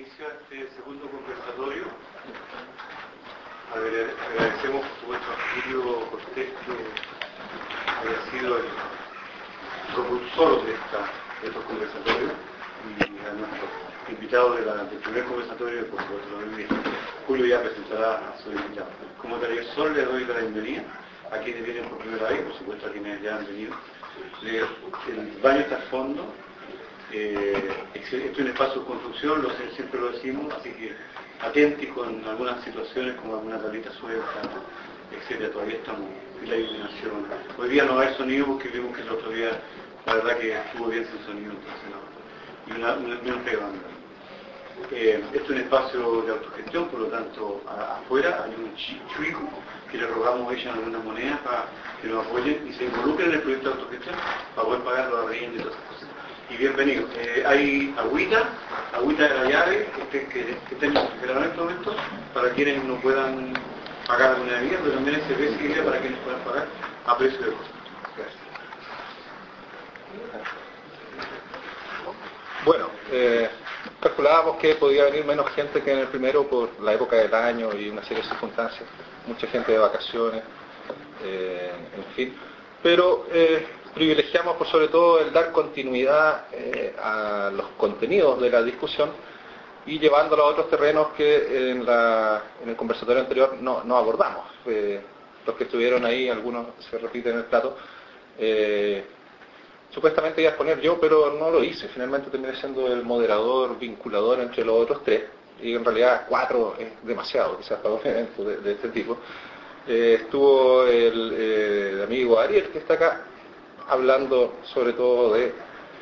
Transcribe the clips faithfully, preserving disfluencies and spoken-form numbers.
inicio a este segundo conversatorio. Agradecemos por supuesto a Julio Cortés, que haya sido el propulsor de, esta, de estos conversatorios, y a nuestros invitados de la, del primer conversatorio, por supuesto lo mismo. Julio ya presentará a su invitado. Como tradición le doy la bienvenida a quienes vienen por primera vez, por supuesto a quienes ya han venido. El baño está al fondo. Eh, este es un espacio de construcción, lo, siempre lo decimos, así que atentos con algunas situaciones como alguna tablita suelta, etcétera. Todavía estamos en la iluminación. Hoy día no hay sonido porque vimos que el otro día la verdad que estuvo bien sin sonido, entonces no. Y una, una, una pegando. Eh, este es un espacio de autogestión, por lo tanto a, afuera hay un chico que le rogamos a ella algunas monedas para que nos apoyen y se involucren en el proyecto de autogestión para poder pagar los arriendos y todas esas cosas. Y bienvenido. Eh, hay agüita, agüita de la llave, que, que, que estén refrigerados en este momento, para quienes no puedan pagar alguna bebida, pero también hay cerveza y bebida para quienes puedan pagar a precio de costo. Gracias. Bueno, eh, calculábamos que podía venir menos gente que en el primero por la época del año y una serie de circunstancias, mucha gente de vacaciones, eh, en fin, pero eh, privilegiamos por sobre todo el dar continuidad eh, a los contenidos de la discusión y llevándolo a otros terrenos que en, la, en el conversatorio anterior no, no abordamos. Eh, los que estuvieron ahí, algunos se repiten en el plato, eh, supuestamente iba a exponer yo, pero no lo hice. Finalmente terminé siendo el moderador, vinculador entre los otros tres, y en realidad cuatro es demasiado, quizás para un evento de, de este tipo. Eh, estuvo el, eh, el amigo Ariel, que está acá, hablando sobre todo de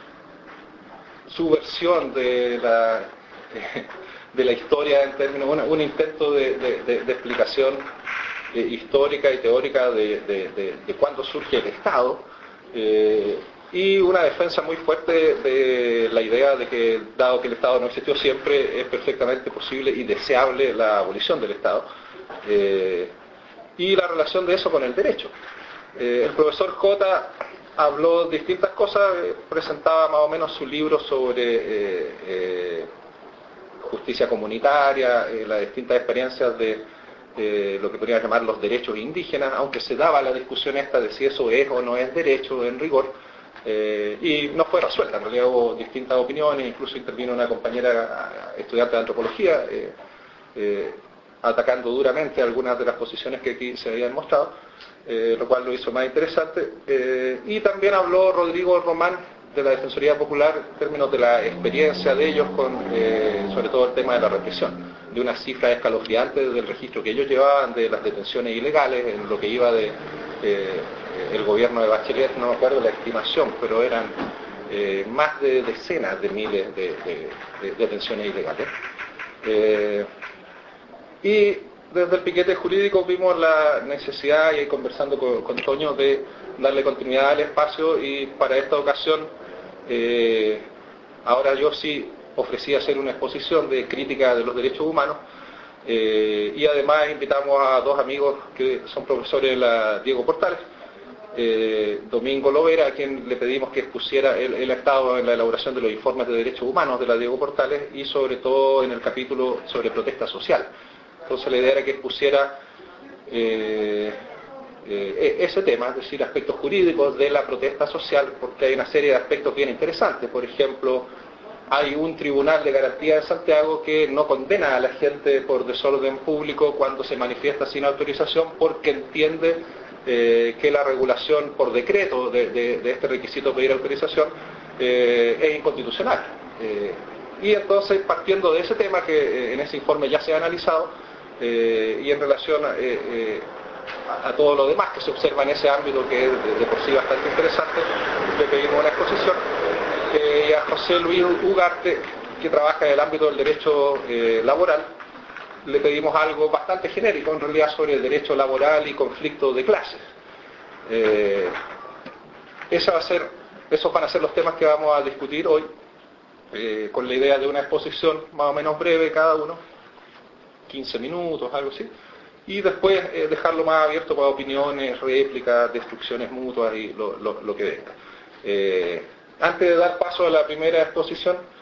su versión de la, de la historia en términos, un, un intento de, de, de, de explicación eh, histórica y teórica de, de, de, de cuándo surge el Estado, eh, y una defensa muy fuerte de la idea de que, dado que el Estado no existió siempre, es perfectamente posible y deseable la abolición del Estado, eh, y la relación de eso con el derecho. Eh, el profesor J habló distintas cosas, eh, presentaba más o menos su libro sobre eh, eh, justicia comunitaria, eh, las distintas experiencias de eh, lo que podríamos llamar los derechos indígenas, aunque se daba la discusión esta de si eso es o no es derecho en rigor, eh, y no fue resuelta. En realidad hubo distintas opiniones, incluso intervino una compañera estudiante de antropología, eh, eh, atacando duramente algunas de las posiciones que aquí se habían mostrado, eh, lo cual lo hizo más interesante. Eh, y también habló Rodrigo Román de la Defensoría Popular en términos de la experiencia de ellos con, eh, sobre todo el tema de la represión, de unas cifras escalofriantes del registro que ellos llevaban de las detenciones ilegales, en lo que iba de eh, el gobierno de Bachelet, no me acuerdo la estimación, pero eran eh, más de decenas de miles de, de, de detenciones ilegales. Eh, Y desde el piquete jurídico vimos la necesidad, y ahí conversando con, con Toño, de darle continuidad al espacio, y para esta ocasión, eh, ahora yo sí ofrecí hacer una exposición de crítica de los derechos humanos, eh, y además invitamos a dos amigos que son profesores de la Diego Portales, eh, Domingo Lovera, a quien le pedimos que expusiera, él, él ha estado en la elaboración de los informes de derechos humanos de la Diego Portales, y sobre todo en el capítulo sobre protesta social. Entonces la idea era que expusiera eh, eh, ese tema, es decir, aspectos jurídicos de la protesta social, porque hay una serie de aspectos bien interesantes. Por ejemplo, hay un tribunal de garantía de Santiago que no condena a la gente por desorden público cuando se manifiesta sin autorización, porque entiende eh, que la regulación por decreto de, de, de este requisito de pedir autorización eh, es inconstitucional. Eh, y entonces, partiendo de ese tema que eh, en ese informe ya se ha analizado, Eh, y en relación a, eh, eh, a, a todo lo demás que se observa en ese ámbito, que es de, de por sí bastante interesante, le pedimos una exposición. Eh, y a José Luis Ugarte, que trabaja en el ámbito del derecho eh, laboral, le pedimos algo bastante genérico, en realidad, sobre el derecho laboral y conflicto de clases. Eh, esa va a ser, esos van a ser los temas que vamos a discutir hoy, eh, con la idea de una exposición más o menos breve cada uno, quince minutos, algo así, y después eh, dejarlo más abierto para opiniones, réplicas, destrucciones mutuas y lo, lo, lo que venga. Eh, antes de dar paso a la primera exposición,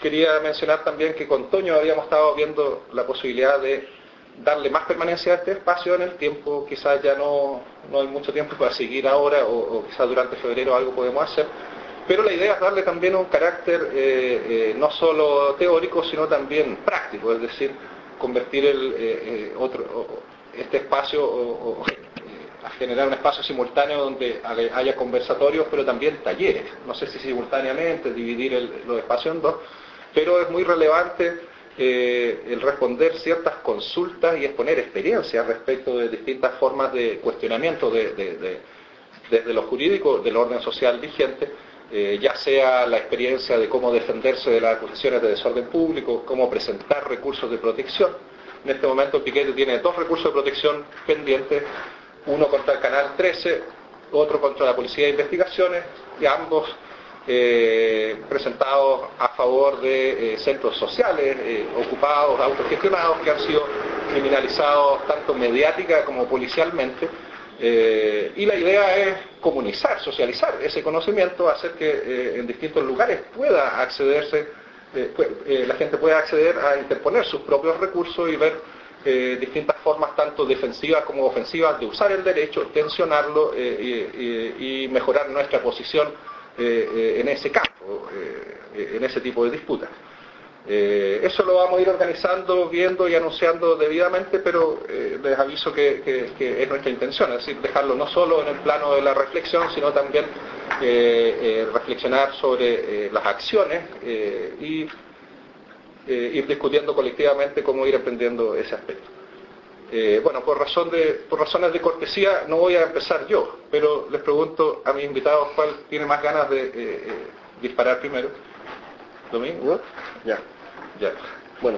quería mencionar también que con Toño habíamos estado viendo la posibilidad de darle más permanencia a este espacio en el tiempo. Quizás ya no, no hay mucho tiempo para seguir ahora, o, o quizás durante febrero algo podemos hacer, pero la idea es darle también un carácter eh, eh, no solo teórico, sino también práctico, es decir, convertir el, eh, eh, otro, este espacio o, o, a generar un espacio simultáneo donde haya conversatorios, pero también talleres. No sé si simultáneamente, dividir el, los espacios en dos, pero es muy relevante eh, el responder ciertas consultas y exponer experiencias respecto de distintas formas de cuestionamiento de, de, de, desde lo jurídico del orden social vigente, eh, ya sea la experiencia de cómo defenderse de las acusaciones de desorden público, cómo presentar recursos de protección. En este momento Piquete tiene dos recursos de protección pendientes, uno contra el Canal trece, otro contra la Policía de Investigaciones, y ambos eh, presentados a favor de eh, centros sociales eh, ocupados, autogestionados, que han sido criminalizados tanto mediática como policialmente. Eh, y la idea es comunizar, socializar ese conocimiento, hacer que eh, en distintos lugares pueda accederse, eh, eh, la gente pueda acceder a interponer sus propios recursos y ver eh, distintas formas, tanto defensivas como ofensivas, de usar el derecho, tensionarlo eh, y, y mejorar nuestra posición eh, eh, en ese campo, eh, en ese tipo de disputas. Eh, eso lo vamos a ir organizando, viendo y anunciando debidamente, pero eh, les aviso que, que, que es nuestra intención, es decir, dejarlo no solo en el plano de la reflexión, sino también eh, eh, reflexionar sobre eh, las acciones eh, y eh, ir discutiendo colectivamente cómo ir aprendiendo ese aspecto. Eh, bueno, por, razón de, por razones de cortesía no voy a empezar yo, pero les pregunto a mis invitados cuál tiene más ganas de eh, eh, disparar primero. ¿Domingo? Ya. Ya. Bueno.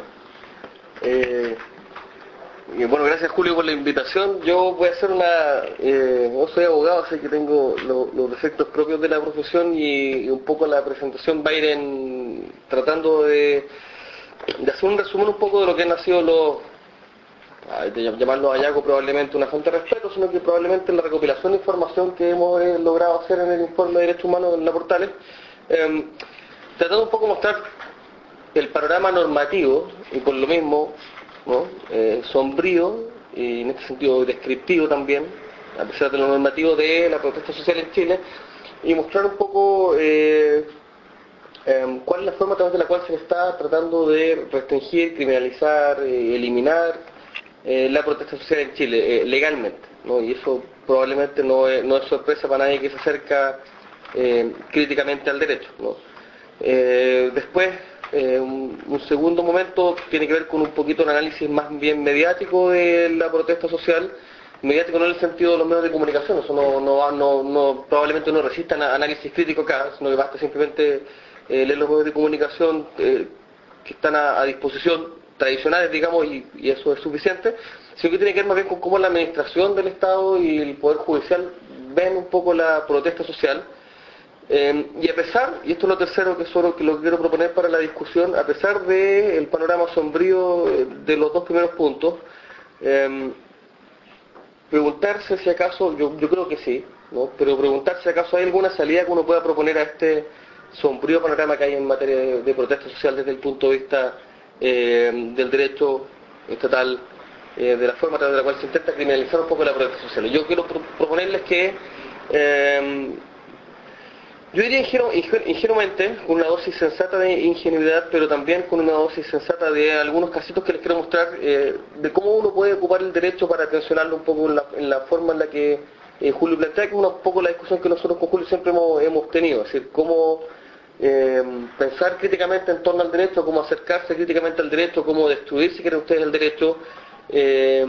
Eh, y bueno, gracias Julio por la invitación. Yo voy a hacer una... Eh, no soy abogado, así que tengo lo, los defectos propios de la profesión y, y un poco la presentación va a ir en, tratando de, de hacer un resumen un poco de lo que han sido los... de llamarlo hallazgo probablemente una fuente de respeto, sino que probablemente la recopilación de información que hemos eh, logrado hacer en el informe de derechos humanos en la Portales, eh, tratando un poco de mostrar el panorama normativo y por lo mismo, ¿no? eh, sombrío y en este sentido descriptivo también, a pesar de lo normativo de la protesta social en Chile, y mostrar un poco eh, eh, cuál es la forma a través de la cual se está tratando de restringir, criminalizar, eh, eliminar eh, la protesta social en Chile eh, legalmente, ¿no? Y eso probablemente no es, no es sorpresa para nadie que se acerca eh, críticamente al derecho, ¿no? Eh, después, eh, un, un segundo momento tiene que ver con un poquito el análisis más bien mediático de la protesta social, mediático no en el sentido de los medios de comunicación, eso no, no, no, no probablemente no resista a análisis crítico acá, sino que basta simplemente eh, leer los medios de comunicación eh, que están a, a disposición, tradicionales digamos, y, y eso es suficiente, sino que tiene que ver más bien con cómo la administración del Estado y el Poder Judicial ven un poco la protesta social. Eh, y a pesar, y esto es lo tercero que solo que lo quiero proponer para la discusión, a pesar del panorama sombrío de los dos primeros puntos, eh, preguntarse si acaso, yo, yo creo que sí, ¿no? Pero preguntarse si acaso hay alguna salida que uno pueda proponer a este sombrío panorama que hay en materia de, de protesta social desde el punto de vista eh, del derecho estatal, eh, de la forma a través de la cual se intenta criminalizar un poco la protesta social. Yo quiero pro proponerles que eh, yo diría ingenu ingenuamente, con una dosis sensata de ingenuidad, pero también con una dosis sensata de algunos casitos que les quiero mostrar eh, de cómo uno puede ocupar el derecho para tensionarlo un poco en la, en la forma en la que eh, Julio plantea, que es un poco la discusión que nosotros con Julio siempre hemos, hemos tenido, es decir, cómo eh, pensar críticamente en torno al derecho, cómo acercarse críticamente al derecho, cómo destruir, si quieren ustedes, el derecho, eh,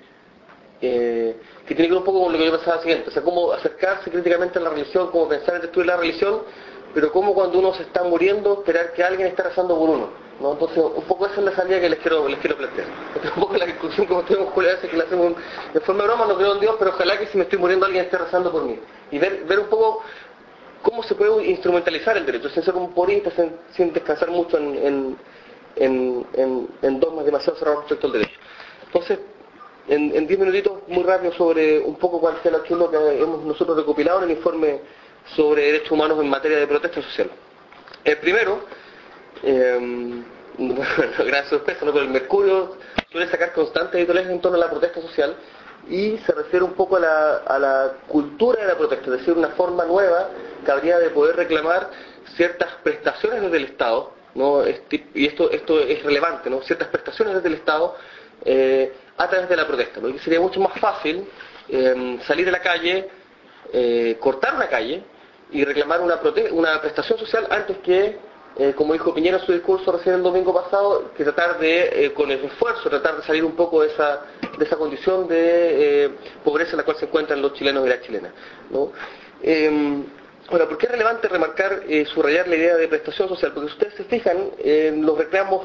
Eh, que tiene que ver un poco con lo que yo pensaba lo siguiente, o sea, cómo acercarse críticamente a la religión, cómo pensar en destruir la religión, pero cómo cuando uno se está muriendo esperar que alguien esté rezando por uno, ¿no? Entonces, un poco esa es la salida que les quiero, les quiero plantear. Esta es un poco la discusión que tenemos con Julio, a veces que le hacemos de forma de broma, no creo en Dios, pero ojalá que si me estoy muriendo alguien esté rezando por mí. Y ver, ver un poco cómo se puede instrumentalizar el derecho, sin ser un purista, sin, sin descansar mucho en, en, en, en, en dogmas demasiado cerrados respecto al derecho. Entonces, en, en diez minutitos, muy rápido, sobre un poco cuál sea lo que hemos nosotros recopilado en el informe sobre derechos humanos en materia de protesta social. El primero, Eh, bueno, gran sorpresa, ¿no? Pero el Mercurio suele sacar constantes editoriales en torno a la protesta social y se refiere un poco a la, a la cultura de la protesta, es decir, una forma nueva que habría de poder reclamar ciertas prestaciones desde el Estado, ¿no? Este, y esto, esto es relevante, ¿no? Ciertas prestaciones desde el Estado eh, a través de la protesta, ¿no? Y sería mucho más fácil eh, salir a la calle, eh, cortar una calle y reclamar una, prote una prestación social antes que Eh, como dijo Piñera en su discurso recién el domingo pasado, que tratar de, eh, con el esfuerzo, tratar de salir un poco de esa, de esa condición de eh, pobreza en la cual se encuentran los chilenos y las chilenas, ¿no? Eh, ahora, ¿por qué es relevante remarcar, eh, subrayar la idea de prestación social? Porque si ustedes se fijan en los reclamos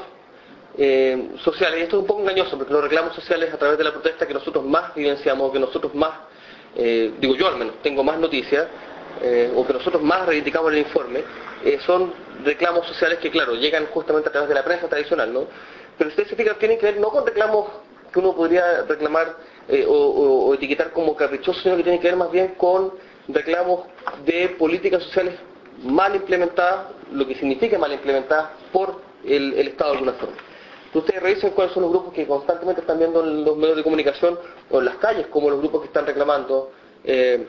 eh, sociales, y esto es un poco engañoso, porque los reclamos sociales a través de la protesta que nosotros más vivenciamos, que nosotros más, eh, digo yo al menos, tengo más noticias, eh, o que nosotros más reivindicamos en el informe, eh, son reclamos sociales que, claro, llegan justamente a través de la prensa tradicional, ¿no? Pero ustedes se fijan, tienen que ver no con reclamos que uno podría reclamar eh, o, o, o etiquetar como caprichosos, sino que tienen que ver más bien con reclamos de políticas sociales mal implementadas, lo que significa mal implementadas por el, el Estado de alguna forma. Entonces, ustedes revisen cuáles son los grupos que constantemente están viendo en los medios de comunicación o en las calles, como los grupos que están reclamando eh,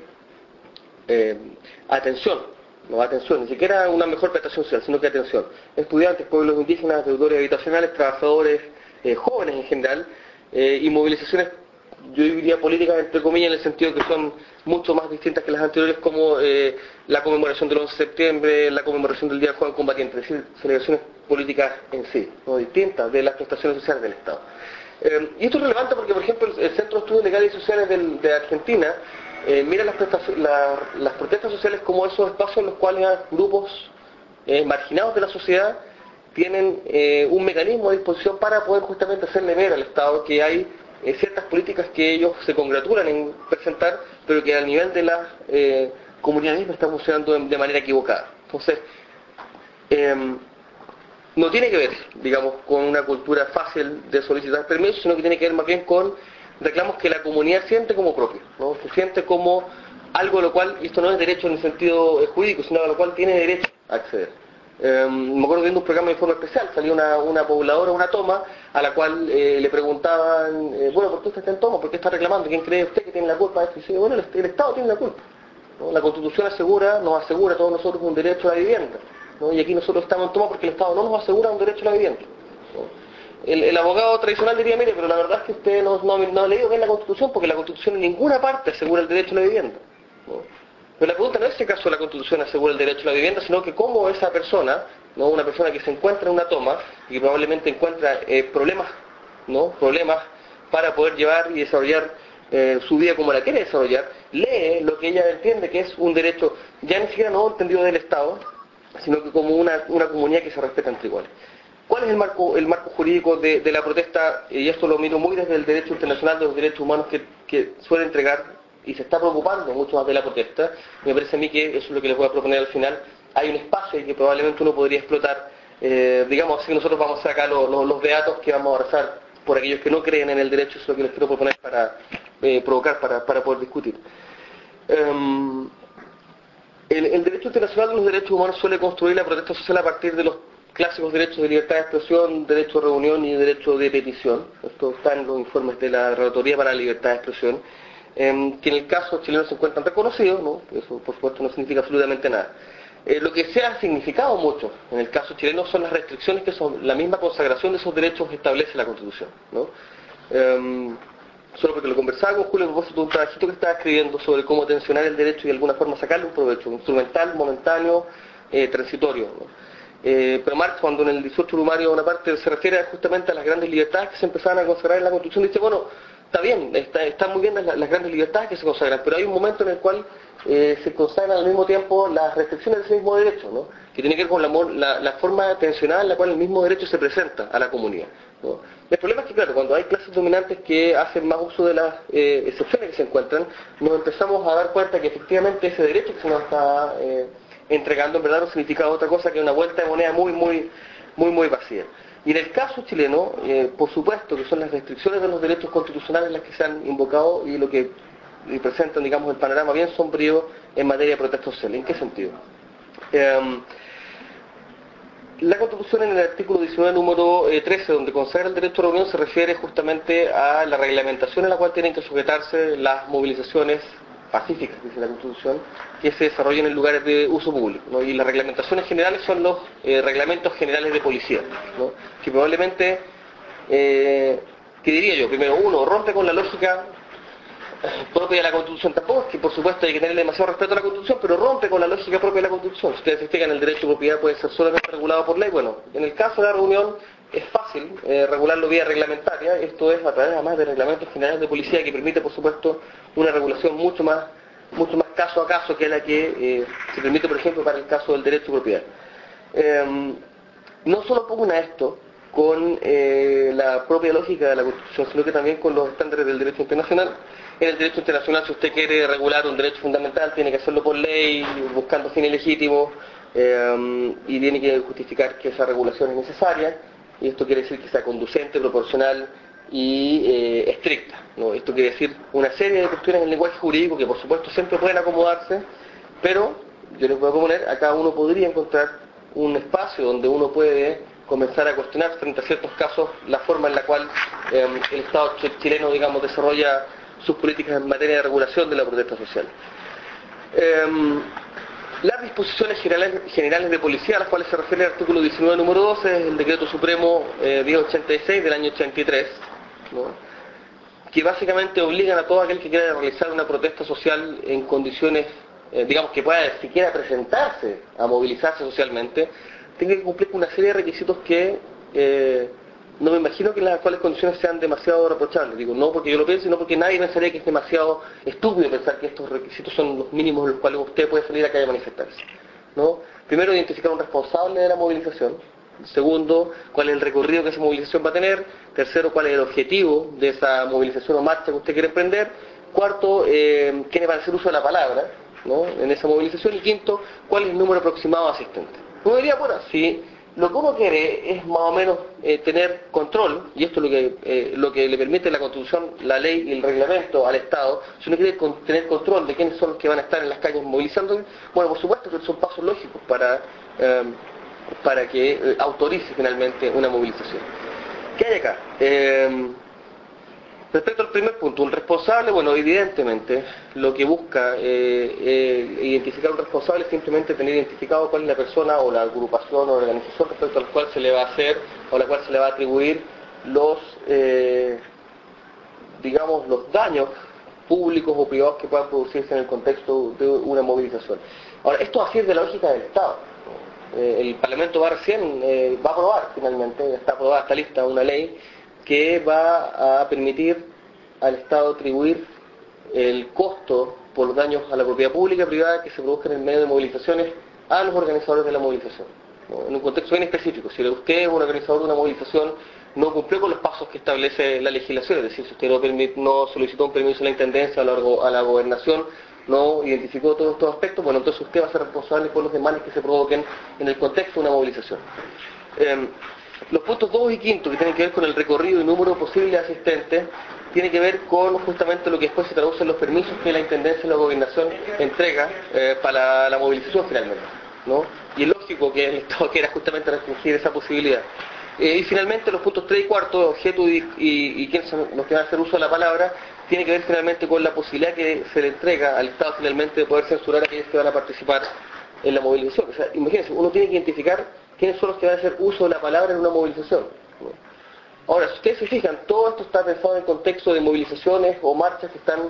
eh, atención. No, atención, ni siquiera una mejor prestación social, sino que atención. Estudiantes, pueblos indígenas, deudores habitacionales, trabajadores, eh, jóvenes en general, eh, y movilizaciones, yo diría políticas entre comillas, en el sentido que son mucho más distintas que las anteriores, como eh, la conmemoración del once de septiembre, la conmemoración del Día del Joven Combatiente, es decir, celebraciones políticas en sí, no distintas de las prestaciones sociales del Estado. Eh, y esto es relevante porque, por ejemplo, el, el Centro de Estudios Legales y Sociales del, de Argentina Eh, mira las, la, las protestas sociales como esos espacios en los cuales grupos eh, marginados de la sociedad tienen eh, un mecanismo a disposición para poder justamente hacerle ver al Estado que hay eh, ciertas políticas que ellos se congratulan en presentar, pero que al nivel de la eh, comunidad misma están funcionando de, de manera equivocada. Entonces, eh, no tiene que ver, digamos, con una cultura fácil de solicitar permisos, sino que tiene que ver más bien con reclamos que la comunidad siente como propios, ¿no? Que siente como algo a lo cual, y esto no es derecho en el sentido jurídico, sino a lo cual tiene derecho a acceder. Eh, me acuerdo viendo un programa de informe especial, salió una, una pobladora, una toma, a la cual eh, le preguntaban, eh, bueno, ¿por qué usted está en toma? ¿Por qué está reclamando? ¿Quién cree usted que tiene la culpa de esto? Y dice, bueno, el, el Estado tiene la culpa, ¿no? La Constitución asegura, nos asegura a todos nosotros un derecho a la vivienda, ¿no? Y aquí nosotros estamos en toma porque el Estado no nos asegura un derecho a la vivienda, ¿no? El, el abogado tradicional diría, mire, pero la verdad es que usted no, no, no ha leído bien la Constitución, porque la Constitución en ninguna parte asegura el derecho a la vivienda, ¿no? Pero la pregunta no es si acaso la Constitución asegura el derecho a la vivienda, sino que cómo esa persona, ¿no? Una persona que se encuentra en una toma y que probablemente encuentra eh, problemas, ¿no? Problemas para poder llevar y desarrollar eh, su vida como la quiere desarrollar, lee lo que ella entiende que es un derecho, ya ni siquiera no entendido del Estado, sino que como una, una comunidad que se respeta entre iguales. ¿Cuál es el marco, el marco jurídico de, de la protesta? Y esto lo miro muy desde el derecho internacional de los derechos humanos que, que suele entregar y se está preocupando mucho más de la protesta. Me parece a mí que eso es lo que les voy a proponer al final. Hay un espacio que probablemente uno podría explotar. Eh, digamos así, nosotros vamos a sacar los, los, los beatos que vamos a abrazar por aquellos que no creen en el derecho. Eso es lo que les quiero proponer para eh, provocar, para, para poder discutir. Um, el, el derecho internacional de los derechos humanos suele construir la protesta social a partir de los clásicos derechos de libertad de expresión, derecho de reunión y derecho de petición. Esto está en los informes de la Relatoría para la Libertad de Expresión, eh, que en el caso chileno se encuentran reconocidos, ¿no? Eso por supuesto no significa absolutamente nada. Eh, lo que se ha significado mucho en el caso chileno son las restricciones que son la misma consagración de esos derechos que establece la Constitución, ¿no? Eh, solo porque lo conversaba con Julio a propósito de un trabajito que estaba escribiendo sobre cómo tensionar el derecho y de alguna forma sacarle un provecho, instrumental, momentáneo, eh, transitorio, ¿no? Eh, pero Marx, cuando en el dieciocho Brumario una parte se refiere justamente a las grandes libertades que se empezaban a consagrar en la Constitución, dice, bueno, está bien, está, están muy bien las, las grandes libertades que se consagran, pero hay un momento en el cual eh, se consagran al mismo tiempo las restricciones de ese mismo derecho, ¿no? Que tiene que ver con la, la, la forma tensionada en la cual el mismo derecho se presenta a la comunidad, ¿no? El problema es que, claro, cuando hay clases dominantes que hacen más uso de las eh, excepciones que se encuentran, nos empezamos a dar cuenta que efectivamente ese derecho que se nos está eh, entregando en verdad no significa otra cosa que una vuelta de moneda muy, muy, muy, muy vacía. Y en el caso chileno, eh, por supuesto que son las restricciones de los derechos constitucionales las que se han invocado y lo que y presentan, digamos, el panorama bien sombrío en materia de protesta social. ¿En qué sentido? Eh, La Constitución en el artículo diecinueve, número eh, trece, donde consagra el derecho a reunión, se refiere justamente a la reglamentación a la cual tienen que sujetarse las movilizaciones pacíficas, dice la Constitución, que se desarrollan en lugares de uso público, ¿no? Y las reglamentaciones generales son los eh, reglamentos generales de policía, ¿no? Que probablemente, eh, ¿qué diría yo? Primero, uno, rompe con la lógica propia de la Constitución. Tampoco es que, por supuesto, hay que tener demasiado respeto a la Constitución, pero rompe con la lógica propia de la Constitución. Si ustedes se fijan, el derecho de propiedad puede ser solamente regulado por ley. Bueno, en el caso de la reunión es fácil eh, regularlo vía reglamentaria. Esto es a través además de reglamentos generales de policía, que permite, por supuesto, una regulación mucho más mucho más caso a caso que la que eh, se permite, por ejemplo, para el caso del derecho de propiedad. Eh, no solo pugna esto con eh, la propia lógica de la Constitución, sino que también con los estándares del derecho internacional. En el derecho internacional, si usted quiere regular un derecho fundamental, tiene que hacerlo por ley, buscando fines legítimos, eh, y tiene que justificar que esa regulación es necesaria, y esto quiere decir que sea conducente, proporcional y eh, estricta, ¿no? Esto quiere decir una serie de cuestiones en el lenguaje jurídico que, por supuesto, siempre pueden acomodarse, pero yo les voy a proponer, acá uno podría encontrar un espacio donde uno puede comenzar a cuestionar frente a ciertos casos la forma en la cual eh, el Estado chileno, digamos, desarrolla sus políticas en materia de regulación de la protesta social. Eh, las disposiciones generales, generales de policía a las cuales se refiere el artículo diecinueve, número doce, es el Decreto Supremo eh, diez ochenta y seis del año ochenta y tres, ¿no? Que básicamente obligan a todo aquel que quiera realizar una protesta social en condiciones, eh, digamos, que pueda siquiera presentarse a movilizarse socialmente, tenga que cumplir con una serie de requisitos que eh, no me imagino que las actuales condiciones sean demasiado reprochables. Digo, no porque yo lo piense, sino porque nadie pensaría que es demasiado estúpido pensar que estos requisitos son los mínimos en los cuales usted puede salir a calle a manifestarse, ¿no? Primero, identificar un responsable de la movilización. Segundo, cuál es el recorrido que esa movilización va a tener. Tercero, cuál es el objetivo de esa movilización o marcha que usted quiere emprender. Cuarto, eh, quiénes van a hacer uso de la palabra, ¿no?, en esa movilización. Y quinto, cuál es el número aproximado de asistentes. Uno diría, bueno, si lo que uno quiere es más o menos eh, tener control, y esto es lo que, eh, lo que le permite la Constitución, la ley y el reglamento al Estado, si uno quiere con, tener control de quiénes son los que van a estar en las calles movilizando, bueno, por supuesto que son pasos lógicos para, eh, para que eh, autorice finalmente una movilización. ¿Qué hay acá? Eh, Respecto al primer punto, un responsable, bueno, evidentemente lo que busca eh, eh, identificar un responsable es simplemente tener identificado cuál es la persona o la agrupación o organización respecto a la cual se le va a hacer o a la cual se le va a atribuir los, eh, digamos, los daños públicos o privados que puedan producirse en el contexto de una movilización. Ahora, esto así es de la lógica del Estado. Eh, el Parlamento va recién, eh, va a aprobar finalmente, está aprobada esta lista, una ley que va a permitir al Estado atribuir el costo por los daños a la propiedad pública y privada que se produzcan en medio de movilizaciones a los organizadores de la movilización, ¿no? En un contexto bien específico. Si usted es un organizador de una movilización, no cumplió con los pasos que establece la legislación, es decir, si usted no, permit, no solicitó un permiso a la Intendencia, a la, a la Gobernación, no identificó todos estos aspectos, bueno, entonces usted va a ser responsable por los demás que se provoquen en el contexto de una movilización. Eh, Los puntos dos y quinto, que tienen que ver con el recorrido y número posible de asistentes, tiene que ver con justamente lo que después se traduce en los permisos que la Intendencia y la Gobernación entrega eh, para la, la movilización finalmente, ¿no? Y es lógico que el Estado quiera justamente restringir esa posibilidad. Eh, y finalmente los puntos tres y cuarto, objeto y, y, y quiénes son los que van a hacer uso de la palabra, tiene que ver finalmente con la posibilidad que se le entrega al Estado finalmente de poder censurar a aquellos que van a participar en la movilización. O sea, imagínense, uno tiene que identificar quiénes son los que van a hacer uso de la palabra en una movilización, ¿no? Ahora, si ustedes se fijan, todo esto está pensado en el contexto de movilizaciones o marchas que están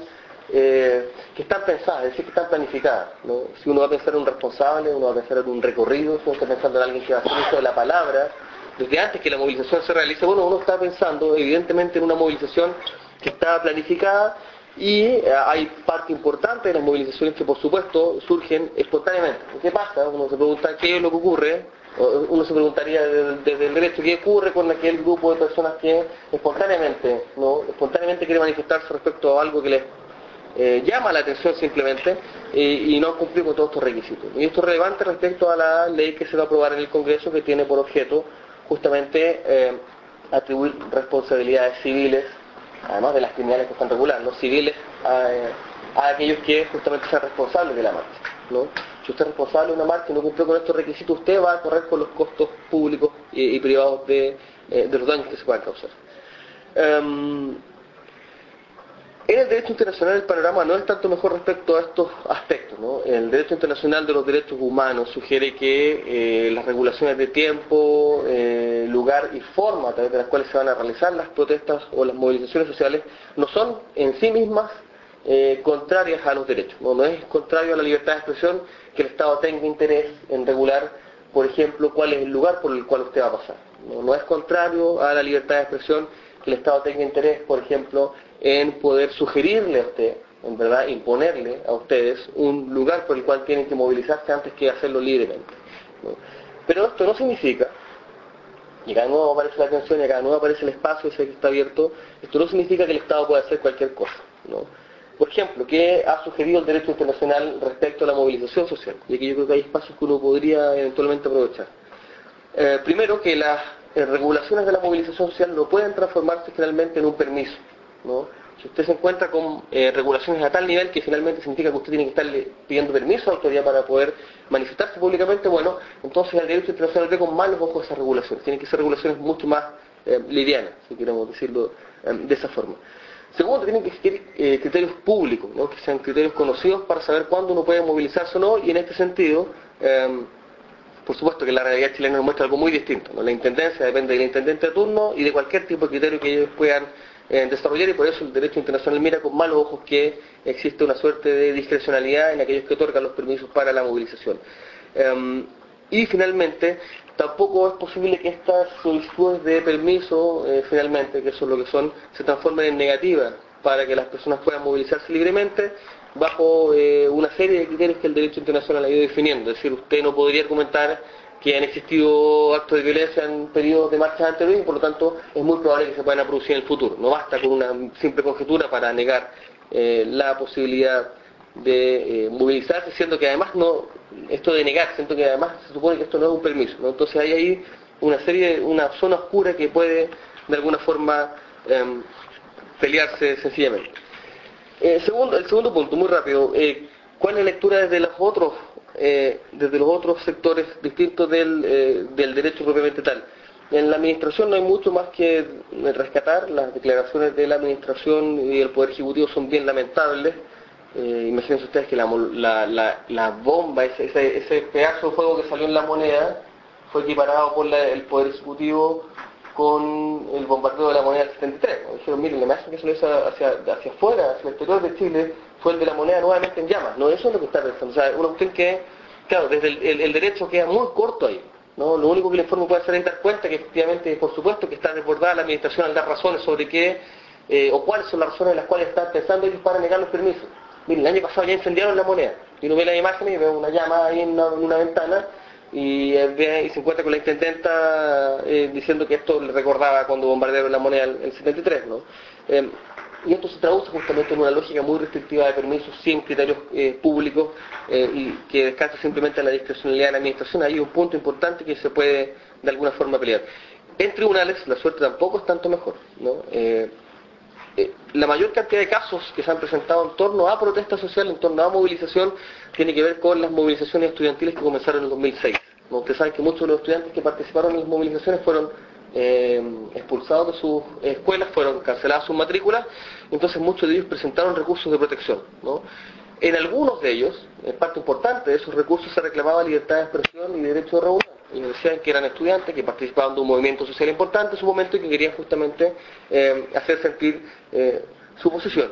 eh, que están pensadas, es decir, que están planificadas, ¿no? Si uno va a pensar en un responsable, uno va a pensar en un recorrido, si uno está pensando en alguien que va a hacer uso de la palabra, desde antes que la movilización se realice, bueno, uno está pensando evidentemente en una movilización que está planificada y eh, hay parte importante de las movilizaciones que por supuesto surgen espontáneamente. ¿Qué pasa? Uno se pregunta qué es lo que ocurre. Uno se preguntaría desde el derecho qué ocurre con aquel grupo de personas que espontáneamente, ¿no? espontáneamente quiere manifestarse respecto a algo que les eh, llama la atención simplemente eh, y no cumplir con todos estos requisitos. Y esto es relevante respecto a la ley que se va a aprobar en el Congreso, que tiene por objeto justamente eh, atribuir responsabilidades civiles, además de las criminales que están reguladas, ¿no? civiles a, a aquellos que justamente sean responsables de la marcha, ¿no? Si usted es responsable de una marcha y no cumple con estos requisitos, usted va a correr con los costos públicos y, y privados de, eh, de los daños que se puedan causar. Um, En el derecho internacional el panorama no es tanto mejor respecto a estos aspectos, ¿no? El derecho internacional de los derechos humanos sugiere que eh, las regulaciones de tiempo, eh, lugar y forma a través de las cuales se van a realizar las protestas o las movilizaciones sociales no son en sí mismas eh, contrarias a los derechos, ¿no? No es contrario a la libertad de expresión que el Estado tenga interés en regular, por ejemplo, cuál es el lugar por el cual usted va a pasar. No, no es contrario a la libertad de expresión que el Estado tenga interés, por ejemplo, en poder sugerirle a usted, en verdad, imponerle a ustedes un lugar por el cual tienen que movilizarse antes que hacerlo libremente, ¿no? Pero esto no significa, y acá no aparece la atención y acá no aparece el espacio ese que está abierto, esto no significa que el Estado pueda hacer cualquier cosa, ¿no? Por ejemplo, ¿qué ha sugerido el derecho internacional respecto a la movilización social? Y aquí yo creo que hay espacios que uno podría eventualmente aprovechar. Eh, primero, que las eh, regulaciones de la movilización social no pueden transformarse finalmente en un permiso, ¿no? Si usted se encuentra con eh, regulaciones a tal nivel que finalmente significa que usted tiene que estarle pidiendo permiso a la autoridad para poder manifestarse públicamente, bueno, entonces el derecho internacional ve con malos ojos esas regulaciones. Tienen que ser regulaciones mucho más eh, livianas, si queremos decirlo eh, de esa forma. Segundo, tienen que existir eh, criterios públicos, ¿no? Que sean criterios conocidos para saber cuándo uno puede movilizarse o no, y en este sentido, eh, por supuesto que la realidad chilena nos muestra algo muy distinto, ¿no? La intendencia depende del intendente de turno y de cualquier tipo de criterio que ellos puedan eh, desarrollar, y por eso el derecho internacional mira con malos ojos que existe una suerte de discrecionalidad en aquellos que otorgan los permisos para la movilización. Um, y finalmente, tampoco es posible que estas solicitudes de permiso, eh, finalmente, que eso es lo que son, se transformen en negativas para que las personas puedan movilizarse libremente bajo eh, una serie de criterios que el derecho internacional ha ido definiendo. Es decir, usted no podría argumentar que han existido actos de violencia en periodos de marchas anteriores y por lo tanto es muy probable que se puedan producir en el futuro. No basta con una simple conjetura para negar eh, la posibilidad de eh, movilizarse, siendo que además no, esto de negar, siendo que además se supone que esto no es un permiso, ¿no? Entonces hay ahí una serie, una zona oscura que puede de alguna forma eh, pelearse sencillamente. Eh, segundo, el segundo punto, muy rápido, eh, ¿cuál es la lectura desde los otros, eh, desde los otros sectores distintos del, eh, del derecho propiamente tal? En la administración no hay mucho más que rescatar. Las declaraciones de la administración y el Poder Ejecutivo son bien lamentables. Eh, imagínense ustedes que la, la, la, la bomba, ese, ese, ese pedazo de fuego que salió en la moneda, fue equiparado por la, el Poder Ejecutivo con el bombardeo de la moneda del setenta y tres. ¿No? Dijeron, miren, la imagen que salió hacia, hacia afuera, hacia el exterior de Chile, fue el de la moneda nuevamente en llamas. No, eso es lo que está pensando. O sea, una cuestión que, claro, desde el, el, el derecho queda muy corto ahí, ¿no? Lo único que el informe puede hacer es dar cuenta que efectivamente, por supuesto, que está desbordada la administración al dar razones sobre qué, eh, o cuáles son las razones en las cuales están pensando ellos para negar los permisos. Miren, el año pasado ya incendiaron la moneda. Y uno ve las imágenes y ve una llama ahí en una, en una ventana, y, eh, y se encuentra con la intendenta eh, diciendo que esto le recordaba cuando bombardearon la moneda en el setenta y tres, ¿no? Eh, y esto se traduce justamente en una lógica muy restrictiva de permisos sin criterios eh, públicos eh, y que descansa simplemente en la discrecionalidad de la administración. Ahí hay un punto importante que se puede de alguna forma pelear. En tribunales la suerte tampoco es tanto mejor, ¿no? Eh, eh, la mayor cantidad de casos que se han presentado en torno a protesta social, en torno a movilización, tiene que ver con las movilizaciones estudiantiles que comenzaron en el dos mil seis. ¿No? Ustedes saben que muchos de los estudiantes que participaron en las movilizaciones fueron eh, expulsados de sus escuelas, fueron canceladas sus matrículas, entonces muchos de ellos presentaron recursos de protección, ¿no? En algunos de ellos, en parte importante de esos recursos, se reclamaba libertad de expresión y derecho de reunión. Ellos decían que eran estudiantes, que participaban de un movimiento social importante en su momento y que querían justamente eh, hacer sentir eh, su posición.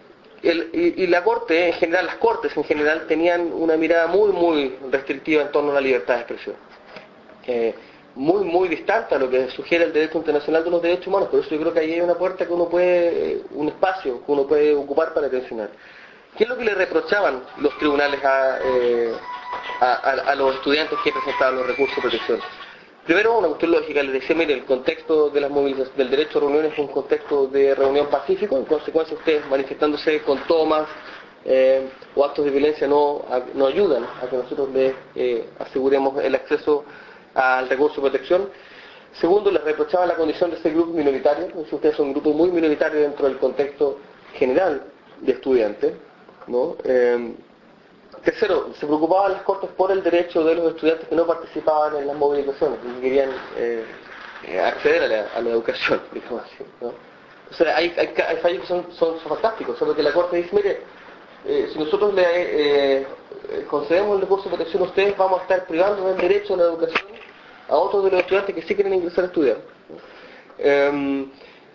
El, y, y la Corte, en general, las Cortes en general, tenían una mirada muy, muy restrictiva en torno a la libertad de expresión. Eh, muy, muy distante a lo que sugiere el derecho internacional de los derechos humanos. Por eso yo creo que ahí hay una puerta que uno puede, un espacio que uno puede ocupar para tensionar. ¿Qué es lo que le reprochaban los tribunales a, eh, a, a, a los estudiantes que presentaban los recursos de protección? Primero, una cuestión lógica, les decía, mire, el contexto de las movilizaciones, del derecho a reunión es un contexto de reunión pacífico, en consecuencia ustedes manifestándose con tomas eh, o actos de violencia no, a, no ayudan a que nosotros les eh, aseguremos el acceso al recurso de protección. Segundo, les reprochaban la condición de ser grupos minoritarios, si ustedes son un grupo muy minoritario dentro del contexto general de estudiantes, ¿no? Eh, Tercero, se preocupaban las Cortes por el derecho de los estudiantes que no participaban en las movilizaciones, que querían eh, acceder a la, a la educación, digamos así, ¿no? O sea, hay, hay, hay fallos que son, son, son fantásticos, solo que la Corte dice, mire, eh, si nosotros le eh, concedemos el recurso de protección a ustedes, vamos a estar privando del derecho a la educación a otros de los estudiantes que sí quieren ingresar a estudiar, ¿no? Eh,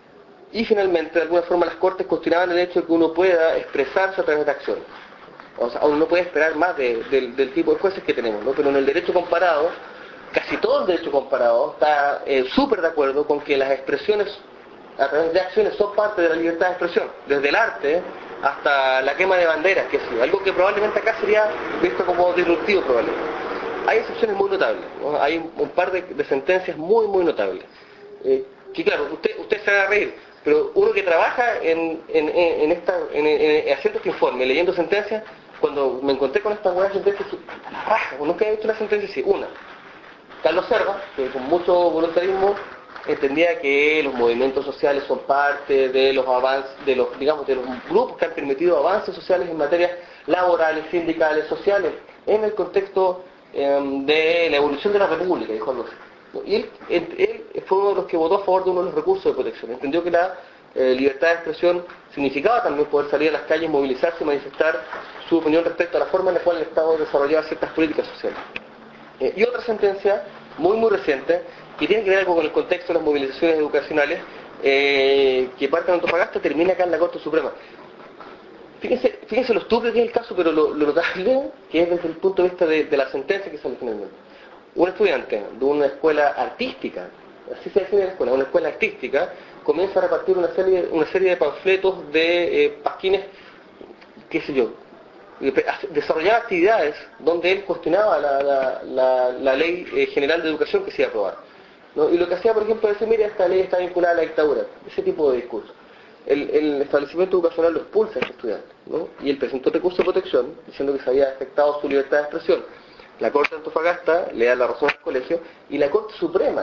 y finalmente, de alguna forma, las Cortes cuestionaban el hecho de que uno pueda expresarse a través de acciones. O sea, uno puede esperar más de, de, del tipo de jueces que tenemos, ¿no? Pero en el derecho comparado, casi todo el derecho comparado está eh, súper de acuerdo con que las expresiones a través de acciones son parte de la libertad de expresión, desde el arte hasta la quema de banderas, que sí, algo que probablemente acá sería visto como disruptivo probablemente. Hay excepciones muy notables, ¿no? Hay un, un par de, de sentencias muy muy notables. Eh, que claro, usted, usted se va a reír, pero uno que trabaja en, en, en, esta, en, en, en haciendo este informe, leyendo sentencias, cuando me encontré con estas buenas sentencias, dije, la raja, nunca he visto una sentencia así. Una, Carlos Serva, que con mucho voluntarismo entendía que los movimientos sociales son parte de los avances, de los, digamos, de los grupos que han permitido avances sociales en materias laborales, sindicales, sociales, en el contexto eh, de la evolución de la República, dijo algo así. Y él, él, él fue uno de los que votó a favor de uno de los recursos de protección. Entendió que la eh, libertad de expresión significaba también poder salir a las calles, movilizarse y manifestar su opinión respecto a la forma en la cual el Estado desarrollaba ciertas políticas sociales. Eh, y otra sentencia, muy muy reciente, que tiene que ver algo con el contexto de las movilizaciones educacionales, eh, que parte de Antofagasta, termina acá en la Corte Suprema. Fíjense, fíjense lo estúpido que es el caso, pero lo, lo notable que es desde el punto de vista de, de la sentencia que sale finalmente. Un estudiante de una escuela artística, así se define la escuela, una escuela artística, comienza a repartir una serie, una serie de panfletos de eh, pasquines, qué sé yo, desarrollar actividades donde él cuestionaba la, la, la, la ley eh, general de educación que se iba a aprobar, ¿no? Y lo que hacía, por ejemplo, es decir, mira, esta ley está vinculada a la dictadura, ese tipo de discurso. El, el establecimiento educacional lo expulsa a este estudiante, ¿no? Y él presentó recurso de protección diciendo que se había afectado su libertad de expresión. La Corte de Antofagasta le da la razón al colegio y la Corte Suprema,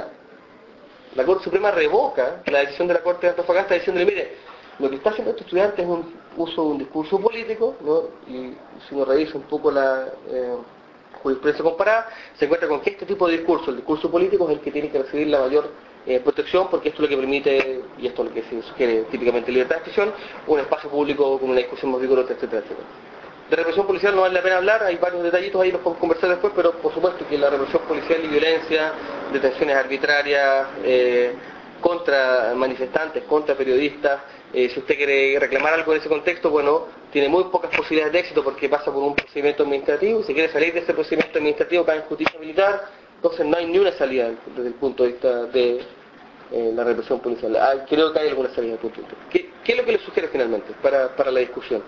la Corte Suprema revoca la decisión de la Corte de Antofagasta diciéndole, mire, lo que está haciendo este estudiante es un uso de un discurso político, ¿no? Y si uno revisa un poco la eh, jurisprudencia comparada, se encuentra con que este tipo de discurso, el discurso político, es el que tiene que recibir la mayor eh, protección, porque esto es lo que permite, y esto es lo que se sugiere típicamente libertad de expresión, un espacio público con una discusión más vigorosa, etcétera, etcétera. De represión policial no vale la pena hablar, hay varios detallitos ahí, los podemos conversar después, pero por supuesto que la represión policial y violencia, detenciones arbitrarias, eh, contra manifestantes, contra periodistas, eh, si usted quiere reclamar algo en ese contexto, bueno, tiene muy pocas posibilidades de éxito porque pasa por un procedimiento administrativo, y si quiere salir de ese procedimiento administrativo cae en justicia militar, entonces no hay ni una salida desde el punto de vista de eh, la represión policial. Ah, creo que hay alguna salida desde el punto de vista. ¿Qué, ¿Qué es lo que le sugiere finalmente para, para la discusión?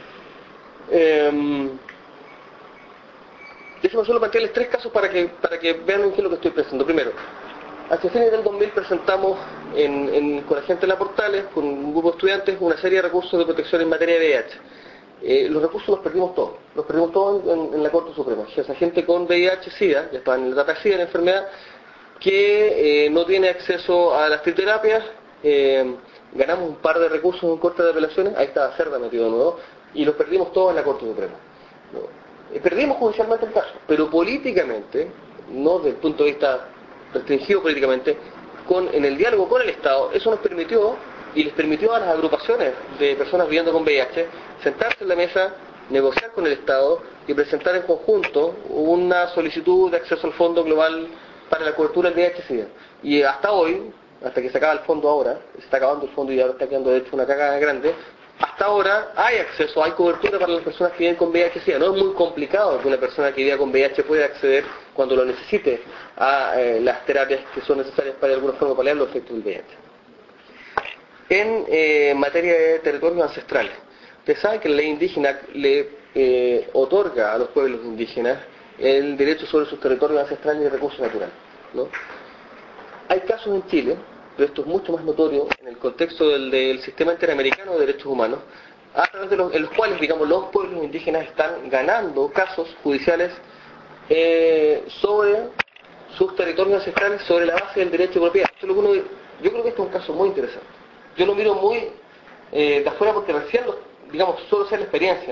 Eh, déjeme solo plantearles tres casos para que, para que vean en qué es lo que estoy pensando. Primero, hacia fines del dos mil presentamos en, en, con la gente de la Portales, con un grupo de estudiantes, una serie de recursos de protección en materia de V I H. Eh, los recursos los perdimos todos, los perdimos todos en, en la Corte Suprema. O sea, gente con V I H, SIDA, ya estaban en la etapa de SIDA, la enfermedad, que eh, no tiene acceso a las triterapias, eh, ganamos un par de recursos en Corte de Apelaciones, ahí estaba Cerda metido de nuevo, y los perdimos todos en la Corte Suprema. ¿No? Eh, perdimos judicialmente el caso, pero políticamente, no desde el punto de vista restringido políticamente, con, en el diálogo con el Estado, eso nos permitió, y les permitió a las agrupaciones de personas viviendo con V I H, sentarse en la mesa, negociar con el Estado y presentar en conjunto una solicitud de acceso al Fondo Global para la cobertura del V I H-Sida. Y hasta hoy, hasta que se acaba el fondo ahora, se está acabando el fondo y ahora está quedando de hecho una cagada grande, hasta ahora hay acceso, hay cobertura para las personas que viven con V I H-Sida. No es muy complicado que una persona que viva con V I H pueda acceder, cuando lo necesite, a eh, las terapias que son necesarias para de alguna forma paliar los efectos del V I H. En eh, materia de territorios ancestrales, ustedes saben que la ley indígena le eh, otorga a los pueblos indígenas el derecho sobre sus territorios ancestrales y recursos naturales, ¿no? Hay casos en Chile, pero esto es mucho más notorio en el contexto del, del sistema interamericano de derechos humanos, a través de los, en los cuales, digamos, los pueblos indígenas están ganando casos judiciales eh, sobre sus territorios ancestrales, sobre la base del derecho de propiedad. Esto es lo que uno, yo creo que este es un caso muy interesante. Yo lo miro muy eh, de afuera porque recién, los, digamos, solo sé la experiencia,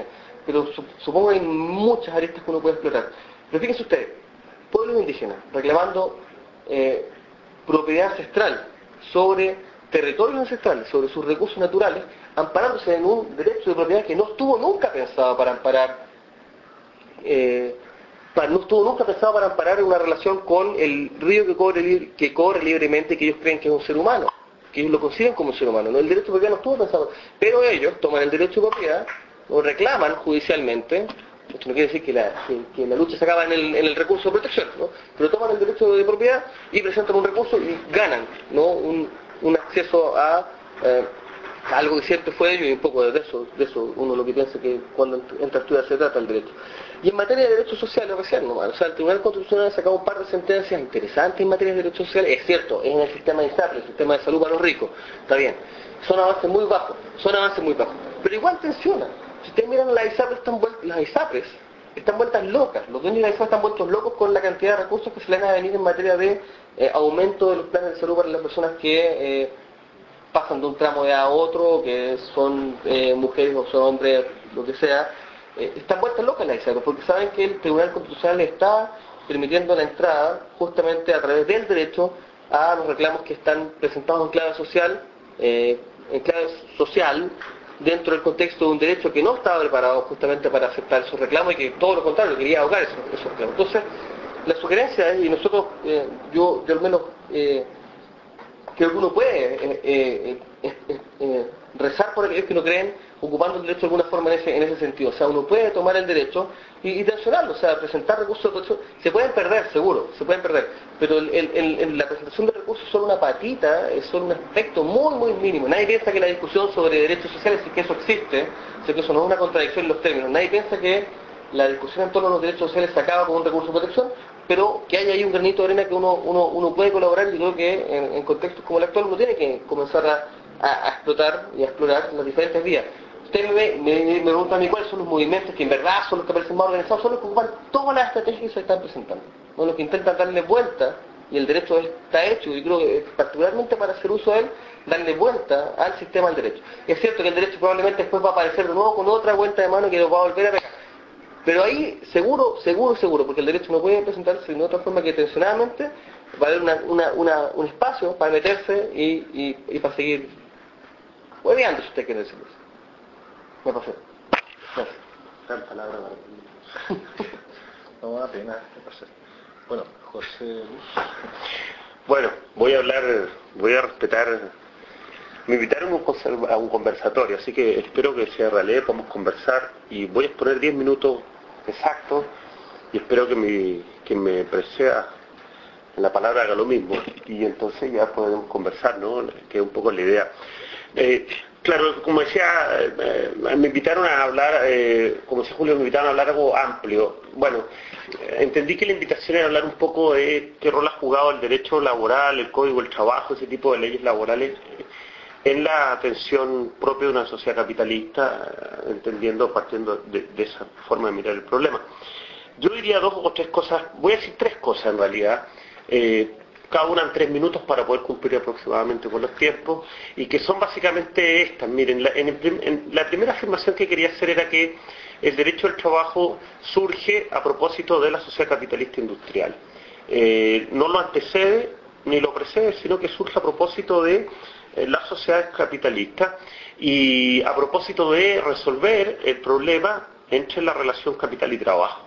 pero supongo que hay muchas aristas que uno puede explorar. Pero fíjense ustedes, pueblos indígenas reclamando eh, propiedad ancestral sobre territorios ancestrales, sobre sus recursos naturales, amparándose en un derecho de propiedad que no estuvo nunca pensado para amparar, eh, para, no estuvo nunca pensado para amparar una relación con el río que corre, que corre libremente, que ellos creen que es un ser humano, que ellos lo conciben como un ser humano. ¿No? El derecho de propiedad no estuvo pensado, pero ellos toman el derecho de propiedad, lo reclaman judicialmente. Esto no quiere decir que la, que, que la lucha se acaba en el, en el recurso de protección, ¿no? Pero toman el derecho de propiedad y presentan un recurso y ganan, ¿no? un, un acceso a, eh, a algo que siempre fue de ellos, y un poco de eso, de eso uno lo que piensa que cuando entra a estudiar se trata el derecho. Y en materia de derechos sociales recién nomás, o sea, el Tribunal Constitucional ha sacado un par de sentencias interesantes en materia de derechos sociales, es cierto, es en el sistema de ISAPRE, el sistema de salud para los ricos, está bien, son avances muy bajos, son avances muy bajos, pero igual tensiona. Si ustedes miran las ISAPRES, están vueltas, las ISAPRES están vueltas locas, los dueños de las ISAPRES están vueltos locos con la cantidad de recursos que se les van a venir en materia de eh, aumento de los planes de salud para las personas que eh, pasan de un tramo de a otro, que son eh, mujeres o son hombres, lo que sea, eh, están vueltas locas las ISAPRES, porque saben que el Tribunal Constitucional está permitiendo la entrada justamente a través del derecho a los reclamos que están presentados en clave social, eh, en clave social, dentro del contexto de un derecho que no estaba preparado justamente para aceptar esos reclamos y que todo lo contrario, quería ahogar esos, esos reclamos. Entonces, la sugerencia es, y nosotros, eh, yo, yo al menos, eh, creo que uno puede eh, eh, eh, eh, eh, rezar por aquellos que no creen, ocupando el derecho de alguna forma en ese, en ese sentido. O sea, uno puede tomar el derecho y, y tensionarlo, o sea, presentar recursos de protección. Se pueden perder, seguro, se pueden perder, pero el, el, el, el, la presentación de recursos es solo una patita, es solo un aspecto muy, muy mínimo. Nadie piensa que la discusión sobre derechos sociales, si que eso existe, si que eso no es una contradicción en los términos, nadie piensa que la discusión en torno a los derechos sociales se acaba con un recurso de protección, pero que hay ahí un granito de arena que uno, uno, uno puede colaborar, y creo que en, en contextos como el actual uno tiene que comenzar a, a, a explotar y a explorar las diferentes vías. Usted me, me, me pregunta a mí cuáles son los movimientos que en verdad son los que parecen más organizados, son los que ocupan todas las estrategias que se están presentando, ¿no? Los que intentan darle vuelta, y el derecho está hecho, y creo que particularmente para hacer uso de él, darle vuelta al sistema del derecho. Es cierto que el derecho probablemente después va a aparecer de nuevo con otra vuelta de mano que lo va a volver a pegar. Pero ahí, seguro, seguro, seguro, porque el derecho no puede presentarse de otra forma que tensionadamente, va a haber una, una, una, un espacio para meterse y, y, y para seguir hueveando, si usted quiere decirlo. Me pasó. Gracias. Gran palabra para No me da pena, me pasé. Bueno, José Luz. Bueno, voy a hablar, voy a respetar. Me invitaron a un, conserva- a un conversatorio, así que espero que sea realidad, podamos conversar, y voy a exponer diez minutos exactos, y espero que, mi, que me preceda la palabra haga lo mismo, y entonces ya podemos conversar, ¿no? Que es un poco la idea. Eh, claro, como decía, eh, me invitaron a hablar, eh, como decía Julio, me invitaron a hablar algo amplio. Bueno, eh, entendí que la invitación era hablar un poco de qué rol ha jugado el derecho laboral, el código del trabajo, ese tipo de leyes laborales, eh, en la atención propia de una sociedad capitalista, entendiendo, partiendo de, de esa forma de mirar el problema. Yo diría dos o tres cosas, voy a decir tres cosas en realidad, eh, cada una en tres minutos para poder cumplir aproximadamente con los tiempos, y que son básicamente estas. Miren, la, en, el, en la primera afirmación que quería hacer era que el derecho al trabajo surge a propósito de la sociedad capitalista industrial. Eh, no lo antecede ni lo precede, sino que surge a propósito de las sociedades capitalistas y a propósito de resolver el problema entre la relación capital y trabajo.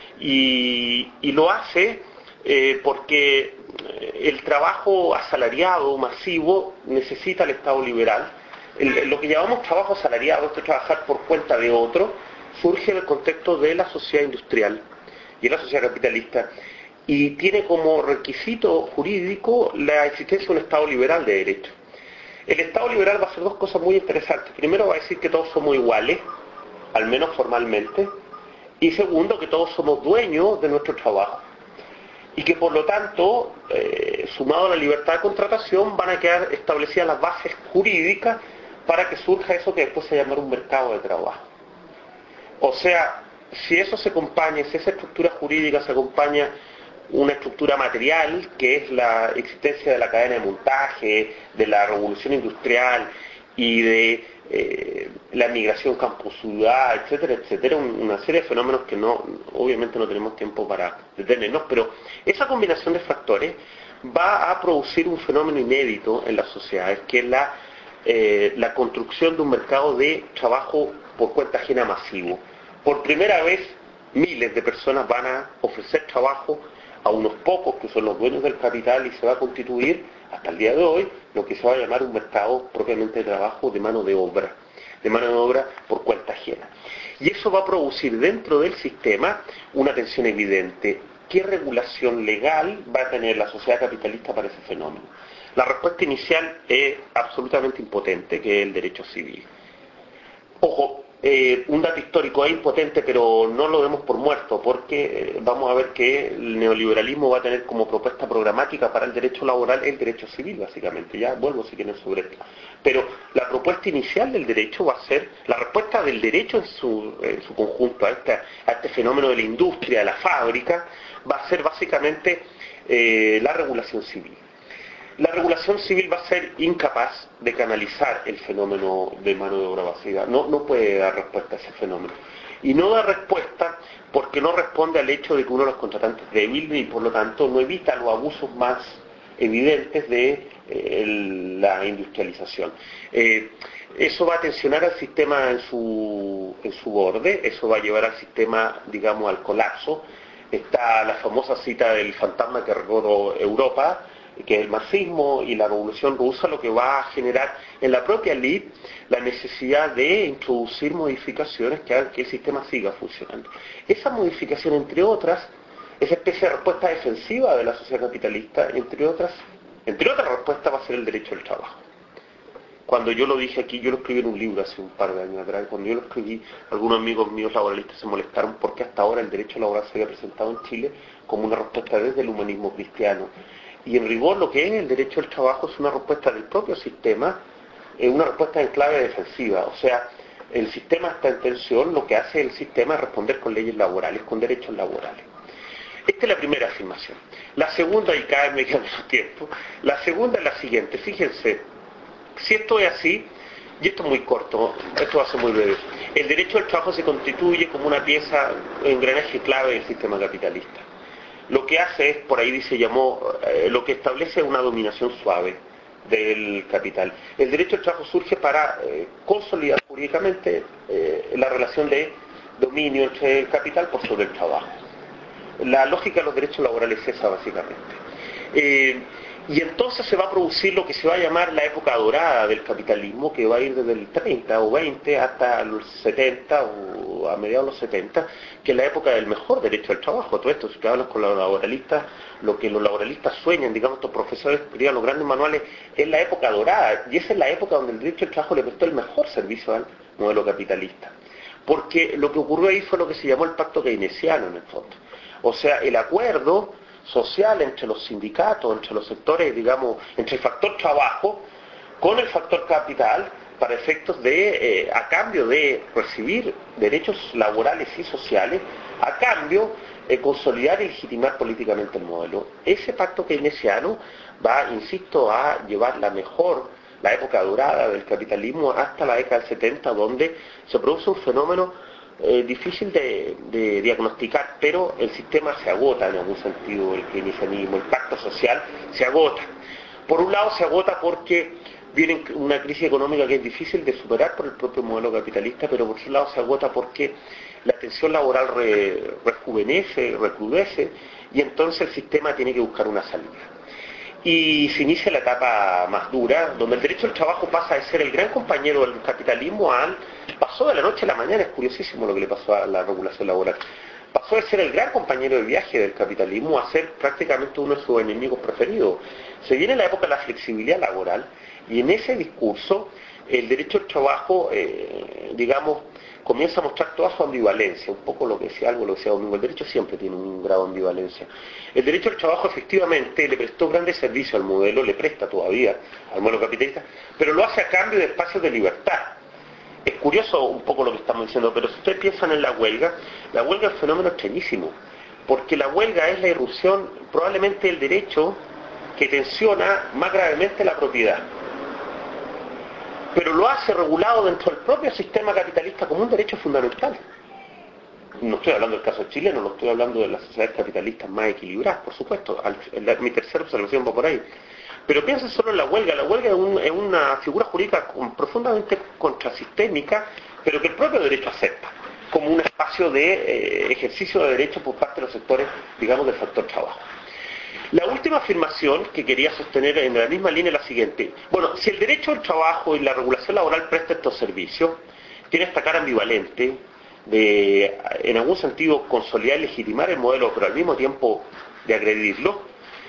Y, y lo hace eh, porque el trabajo asalariado masivo necesita el Estado liberal. El, lo que llamamos trabajo asalariado, esto es trabajar por cuenta de otro, surge en el contexto de la sociedad industrial y de la sociedad capitalista, y tiene como requisito jurídico la existencia de un Estado liberal de derecho. El Estado liberal va a hacer dos cosas muy interesantes. Primero, va a decir que todos somos iguales, al menos formalmente, y segundo, que todos somos dueños de nuestro trabajo, y que por lo tanto, eh, sumado a la libertad de contratación, van a quedar establecidas las bases jurídicas para que surja eso que después se llamará un mercado de trabajo. O sea, si eso se acompaña, si esa estructura jurídica se acompaña una estructura material, que es la existencia de la cadena de montaje, de la revolución industrial y de eh, la migración campo-ciudad, etcétera, etcétera, una serie de fenómenos que no, obviamente no tenemos tiempo para detenernos, pero esa combinación de factores va a producir un fenómeno inédito en las sociedades, que es la, eh, la construcción de un mercado de trabajo por cuenta ajena masivo. Por primera vez, miles de personas van a ofrecer trabajo a unos pocos que son los dueños del capital y se va a constituir, hasta el día de hoy, lo que se va a llamar un mercado propiamente de trabajo de mano de obra, de mano de obra por cuenta ajena. Y eso va a producir dentro del sistema una tensión evidente. ¿Qué regulación legal va a tener la sociedad capitalista para ese fenómeno? La respuesta inicial es absolutamente impotente, que es el derecho civil. Ojo, eh, un dato histórico es impotente, pero no lo demos por muerto, porque eh, vamos a ver que el neoliberalismo va a tener como propuesta programática para el derecho laboral el derecho civil, básicamente. Ya vuelvo si quieren sobre esto. Pero la propuesta inicial del derecho va a ser, la respuesta del derecho en su, en su conjunto a, esta, a este fenómeno de la industria, de la fábrica, va a ser básicamente eh, la regulación civil. La regulación civil va a ser incapaz de canalizar el fenómeno de mano de obra vacía. No, no puede dar respuesta a ese fenómeno. Y no da respuesta porque no responde al hecho de que uno de los contratantes es débil y por lo tanto no evita los abusos más evidentes de eh, el, la industrialización. Eh, eso va a tensionar al sistema en su, en su borde, eso va a llevar al sistema, digamos, al colapso. Está la famosa cita del fantasma que recorrió Europa, que es el marxismo y la revolución rusa, lo que va a generar en la propia élite la necesidad de introducir modificaciones que hagan que el sistema siga funcionando. Esa modificación, entre otras, esa especie de respuesta defensiva de la sociedad capitalista, entre otras, entre otras respuestas va a ser el derecho al trabajo. Cuando yo lo dije aquí, yo lo escribí en un libro hace un par de años atrás, cuando yo lo escribí, algunos amigos míos laboralistas se molestaron porque hasta ahora el derecho laboral se había presentado en Chile como una respuesta desde el humanismo cristiano. Y en rigor lo que es el derecho al trabajo es una respuesta del propio sistema, es una respuesta en clave defensiva. O sea, el sistema está en tensión, lo que hace el sistema es responder con leyes laborales, con derechos laborales. Esta es la primera afirmación. La segunda, y cada vez me queda menos tiempo, la segunda es la siguiente. Fíjense, si esto es así, y esto es muy corto, esto va a ser muy breve, el derecho al trabajo se constituye como una pieza, engranaje clave del sistema capitalista. Lo que hace es, por ahí dice, llamó, eh, lo que establece una dominación suave del capital. El derecho al trabajo surge para eh, consolidar jurídicamente eh, la relación de dominio entre el capital por sobre el trabajo. La lógica de los derechos laborales es esa, básicamente. Eh, y entonces se va a producir lo que se va a llamar la época dorada del capitalismo, que va a ir desde el treinta o veinte hasta los setenta o a mediados de los setenta, que es la época del mejor derecho al trabajo. Todo esto, si te hablas con los laboralistas, lo que los laboralistas sueñan, digamos, estos profesores que escribían los grandes manuales, es la época dorada, y esa es la época donde el derecho al trabajo le prestó el mejor servicio al modelo capitalista. Porque lo que ocurrió ahí fue lo que se llamó el pacto keynesiano, en el fondo. O sea, el acuerdo social entre los sindicatos, entre los sectores, digamos, entre el factor trabajo con el factor capital, para efectos de, eh, a cambio de recibir derechos laborales y sociales, a cambio de consolidar y legitimar políticamente el modelo. Ese pacto keynesiano va, insisto, a llevar la mejor, la época dorada del capitalismo hasta la década del setenta, donde se produce un fenómeno Eh, difícil de, de diagnosticar, pero el sistema se agota en algún sentido, el keynesianismo, el pacto social se agota. Por un lado se agota porque viene una crisis económica que es difícil de superar por el propio modelo capitalista, pero por otro lado se agota porque la tensión laboral re, rejuvenece, recrudece, y entonces el sistema tiene que buscar una salida. Y se inicia la etapa más dura, donde el derecho al trabajo pasa de ser el gran compañero del capitalismo al... pasó de la noche a la mañana, es curiosísimo lo que le pasó a la regulación laboral. Pasó de ser el gran compañero de viaje del capitalismo a ser prácticamente uno de sus enemigos preferidos. Se viene la época de la flexibilidad laboral, y en ese discurso el derecho al trabajo, eh, digamos, comienza a mostrar toda su ambivalencia, un poco lo que decía algo, lo que decía Domingo, el derecho siempre tiene un grado de ambivalencia. El derecho al trabajo efectivamente le prestó grandes servicios al modelo, le presta todavía al modelo capitalista, pero lo hace a cambio de espacios de libertad. Es curioso un poco lo que estamos diciendo, pero si ustedes piensan en la huelga, la huelga es un fenómeno extrañísimo, porque la huelga es la irrupción probablemente del derecho que tensiona más gravemente la propiedad. pero lo hace regulado dentro del propio sistema capitalista como un derecho fundamental. No estoy hablando del caso chileno, no estoy hablando de las sociedades capitalistas más equilibradas, por supuesto. Al, la, mi tercera observación va por ahí. Pero piensen solo en la huelga. La huelga es, un, es una figura jurídica profundamente contrasistémica, pero que el propio derecho acepta como un espacio de eh, ejercicio de derechos por parte de los sectores, digamos, del factor trabajo. La última afirmación que quería sostener en la misma línea es la siguiente. Bueno, si el derecho al trabajo y la regulación laboral presta estos servicios, tiene esta cara ambivalente de, en algún sentido, consolidar y legitimar el modelo, pero al mismo tiempo de agredirlo,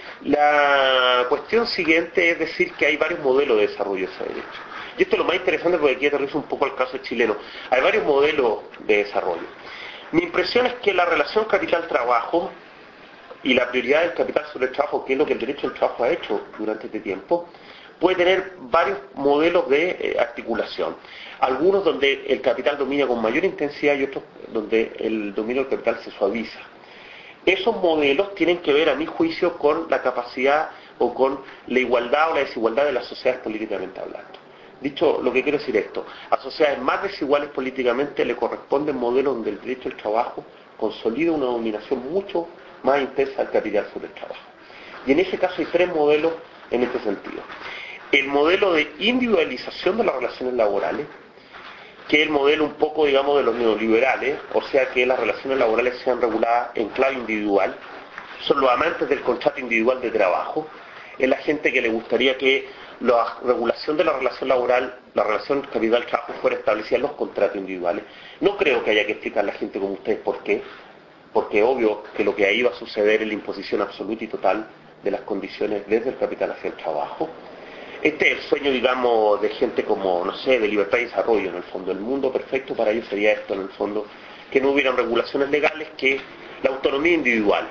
la cuestión siguiente es decir que hay varios modelos de desarrollo de ese derecho. Y esto es lo más interesante porque aquí aterriza un poco el caso chileno. Hay varios modelos de desarrollo. Mi impresión es que la relación capital-trabajo y la prioridad del capital sobre el trabajo, que es lo que el derecho al trabajo ha hecho durante este tiempo, puede tener varios modelos de eh, articulación. Algunos donde el capital domina con mayor intensidad y otros donde el dominio del capital se suaviza. Esos modelos tienen que ver, a mi juicio, con la capacidad o con la igualdad o la desigualdad de las sociedades políticamente hablando. Dicho lo que quiero decir esto, a sociedades más desiguales políticamente le corresponden modelos donde el derecho al trabajo consolida una dominación mucho más intensa del capital sobre el trabajo. Y en ese caso hay tres modelos en este sentido. El modelo de individualización de las relaciones laborales, que es el modelo un poco, digamos, de los neoliberales, o sea que las relaciones laborales sean reguladas en clave individual, son los amantes del contrato individual de trabajo, es la gente que le gustaría que la regulación de la relación laboral, la relación capital-trabajo fuera establecida en los contratos individuales. No creo que haya que explicar a la gente como ustedes por qué, porque obvio que lo que ahí va a suceder es la imposición absoluta y total de las condiciones desde el capital hacia el trabajo. Este es el sueño, digamos, de gente como, no sé, de libertad y desarrollo, en el fondo. El mundo perfecto para ellos sería esto, en el fondo, que no hubieran regulaciones legales, que la autonomía individual.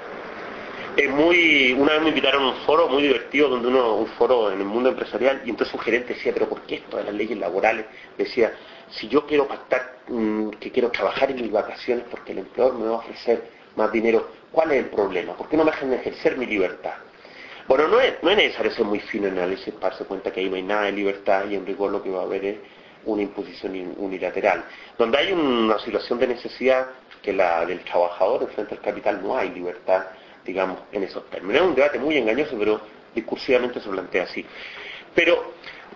Es muy, una vez me invitaron a un foro muy divertido, donde uno, un foro en el mundo empresarial, y entonces un gerente decía, pero ¿por qué esto de las leyes laborales? Decía, si yo quiero pactar mmm, que quiero trabajar en mis vacaciones porque el empleador me va a ofrecer más dinero, ¿cuál es el problema? ¿Por qué no me dejan ejercer mi libertad? Bueno, no es, no es necesario ser muy fino en el análisis para darse cuenta que ahí no hay nada de libertad y en rigor lo que va a haber es una imposición unilateral. Donde hay una situación de necesidad que la del trabajador frente al capital, no hay libertad, digamos, en esos términos. Es un debate muy engañoso, pero discursivamente se plantea así. Pero,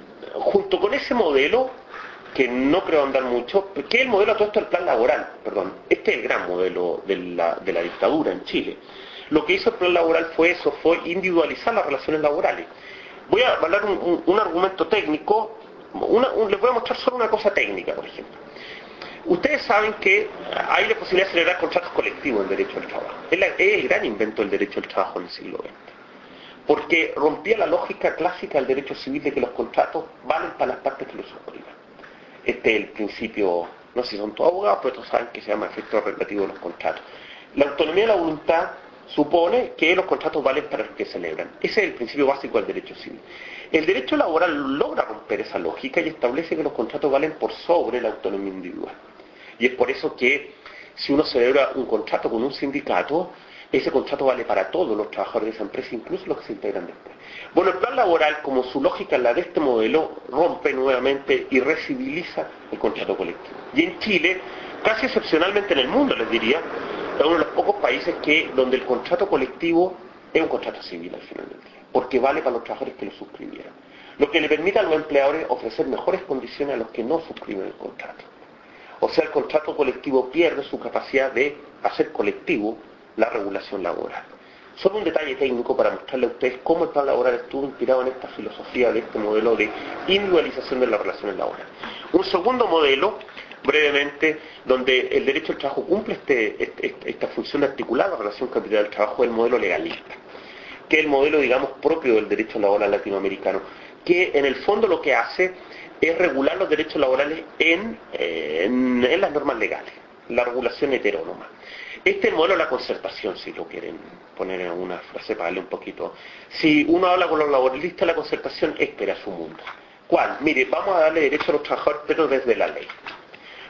junto con ese modelo, que no creo andar mucho, que es el modelo a todo esto del plan laboral, perdón, este es el gran modelo de la, de la dictadura en Chile. Lo que hizo el plan laboral fue eso, fue individualizar las relaciones laborales. Voy a hablar un, un, un argumento técnico, una, un, les voy a mostrar solo una cosa técnica, por ejemplo. Ustedes saben que hay la posibilidad de celebrar contratos colectivos en derecho al trabajo. Es, la, es el gran invento del derecho al trabajo en el siglo veinte. Porque rompía la lógica clásica del derecho civil de que los contratos valen para las partes que los suscriban. Este es el principio, no sé si son todos abogados, pero todos saben que se llama efecto relativo de los contratos. La autonomía de la voluntad supone que los contratos valen para los que celebran. Ese es el principio básico del derecho civil. El derecho laboral logra romper esa lógica y establece que los contratos valen por sobre la autonomía individual. Y es por eso que si uno celebra un contrato con un sindicato, ese contrato vale para todos los trabajadores de esa empresa, incluso los que se integran después. Bueno, el plan laboral, como su lógica es la de este modelo, rompe nuevamente y reciviliza el contrato colectivo. Y en Chile, casi excepcionalmente en el mundo, les diría, es uno de los pocos países que donde el contrato colectivo es un contrato civil al final del día, porque vale para los trabajadores que lo suscribieron. Lo que le permite a los empleadores ofrecer mejores condiciones a los que no suscriben el contrato. O sea, el contrato colectivo pierde su capacidad de hacer colectivo la regulación laboral. Solo un detalle técnico para mostrarle a ustedes cómo el plan laboral estuvo inspirado en esta filosofía de este modelo de individualización de las relaciones laborales. Un segundo modelo, brevemente, donde el derecho al trabajo cumple este, este, esta función de articular la relación capital-trabajo, es el modelo legalista, que es el modelo, digamos, propio del derecho laboral latinoamericano, que en el fondo lo que hace es regular los derechos laborales en, eh, en, en las normas legales, la regulación heterónoma. Este es el modelo de la concertación, si lo quieren poner en una frase para darle un poquito. Si uno habla con los laboralistas, la concertación espera su mundo. ¿Cuál? Mire, vamos a darle derecho a los trabajadores, pero desde la ley.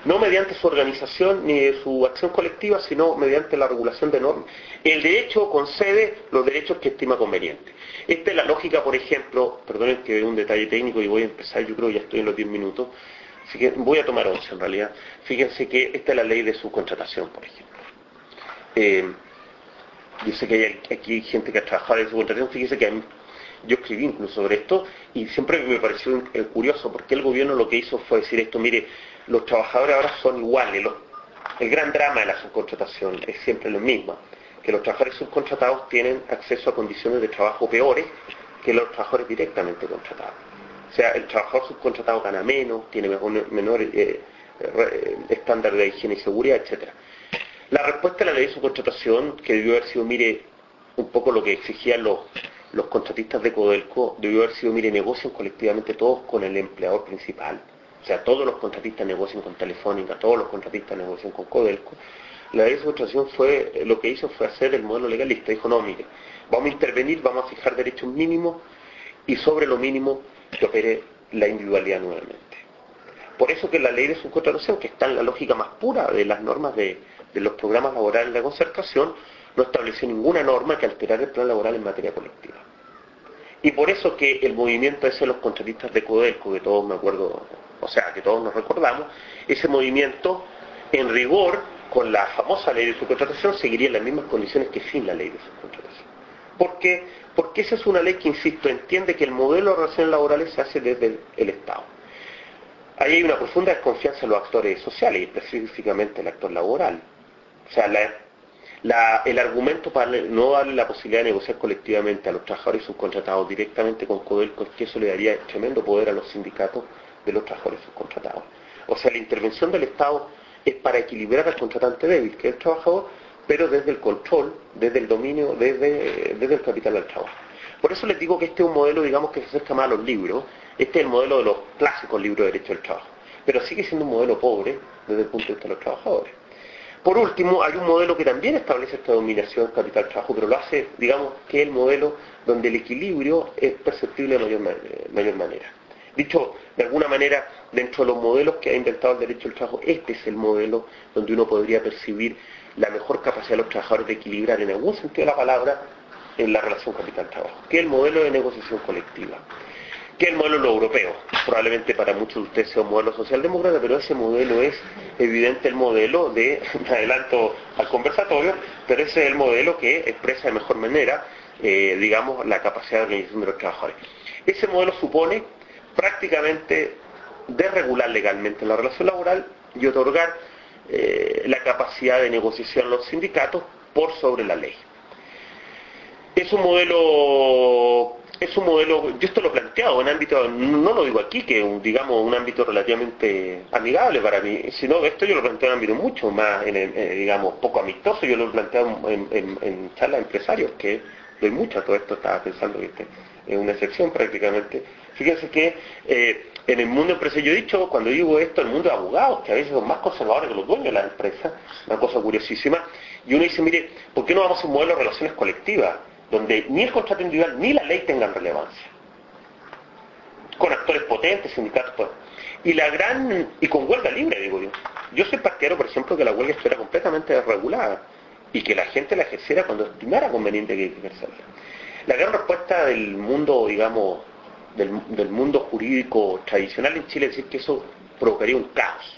no mediante su organización ni de su acción colectiva, sino mediante la regulación de normas. El derecho concede los derechos que estima conveniente. Esta es la lógica, por ejemplo, perdonen que veo un detalle técnico y voy a empezar, yo creo que ya estoy en los diez minutos, así que voy a tomar once en realidad. Fíjense que esta es la ley de subcontratación, por ejemplo. Eh, yo sé que hay aquí gente que ha trabajado en subcontratación, fíjense que hay, yo escribí incluso sobre esto y siempre me pareció eh, curioso porque el gobierno lo que hizo fue decir esto, mire, los trabajadores ahora son iguales, los, el gran drama de la subcontratación es siempre lo mismo, que los trabajadores subcontratados tienen acceso a condiciones de trabajo peores que los trabajadores directamente contratados. O sea, el trabajador subcontratado gana menos, tiene menor, menor eh, eh, estándar de higiene y seguridad, etcétera. La respuesta a la ley de subcontratación, que debió haber sido, mire, un poco lo que exigían los los contratistas de Codelco, debió haber sido, mire, negocian colectivamente todos con el empleador principal. O sea, todos los contratistas negocian con Telefónica, todos los contratistas negocian con Codelco. La ley de subcontratación fue, lo que hizo fue hacer el modelo legalista. Dijo, no, mire, vamos a intervenir, vamos a fijar derechos mínimos y sobre lo mínimo que opere la individualidad nuevamente. Por eso que la ley de subcontratación, que está en la lógica más pura de las normas de, de los programas laborales de la concertación, no estableció ninguna norma que alterara el plan laboral en materia colectiva. Y por eso que el movimiento ese de los contratistas de Codelco, que todos me acuerdo, o sea, que todos nos recordamos, ese movimiento, en rigor, con la famosa ley de subcontratación, seguiría en las mismas condiciones que sin la ley de subcontratación. ¿Por qué? Porque esa es una ley que, insisto, entiende que el modelo de relaciones laborales se hace desde el, el Estado. Ahí hay una profunda desconfianza en los actores sociales, y específicamente el actor laboral. O sea, la La, el argumento para no darle la posibilidad de negociar colectivamente a los trabajadores subcontratados directamente con Codelco es que eso le daría tremendo poder a los sindicatos de los trabajadores subcontratados. O sea, la intervención del Estado es para equilibrar al contratante débil, que es el trabajador, pero desde el control, desde el dominio, desde, desde el capital del trabajo. Por eso les digo que este es un modelo, digamos, que se acerca más a los libros. Este es el modelo de los clásicos libros de derecho del trabajo. Pero sigue siendo un modelo pobre desde el punto de vista de los trabajadores. Por último, hay un modelo que también establece esta dominación capital-trabajo, pero lo hace, digamos, que es el modelo donde el equilibrio es perceptible de mayor, mayor manera. Dicho de alguna manera, dentro de los modelos que ha inventado el derecho del trabajo, este es el modelo donde uno podría percibir la mejor capacidad de los trabajadores de equilibrar, en algún sentido de la palabra, en la relación capital-trabajo, que es el modelo de negociación colectiva. Que es el modelo europeo. Probablemente para muchos de ustedes sea un modelo socialdemócrata, pero ese modelo es evidente el modelo de, me adelanto al conversatorio, pero ese es el modelo que expresa de mejor manera, eh, digamos, la capacidad de organización de los trabajadores. Ese modelo supone prácticamente desregular legalmente la relación laboral y otorgar eh, la capacidad de negociación a los sindicatos por sobre la ley. Es un modelo... Es un modelo, yo esto lo he planteado en ámbito, no lo digo aquí, que un, digamos un ámbito relativamente amigable para mí, sino que esto yo lo planteo en ámbito mucho más, en el, eh, digamos, poco amistoso, yo lo he planteado en, en, en charlas de empresarios, que doy mucho, todo esto estaba pensando que este es una excepción prácticamente. Fíjense que eh, en el mundo empresarial, yo he dicho, cuando digo esto, el mundo de abogados, que a veces son más conservadores que los dueños de las empresas, una cosa curiosísima, y uno dice, mire, ¿por qué no vamos a un modelo de relaciones colectivas? Donde ni el contrato individual ni la ley tengan relevancia, con actores potentes, sindicatos, pues. y la gran y con huelga libre, digo yo. Yo soy partidario, por ejemplo, que la huelga estuviera completamente desregulada y que la gente la ejerciera cuando estimara conveniente que ejercerla. La gran respuesta del mundo, digamos, del, del mundo jurídico tradicional en Chile es decir que eso provocaría un caos.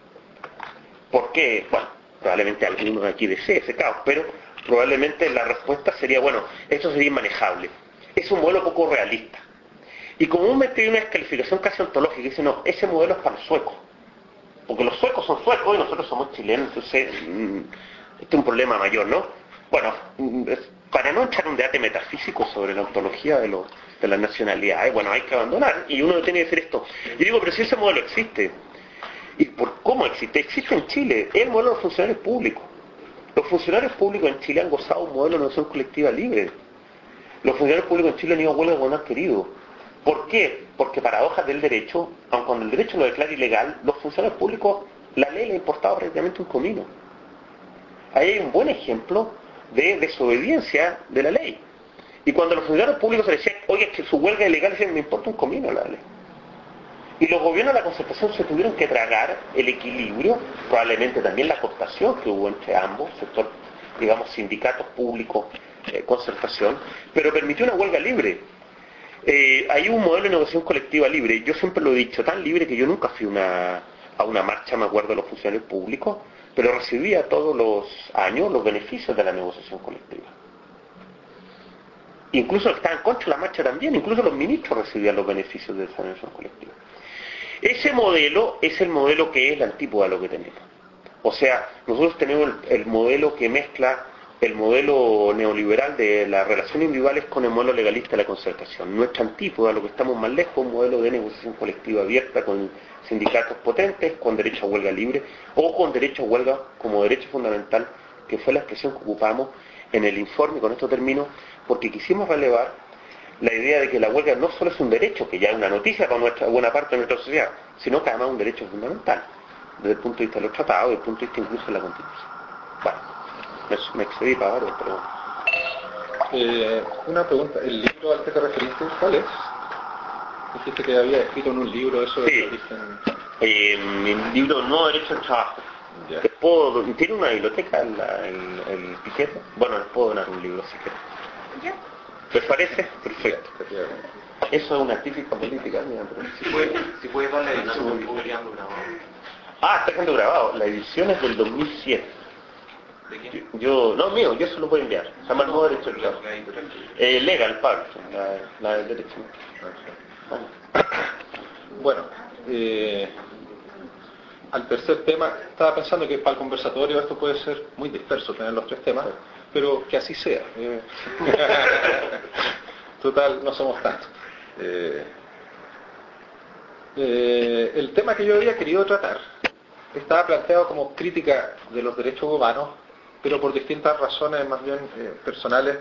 ¿Por qué? Bueno, probablemente algunos aquí desee ese caos, pero probablemente la respuesta sería, bueno, esto sería inmanejable. Es un modelo poco realista. Y comúnmente hay una descalificación casi ontológica, dice, no, ese modelo es para los suecos. Porque los suecos son suecos y nosotros somos chilenos, entonces, mmm, este es un problema mayor, ¿no? Bueno, para no echar un debate metafísico sobre la ontología de, los, de las nacionalidades, bueno, hay que abandonar, y uno tiene que decir esto. Yo digo, pero si ese modelo existe, ¿y por cómo existe? Existe en Chile, es el modelo de los funcionarios públicos. Los funcionarios públicos en Chile han gozado un modelo de negociación colectiva libre. Los funcionarios públicos en Chile han ido a huelga cuando han querido. ¿Por qué? Porque paradojas del derecho, aun cuando el derecho lo declara ilegal, los funcionarios públicos, la ley le ha importado prácticamente un comino. Ahí hay un buen ejemplo de desobediencia de la ley. Y cuando los funcionarios públicos se decían, oye, que su huelga es ilegal, dicen, me importa un comino la ley. Y los gobiernos de la concertación se tuvieron que tragar el equilibrio, probablemente también la cooptación que hubo entre ambos, sector, digamos, sindicatos públicos, eh, concertación, pero permitió una huelga libre. Eh, hay un modelo de negociación colectiva libre, yo siempre lo he dicho, tan libre que yo nunca fui una, a una marcha, me acuerdo, de los funcionarios públicos, pero recibía todos los años los beneficios de la negociación colectiva. Incluso estaban contra la marcha también, incluso los ministros recibían los beneficios de esa negociación colectiva. Ese modelo es el modelo que es la antípoda de lo que tenemos. O sea, nosotros tenemos el, el modelo que mezcla el modelo neoliberal de las relaciones individuales con el modelo legalista de la concertación. Nuestra antípoda, lo que estamos más lejos, un modelo de negociación colectiva abierta con sindicatos potentes, con derecho a huelga libre, o con derecho a huelga como derecho fundamental, que fue la expresión que ocupamos en el informe, con esto termino, porque quisimos relevar la idea de que la huelga no solo es un derecho, que ya es una noticia para nuestra, buena parte de nuestra sociedad, sino que además es un derecho fundamental, desde el punto de vista de los tratados, desde el punto de vista incluso de la Constitución. Bueno, me, me excedí para varios, pero... Eh, una pregunta, ¿el libro al que te referiste, cuál es? Dijiste que había escrito en un libro eso de sí. origen... Eh, mi libro No Derecho al Trabajo. Ya. Les puedo, ¿tiene una biblioteca el, el, el piquete? Bueno, les puedo donar un libro si quieren. Ya. ¿Les parece? Perfecto. Efectivamente. Eso es una típica política mía, pero Si puedes si puede dar la edición, porque quedando grabado. Ah, está quedando grabado. La edición es del dos mil siete. ¿De quién? Yo, yo- no, mío, yo se lo puedo enviar. Se llama No Derecho al Trabajo. La editorial. Eh, legal Publishing, la, la del derecho. Bueno. Bueno, eh, al tercer tema, estaba pensando que para el conversatorio esto puede ser muy disperso, tener los tres temas, pero que así sea. eh. Total, no somos tantos. Eh, eh, el tema que yo había querido tratar estaba planteado como crítica de los derechos humanos, pero por distintas razones más bien eh, personales.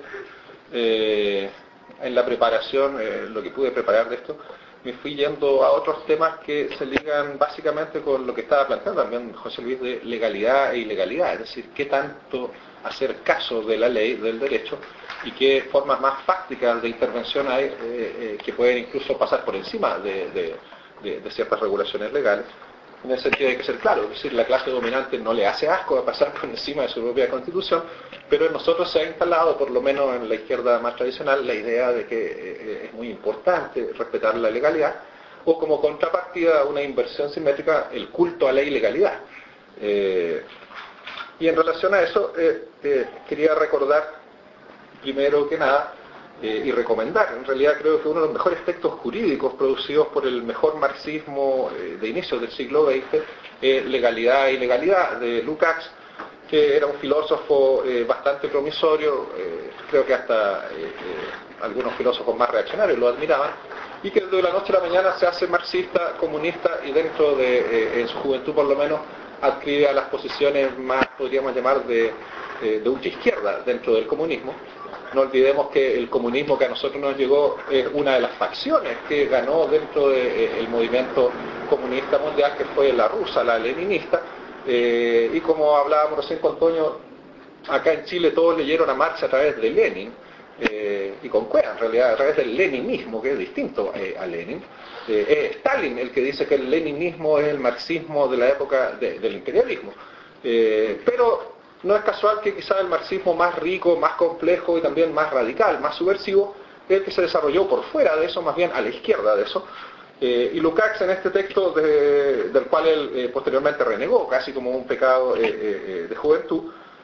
Eh, en la preparación, eh, lo que pude preparar de esto, me fui yendo a otros temas que se ligan básicamente con lo que estaba planteando también José Luis, de legalidad e ilegalidad, es decir, qué tanto hacer caso de la ley, del derecho, y qué formas más fácticas de intervención hay eh, eh, que pueden incluso pasar por encima de, de, de, de ciertas regulaciones legales. En ese sentido hay que ser claro, es decir, la clase dominante no le hace asco a pasar por encima de su propia constitución, pero en nosotros se ha instalado, por lo menos en la izquierda más tradicional, la idea de que eh, es muy importante respetar la legalidad, o como contrapartida una inversión simétrica, el culto a la ilegalidad. Eh, y en relación a eso, eh, eh, quería recordar, primero que nada, Eh, y recomendar, en realidad creo que uno de los mejores textos jurídicos producidos por el mejor marxismo eh, de inicios del siglo veinte, eh, Legalidad e Ilegalidad, de Lukács, que era un filósofo eh, bastante promisorio, eh, creo que hasta eh, eh, algunos filósofos más reaccionarios lo admiraban, y que de la noche a la mañana se hace marxista, comunista, y dentro de, eh, en su juventud por lo menos, adquiere a las posiciones más, podríamos llamar, de, eh, de ultraizquierda dentro del comunismo. No olvidemos que el comunismo que a nosotros nos llegó es una de las facciones que ganó dentro del movimiento comunista mundial, que fue la rusa, la leninista, eh, y como hablábamos recién con Toño, acá en Chile todos leyeron a Marx a través de Lenin, eh, y con Cueva en realidad, a través del leninismo, que es distinto eh, a Lenin. Eh, es Stalin el que dice que el leninismo es el marxismo de la época de, del imperialismo. Eh, pero no es casual que quizá el marxismo más rico, más complejo y también más radical, más subversivo, es el que se desarrolló por fuera de eso, más bien a la izquierda de eso. Eh, y Lukács, en este texto de, del cual él eh, posteriormente renegó, casi como un pecado eh, eh, de juventud,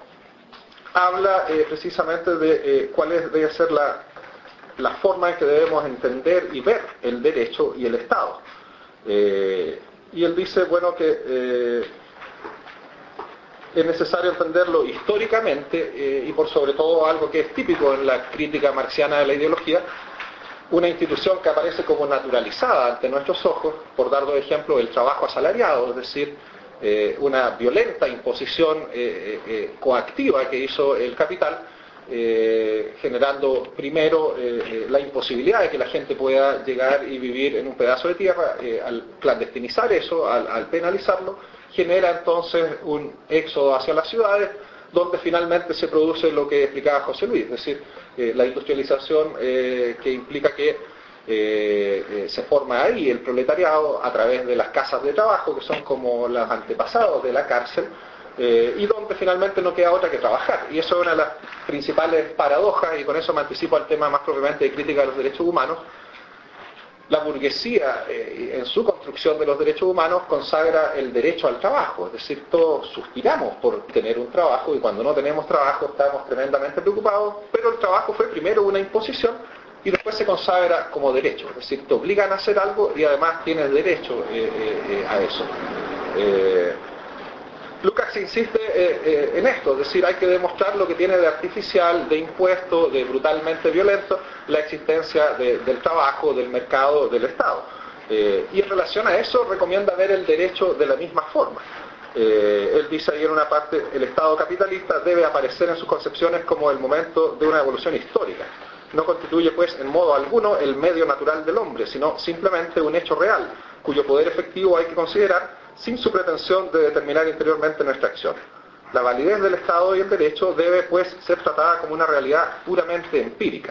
habla eh, precisamente de eh, cuál es, debe ser la, la forma en que debemos entender y ver el derecho y el Estado. Eh, y él dice, bueno, que eh, es necesario entenderlo históricamente eh, y por sobre todo algo que es típico en la crítica marxiana de la ideología, una institución que aparece como naturalizada ante nuestros ojos, por dar dos ejemplos, el trabajo asalariado, es decir, eh, una violenta imposición eh, eh, coactiva que hizo el capital, eh, generando primero eh, la imposibilidad de que la gente pueda llegar y vivir en un pedazo de tierra. Eh, al clandestinizar eso, al, al penalizarlo, genera entonces un éxodo hacia las ciudades, donde finalmente se produce lo que explicaba José Luis, es decir, eh, la industrialización eh, que implica que eh, eh, se forma ahí el proletariado a través de las casas de trabajo, que son como los antepasados de la cárcel, eh, y donde finalmente no queda otra que trabajar. Y eso es una de las principales paradojas, y con eso me anticipo al tema más propiamente de crítica de los derechos humanos. La burguesía, eh, en su construcción de los derechos humanos, consagra el derecho al trabajo, es decir, todos suspiramos por tener un trabajo y cuando no tenemos trabajo estamos tremendamente preocupados, pero el trabajo fue primero una imposición y después se consagra como derecho, es decir, te obligan a hacer algo y además tienes derecho eh, eh, a eso. Eh, Lukács insiste eh, eh, en esto, es decir, hay que demostrar lo que tiene de artificial, de impuesto, de brutalmente violento, la existencia de, del trabajo, del mercado, del Estado. Eh, y en relación a eso recomienda ver el derecho de la misma forma. Eh, él dice ahí en una parte, el Estado capitalista debe aparecer en sus concepciones como el momento de una evolución histórica. No constituye pues en modo alguno el medio natural del hombre, sino simplemente un hecho real, cuyo poder efectivo hay que considerar sin su pretensión de determinar interiormente nuestra acción. La validez del Estado y el derecho debe, pues, ser tratada como una realidad puramente empírica.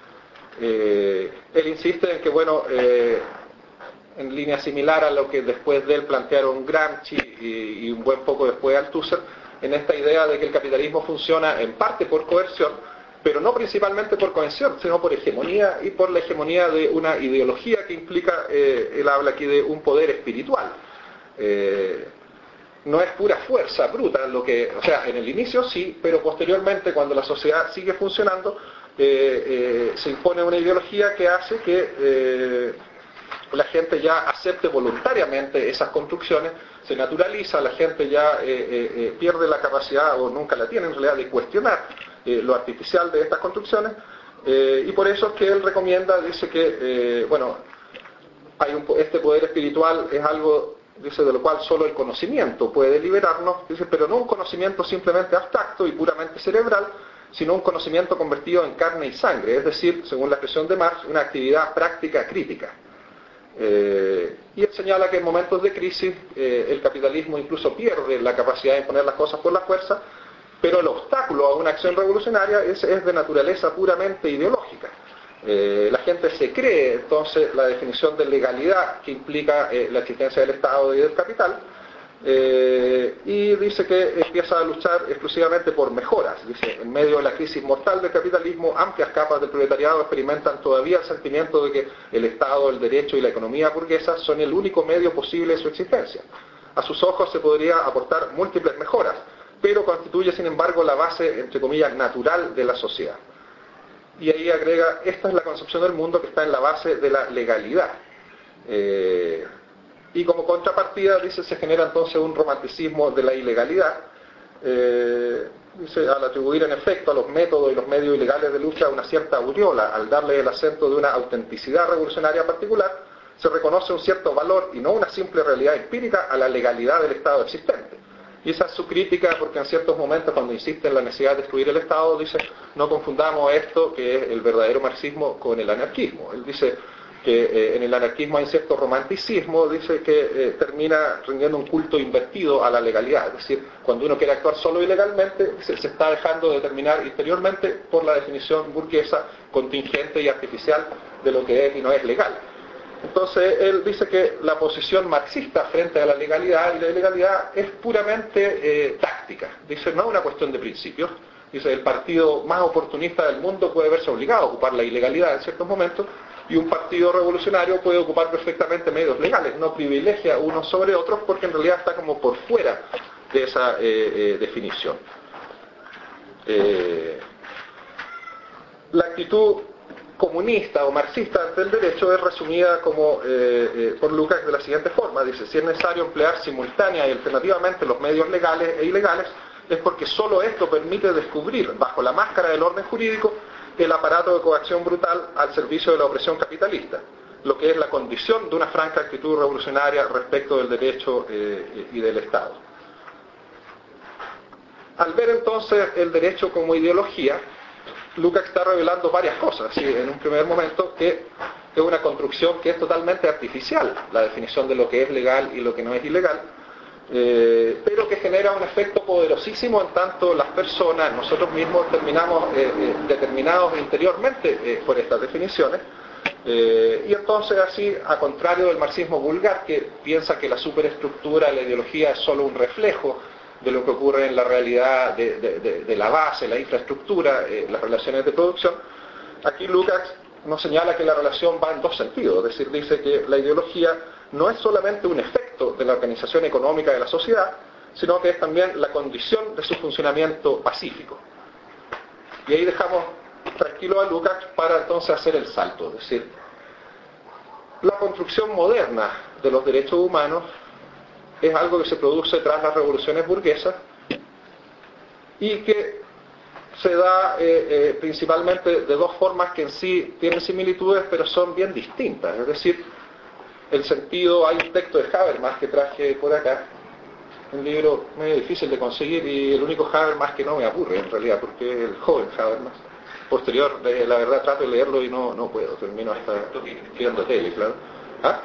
Eh, él insiste en que, bueno, eh, en línea similar a lo que después de él plantearon Gramsci y, y un buen poco después Althusser, en esta idea de que el capitalismo funciona en parte por coerción, pero no principalmente por coerción, sino por hegemonía y por la hegemonía de una ideología que implica, eh, él habla aquí de un poder espiritual. Eh, no es pura fuerza bruta lo que, o sea, en el inicio sí, pero posteriormente cuando la sociedad sigue funcionando eh, eh, se impone una ideología que hace que eh, la gente ya acepte voluntariamente esas construcciones, se naturaliza, la gente ya eh, eh, eh, pierde la capacidad o nunca la tiene en realidad de cuestionar eh, lo artificial de estas construcciones eh, y por eso es que él recomienda, dice que eh, bueno, hay un, este poder espiritual es algo, dice, de lo cual solo el conocimiento puede liberarnos, dice, pero no un conocimiento simplemente abstracto y puramente cerebral, sino un conocimiento convertido en carne y sangre, es decir, según la expresión de Marx, una actividad práctica crítica. Eh, y él señala que en momentos de crisis eh, el capitalismo incluso pierde la capacidad de imponer las cosas por la fuerza, pero el obstáculo a una acción revolucionaria es, es de naturaleza puramente ideológica. Eh, la gente se cree entonces la definición de legalidad que implica eh, la existencia del Estado y del capital eh, y dice que empieza a luchar exclusivamente por mejoras. Dice, en medio de la crisis mortal del capitalismo, amplias capas del proletariado experimentan todavía el sentimiento de que el Estado, el derecho y la economía burguesa son el único medio posible de su existencia. A sus ojos se podría aportar múltiples mejoras, pero constituye sin embargo la base, entre comillas, natural de la sociedad. Y ahí agrega, esta es la concepción del mundo que está en la base de la legalidad. Eh, y como contrapartida, dice, se genera entonces un romanticismo de la ilegalidad, eh, dice, al atribuir en efecto a los métodos y los medios ilegales de lucha una cierta aureola, al darle el acento de una autenticidad revolucionaria particular, se reconoce un cierto valor y no una simple realidad empírica a la legalidad del Estado existente. Y esa es su crítica, porque en ciertos momentos cuando insiste en la necesidad de destruir el Estado, dice, no confundamos esto que es el verdadero marxismo con el anarquismo. Él dice que eh, en el anarquismo hay cierto romanticismo, dice que eh, termina rindiendo un culto invertido a la legalidad. Es decir, cuando uno quiere actuar solo ilegalmente, se, se está dejando determinar interiormente por la definición burguesa, contingente y artificial de lo que es y no es legal. Entonces él dice que la posición marxista frente a la legalidad y la ilegalidad es puramente eh, táctica. Dice, no es una cuestión de principios. Dice, el partido más oportunista del mundo puede verse obligado a ocupar la ilegalidad en ciertos momentos y un partido revolucionario puede ocupar perfectamente medios legales. No privilegia unos sobre otros porque en realidad está como por fuera de esa eh, eh, definición. Eh, la actitud comunista o marxista ante el derecho es resumida como eh, eh, por Lukács de la siguiente forma. Dice, si es necesario emplear simultánea y alternativamente los medios legales e ilegales, es porque solo esto permite descubrir, bajo la máscara del orden jurídico, el aparato de coacción brutal al servicio de la opresión capitalista, lo que es la condición de una franca actitud revolucionaria respecto del derecho eh, y del Estado. Al ver entonces el derecho como ideología, Lukács está revelando varias cosas. ¿Sí? En un primer momento que es una construcción que es totalmente artificial, la definición de lo que es legal y lo que no es ilegal, eh, pero que genera un efecto poderosísimo en tanto las personas, nosotros mismos terminamos eh, eh, determinados interiormente eh, por estas definiciones, Eh, y entonces así, a contrario del marxismo vulgar, que piensa que la superestructura de la ideología es solo un reflejo de lo que ocurre en la realidad de, de, de, de la base, la infraestructura, eh, las relaciones de producción, aquí Lukács nos señala que la relación va en dos sentidos, es decir, dice que la ideología no es solamente un efecto de la organización económica de la sociedad, sino que es también la condición de su funcionamiento pacífico. Y ahí dejamos tranquilo a Lukács para entonces hacer el salto, es decir, la construcción moderna de los derechos humanos es algo que se produce tras las revoluciones burguesas y que se da eh, eh, principalmente de dos formas que en sí tienen similitudes pero son bien distintas, es decir, el sentido, hay un texto de Habermas que traje por acá, un libro medio difícil de conseguir y el único Habermas que no me aburre en realidad, porque es el joven Habermas. Posterior, eh, la verdad trato de leerlo y no, no puedo, termino hasta viendo tele, claro. ¿Ah?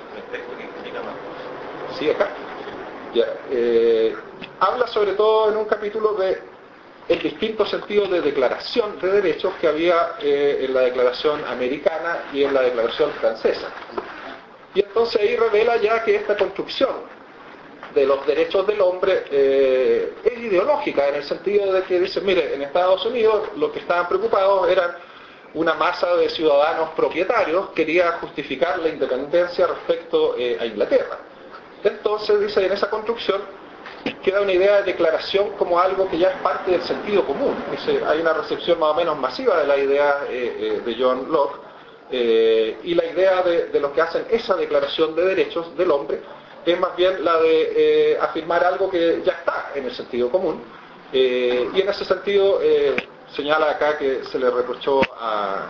Sí, acá. Ya, eh, habla sobre todo en un capítulo de el distinto sentido de declaración de derechos que había eh, en la declaración americana y en la declaración francesa. Y entonces ahí revela ya que esta construcción de los derechos del hombre eh, es ideológica, en el sentido de que dice, mire, en Estados Unidos los que estaban preocupados eran una masa de ciudadanos propietarios, quería justificar la independencia respecto eh, a Inglaterra. Entonces, dice, en esa construcción queda una idea de declaración como algo que ya es parte del sentido común. Dice, hay una recepción más o menos masiva de la idea eh, eh, de John Locke eh, y la idea de, de los que hacen esa declaración de derechos del hombre es más bien la de eh, afirmar algo que ya está en el sentido común. Eh, y en ese sentido eh, señala acá que se le reprochó a,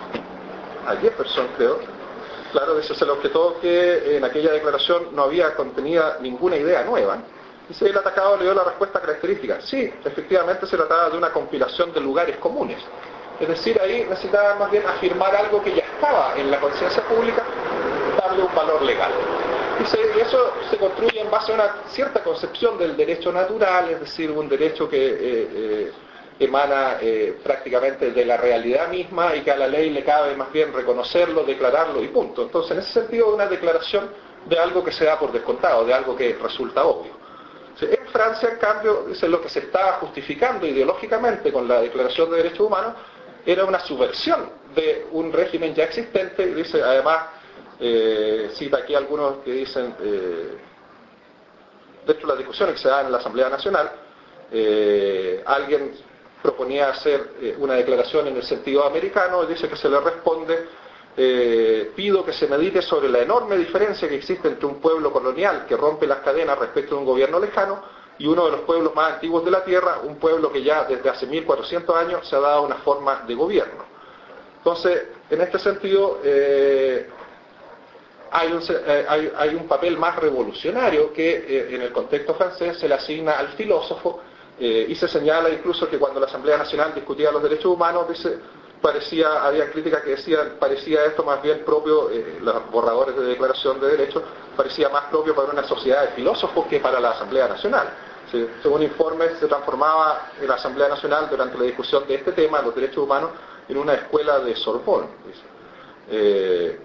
a Jefferson, creo. Claro, dice, se le objetó que en aquella declaración no había contenida ninguna idea nueva. Dice, el atacado le dio la respuesta característica. Sí, efectivamente se trataba de una compilación de lugares comunes. Es decir, ahí necesitaba más bien afirmar algo que ya estaba en la conciencia pública, darle un valor legal. Dice, y eso se construye en base a una cierta concepción del derecho natural, es decir, un derecho que eh, eh, emana eh, prácticamente de la realidad misma y que a la ley le cabe más bien reconocerlo, declararlo y punto. Entonces, en ese sentido, una declaración de algo que se da por descontado, de algo que resulta obvio. En Francia, en cambio, dice, lo que se estaba justificando ideológicamente con la Declaración de Derechos Humanos era una subversión de un régimen ya existente, y dice, además, eh, cita aquí algunos que dicen, eh, dentro de las discusiones que se dan en la Asamblea Nacional, eh, alguien proponía hacer eh, una declaración en el sentido americano, y dice que se le responde, eh, pido que se medite sobre la enorme diferencia que existe entre un pueblo colonial que rompe las cadenas respecto a un gobierno lejano y uno de los pueblos más antiguos de la tierra, un pueblo que ya desde hace mil cuatrocientos años se ha dado una forma de gobierno. Entonces, en este sentido, eh, hay, un, eh, hay, hay un papel más revolucionario que eh, en el contexto francés se le asigna al filósofo eh, y se señala incluso que cuando la Asamblea Nacional discutía los derechos humanos, dice, parecía, había críticas que decían, parecía esto más bien propio, eh, los borradores de declaración de derechos, parecía más propio para una sociedad de filósofos que para la Asamblea Nacional. Sí, según informes, se transformaba en la Asamblea Nacional durante la discusión de este tema, los derechos humanos, en una escuela de Sorbonne. Dice. Eh,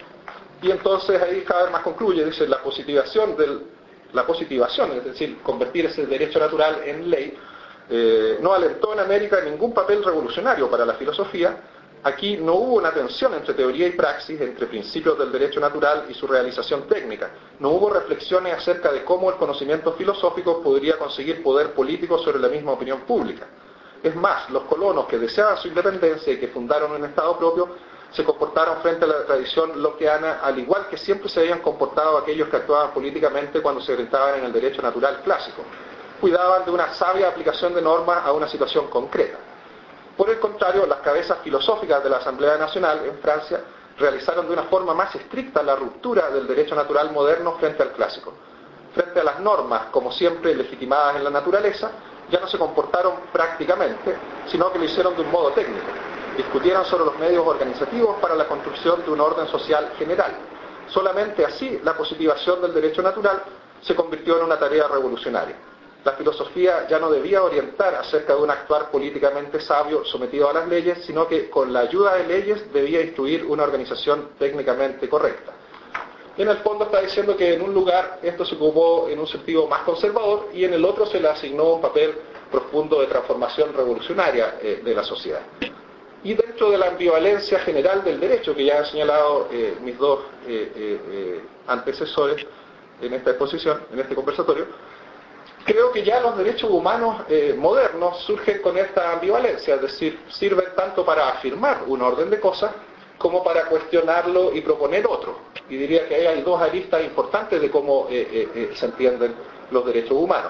y entonces ahí Habermas concluye, dice, la positivación, del, la positivación, es decir, convertir ese derecho natural en ley, eh, no alentó en América ningún papel revolucionario para la filosofía. Aquí no hubo una tensión entre teoría y praxis, entre principios del derecho natural y su realización técnica. No hubo reflexiones acerca de cómo el conocimiento filosófico podría conseguir poder político sobre la misma opinión pública. Es más, los colonos que deseaban su independencia y que fundaron un Estado propio, se comportaron frente a la tradición lockeana al igual que siempre se habían comportado aquellos que actuaban políticamente cuando se orientaban en el derecho natural clásico. Cuidaban de una sabia aplicación de normas a una situación concreta. Por el contrario, las cabezas filosóficas de la Asamblea Nacional en Francia realizaron de una forma más estricta la ruptura del derecho natural moderno frente al clásico. Frente a las normas, como siempre legitimadas en la naturaleza, ya no se comportaron prácticamente, sino que lo hicieron de un modo técnico. Discutieron sobre los medios organizativos para la construcción de un orden social general. Solamente así la positivación del derecho natural se convirtió en una tarea revolucionaria. la filosofía ya no debía orientar acerca de un actuar políticamente sabio sometido a las leyes, sino que con la ayuda de leyes debía instruir una organización técnicamente correcta. En el fondo está diciendo que en un lugar esto se ocupó en un sentido más conservador y en el otro se le asignó un papel profundo de transformación revolucionaria eh, de la sociedad. Y dentro de la ambivalencia general del derecho, que ya han señalado eh, mis dos eh, eh, antecesores en esta exposición, en este conversatorio, creo que ya los derechos humanos eh, modernos surgen con esta ambivalencia, es decir, sirven tanto para afirmar un orden de cosas como para cuestionarlo y proponer otro. Y diría que ahí hay dos aristas importantes de cómo eh, eh, eh, se entienden los derechos humanos.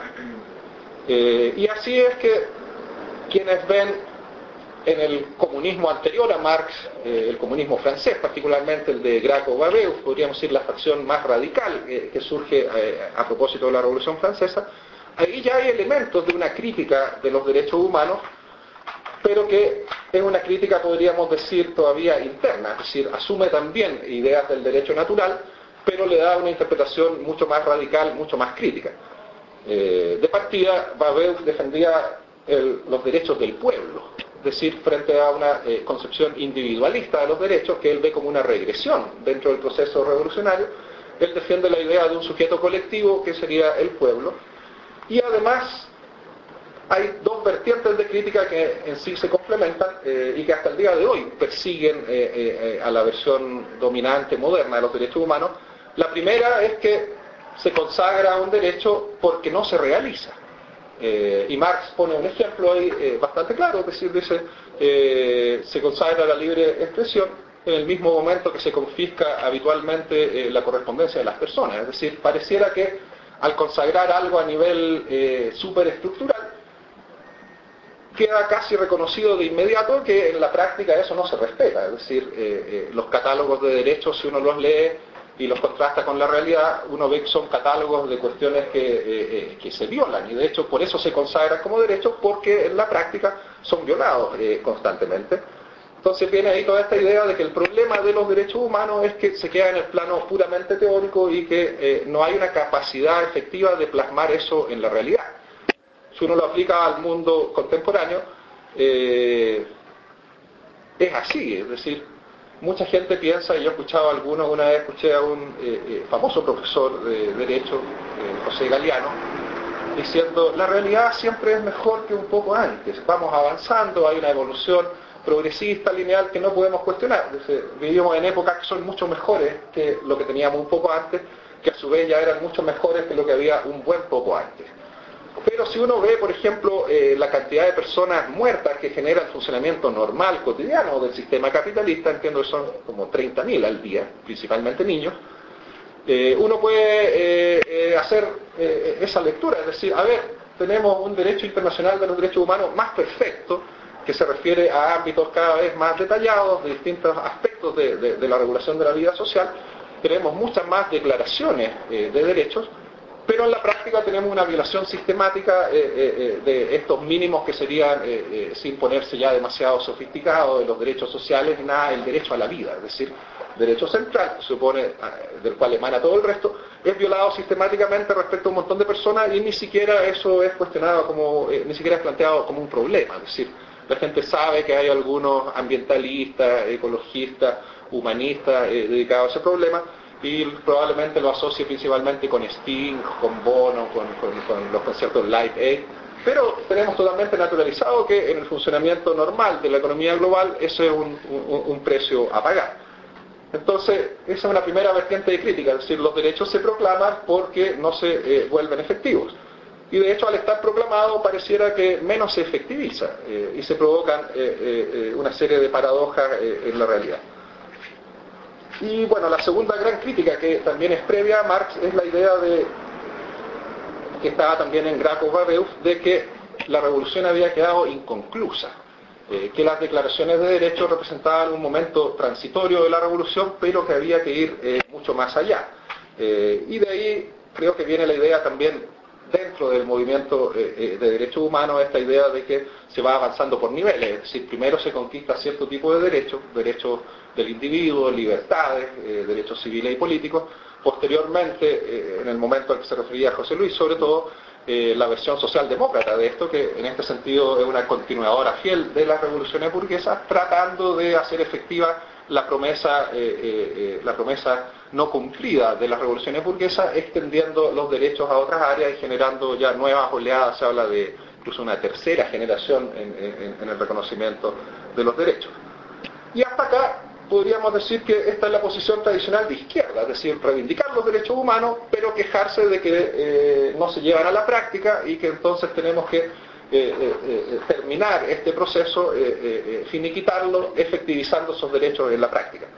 Eh, y así es que quienes ven en el comunismo anterior a Marx, eh, el comunismo francés, particularmente el de Graco-Babeuf, podríamos decir la facción más radical eh, que surge eh, a propósito de la Revolución Francesa, ahí ya hay elementos de una crítica de los derechos humanos, pero que es una crítica, podríamos decir, todavía interna, es decir, asume también ideas del derecho natural, pero le da una interpretación mucho más radical, mucho más crítica. Eh, de partida, Babeuf defendía el, los derechos del pueblo, es decir, frente a una eh, concepción individualista de los derechos que él ve como una regresión dentro del proceso revolucionario. Él defiende la idea de un sujeto colectivo que sería el pueblo, y además hay dos vertientes de crítica que en sí se complementan eh, y que hasta el día de hoy persiguen eh, eh, a la versión dominante moderna de los derechos humanos. La primera es que se consagra un derecho porque no se realiza. Eh, y Marx pone un ejemplo ahí eh, bastante claro, es decir, dice, eh, se consagra la libre expresión en el mismo momento que se confisca habitualmente eh, la correspondencia de las personas. Es decir, pareciera que al consagrar algo a nivel eh, superestructural, queda casi reconocido de inmediato que en la práctica eso no se respeta. Es decir, eh, eh, los catálogos de derechos, si uno los lee y los contrasta con la realidad, uno ve que son catálogos de cuestiones que, eh, eh, que se violan, y de hecho por eso se consagran como derechos, porque en la práctica son violados eh, constantemente. Entonces viene ahí toda esta idea de que el problema de los derechos humanos es que se queda en el plano puramente teórico y que eh, no hay una capacidad efectiva de plasmar eso en la realidad. Si uno lo aplica al mundo contemporáneo, eh, es así, es decir, mucha gente piensa, y yo he escuchado a algunos, una vez escuché a un eh, eh, famoso profesor de Derecho, eh, José Galeano, diciendo, la realidad siempre es mejor que un poco antes, vamos avanzando, hay una evolución progresista, lineal, que no podemos cuestionar. Dice, vivimos en épocas que son mucho mejores que lo que teníamos un poco antes, que a su vez ya eran mucho mejores que lo que había un buen poco antes. Pero si uno ve, por ejemplo, eh, la cantidad de personas muertas que genera el funcionamiento normal, cotidiano del sistema capitalista, entiendo que son como treinta mil al día, principalmente niños, eh, uno puede eh, eh, hacer eh, esa lectura, es decir, a ver, tenemos un derecho internacional de los derechos humanos más perfecto, que se refiere a ámbitos cada vez más detallados, de distintos aspectos de, de, de la regulación de la vida social. Tenemos muchas más declaraciones eh, de derechos, pero en la práctica tenemos una violación sistemática eh, eh, de estos mínimos que serían, eh, eh, sin ponerse ya demasiado sofisticados, de los derechos sociales, nada, el derecho a la vida, es decir, derecho central, se supone, del cual emana todo el resto, es violado sistemáticamente respecto a un montón de personas y ni siquiera eso es cuestionado como, eh, ni siquiera es planteado como un problema, es decir, la gente sabe que hay algunos ambientalistas, ecologistas, humanistas eh, dedicados a ese problema, y probablemente lo asocie principalmente con Sting, con Bono, con, con, con los conciertos Live Aid, pero tenemos totalmente naturalizado que en el funcionamiento normal de la economía global ese es un, un, un precio a pagar. Entonces, esa es una primera vertiente de crítica, es decir, los derechos se proclaman porque no se eh, vuelven efectivos. Y de hecho, al estar proclamado, pareciera que menos se efectiviza eh, y se provocan eh, eh, una serie de paradojas eh, en la realidad. Y bueno, la segunda gran crítica, que también es previa a Marx, es la idea de, que estaba también en Graco-Babeuf, de que la revolución había quedado inconclusa, eh, que las declaraciones de derechos representaban un momento transitorio de la revolución, pero que había que ir eh, mucho más allá. Eh, y de ahí creo que viene la idea también, dentro del movimiento eh, de derechos humanos, esta idea de que se va avanzando por niveles, es decir, primero se conquista cierto tipo de derechos, derechos del individuo, libertades, eh, derechos civiles y políticos, posteriormente, eh, en el momento al que se refería José Luis, sobre todo, eh, la versión socialdemócrata de esto, que en este sentido es una continuadora fiel de las revoluciones burguesas, tratando de hacer efectiva la promesa, eh, eh, la promesa no cumplida de las revoluciones burguesas, extendiendo los derechos a otras áreas y generando ya nuevas oleadas. Se habla de incluso una tercera generación en, en, en el reconocimiento de los derechos. Y hasta acá podríamos decir que esta es la posición tradicional de izquierda, es decir, reivindicar los derechos humanos, pero quejarse de que eh, no se llevan a la práctica y que entonces tenemos que Eh, eh, eh, terminar este proceso, eh, eh, finiquitarlo, efectivizando esos derechos en la práctica.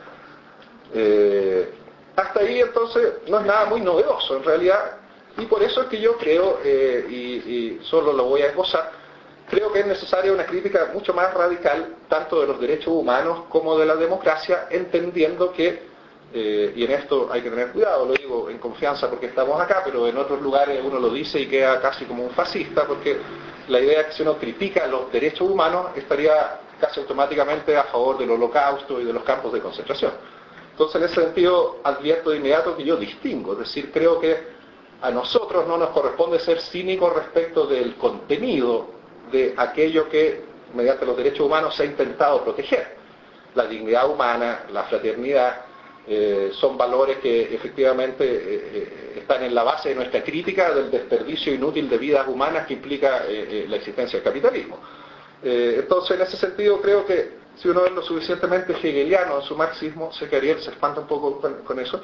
Eh, hasta ahí entonces no es nada muy novedoso en realidad, y por eso es que yo creo, eh, y, y solo lo voy a esbozar, creo que es necesaria una crítica mucho más radical, tanto de los derechos humanos como de la democracia, entendiendo que, eh, y en esto hay que tener cuidado, lo digo en confianza porque estamos acá, pero en otros lugares uno lo dice y queda casi como un fascista, porque la idea es que si uno critica los derechos humanos estaría casi automáticamente a favor del holocausto y de los campos de concentración. Entonces, en ese sentido, advierto de inmediato que yo distingo, es decir, creo que a nosotros no nos corresponde ser cínicos respecto del contenido de aquello que, mediante los derechos humanos, se ha intentado proteger. La dignidad humana, la fraternidad, eh, son valores que efectivamente eh, están en la base de nuestra crítica del desperdicio inútil de vidas humanas que implica eh, eh, la existencia del capitalismo. Eh, entonces, en ese sentido, creo que si uno es lo suficientemente hegeliano en su marxismo, sé que Ariel se espanta un poco con, con eso,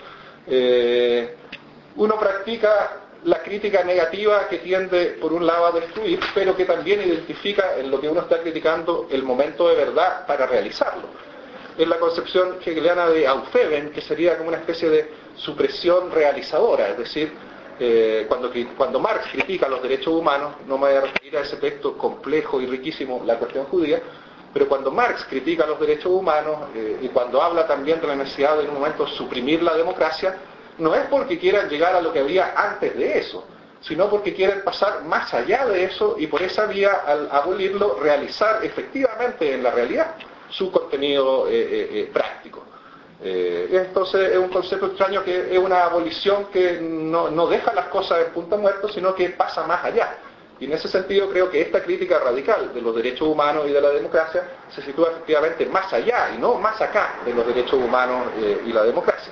eh, uno practica la crítica negativa que tiende, por un lado, a destruir, pero que también identifica en lo que uno está criticando el momento de verdad para realizarlo. Es la concepción hegeliana de Aufheben, que sería como una especie de supresión realizadora, es decir, eh, cuando, cuando Marx critica los derechos humanos, no me voy a referir a ese texto complejo y riquísimo, La cuestión judía, pero cuando Marx critica los derechos humanos eh, y cuando habla también de la necesidad de en un momento suprimir la democracia, no es porque quieran llegar a lo que había antes de eso, sino porque quieren pasar más allá de eso y por esa vía, al abolirlo, realizar efectivamente en la realidad su contenido eh, eh, eh, práctico. Eh, entonces es un concepto extraño, que es una abolición que no, no deja las cosas en punto muerto, sino que pasa más allá. Y en ese sentido creo que esta crítica radical de los derechos humanos y de la democracia se sitúa efectivamente más allá y no más acá de los derechos humanos eh, y la democracia.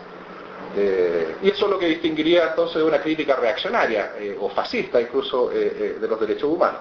Eh, y eso es lo que distinguiría entonces de una crítica reaccionaria eh, o fascista incluso eh, eh, de los derechos humanos.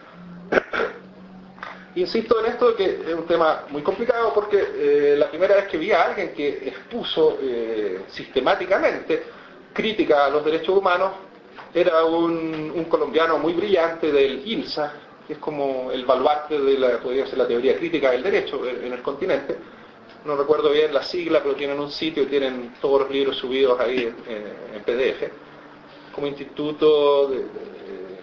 Insisto en esto, que es un tema muy complicado, porque eh, la primera vez que vi a alguien que expuso eh, sistemáticamente crítica a los derechos humanos era un, un colombiano muy brillante del INSA, que es como el baluarte de la, podría ser la teoría crítica del derecho en el continente. No recuerdo bien la sigla, pero tienen un sitio y tienen todos los libros subidos ahí en, en, en P D F, como Instituto de, de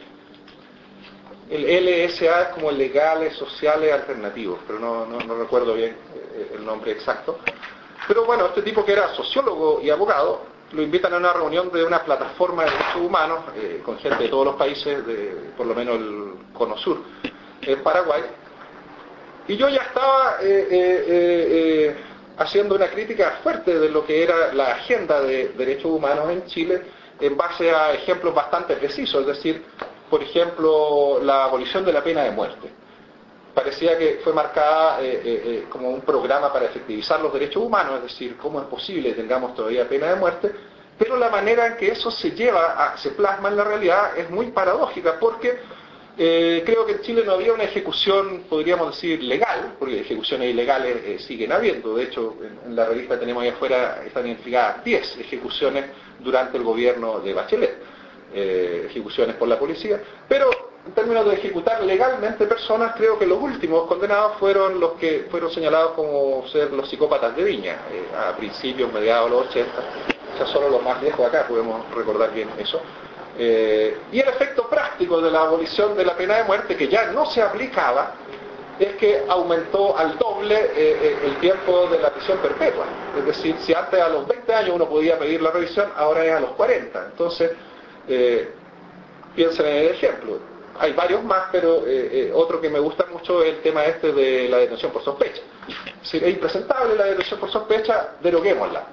el L S A es como Legales Sociales Alternativos, pero no, no, no recuerdo bien el nombre exacto. Pero bueno, este tipo, que era sociólogo y abogado, lo invitan a una reunión de una plataforma de derechos humanos eh, con gente de todos los países, de por lo menos el Cono Sur, en Paraguay. Y yo ya estaba eh, eh, eh, haciendo una crítica fuerte de lo que era la agenda de derechos humanos en Chile, en base a ejemplos bastante precisos, es decir, por ejemplo, la abolición de la pena de muerte. Parecía que fue marcada eh, eh, como un programa para efectivizar los derechos humanos, es decir, cómo es posible que tengamos todavía pena de muerte, pero la manera en que eso se lleva, a, se plasma en la realidad es muy paradójica, porque eh, creo que en Chile no había una ejecución, podríamos decir, legal, porque ejecuciones ilegales eh, siguen habiendo. De hecho, en, en la revista que tenemos ahí afuera están identificadas diez ejecuciones durante el gobierno de Bachelet. Eh, ejecuciones por la policía, pero en términos de ejecutar legalmente personas, creo que los últimos condenados fueron los que fueron señalados como ser los psicópatas de Viña, eh, a principios, mediados de los ochenta, o sea, solo los más viejos acá podemos recordar bien eso. Eh, y el efecto práctico de la abolición de la pena de muerte, que ya no se aplicaba, es que aumentó al doble eh, eh, el tiempo de la prisión perpetua. Es decir, si antes a los veinte años uno podía pedir la revisión, ahora es a los cuarenta. Entonces, Eh, piensen en el ejemplo. Hay varios más, pero eh, eh, otro que me gusta mucho es el tema este de la detención por sospecha. Es decir, es impresentable la detención por sospecha, deroguémosla.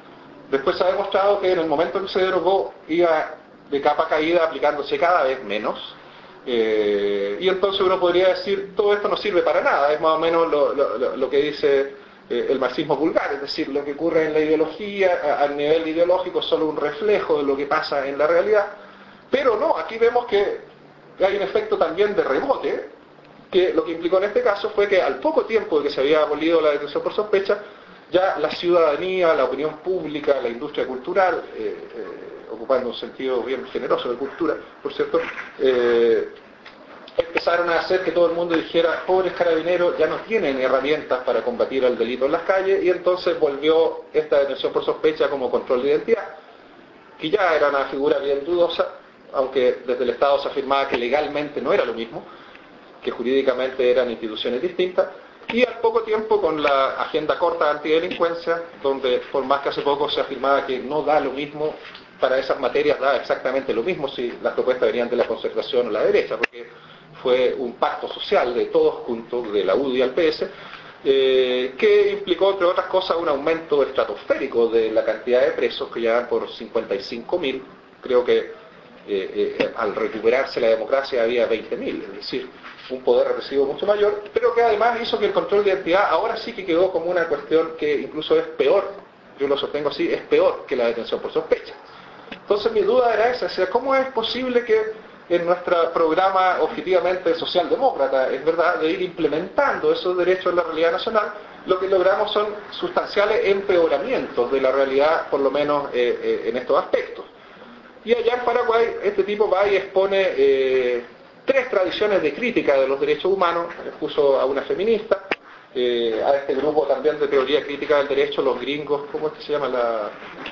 Después se ha demostrado que en el momento en que se derogó iba de capa caída aplicándose cada vez menos. Eh, y entonces uno podría decir, todo esto no sirve para nada, es más o menos lo, lo, lo que dice eh, el marxismo vulgar, es decir, lo que ocurre en la ideología, a, a nivel ideológico, es solo un reflejo de lo que pasa en la realidad. Pero no, aquí vemos que hay un efecto también de rebote, que lo que implicó en este caso fue que al poco tiempo de que se había abolido la detención por sospecha, ya la ciudadanía, la opinión pública, la industria cultural, eh, eh, ocupando un sentido bien generoso de cultura, por cierto, eh, empezaron a hacer que todo el mundo dijera, pobres carabineros, ya no tienen herramientas para combatir el delito en las calles, y entonces volvió esta detención por sospecha como control de identidad, que ya era una figura bien dudosa, aunque desde el Estado se afirmaba que legalmente no era lo mismo, que jurídicamente eran instituciones distintas, y al poco tiempo con la agenda corta de antidelincuencia, donde por más que hace poco se afirmaba que no da lo mismo, para esas materias da exactamente lo mismo si las propuestas venían de la concertación o la derecha, porque fue un pacto social de todos juntos, de la U D I al P S, eh, que implicó, entre otras cosas, un aumento estratosférico de la cantidad de presos, que llegan por cincuenta y cinco mil, creo que eh, eh, al recuperarse la democracia había veinte mil, es decir, un poder represivo mucho mayor, pero que además hizo que el control de identidad ahora sí que quedó como una cuestión que incluso es peor, yo lo sostengo así, es peor que la detención por sospecha. Entonces mi duda era esa, o sea, ¿cómo es posible que en nuestro programa objetivamente socialdemócrata, es verdad, de ir implementando esos derechos en la realidad nacional, lo que logramos son sustanciales empeoramientos de la realidad, por lo menos eh, eh, en estos aspectos? Y allá en Paraguay este tipo va y expone eh, tres tradiciones de crítica de los derechos humanos, puso a una feminista, eh, a este grupo también de teoría crítica del derecho, los gringos, ¿cómo es que se llama? La...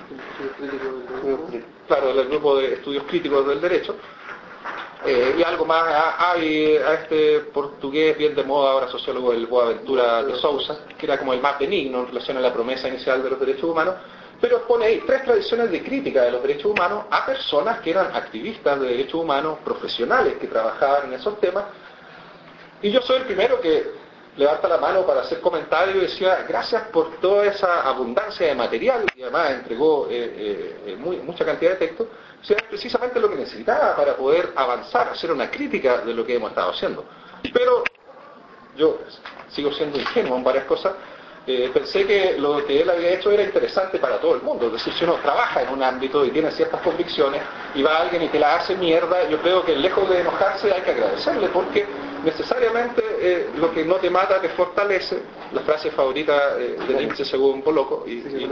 Claro, el grupo de estudios críticos del derecho, eh, y algo más, hay a, a este portugués bien de moda ahora, sociólogo, el Boaventura de Sousa, que era como el más benigno en relación a la promesa inicial de los derechos humanos, pero pone ahí tres tradiciones de crítica de los derechos humanos a personas que eran activistas de derechos humanos, profesionales que trabajaban en esos temas, y yo soy el primero que levanta la mano para hacer comentarios y decía, gracias por toda esa abundancia de material, y además entregó eh, eh, muy, mucha cantidad de texto, o sea, es precisamente lo que necesitaba para poder avanzar, hacer una crítica de lo que hemos estado haciendo. Pero yo sigo siendo ingenuo en varias cosas. Eh, pensé que lo que él había hecho era interesante para todo el mundo, es decir, si uno trabaja en un ámbito y tiene ciertas convicciones y va alguien y te la hace mierda, yo creo que lejos de enojarse hay que agradecerle, porque necesariamente eh, lo que no te mata te fortalece, la frase favorita eh, de Nietzsche según Poloco, y, y,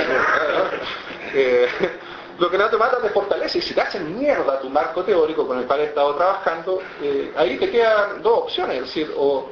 eh, lo que no te mata te fortalece, y si te hacen mierda tu marco teórico con el cual he estado trabajando, eh, ahí te quedan dos opciones, es decir, o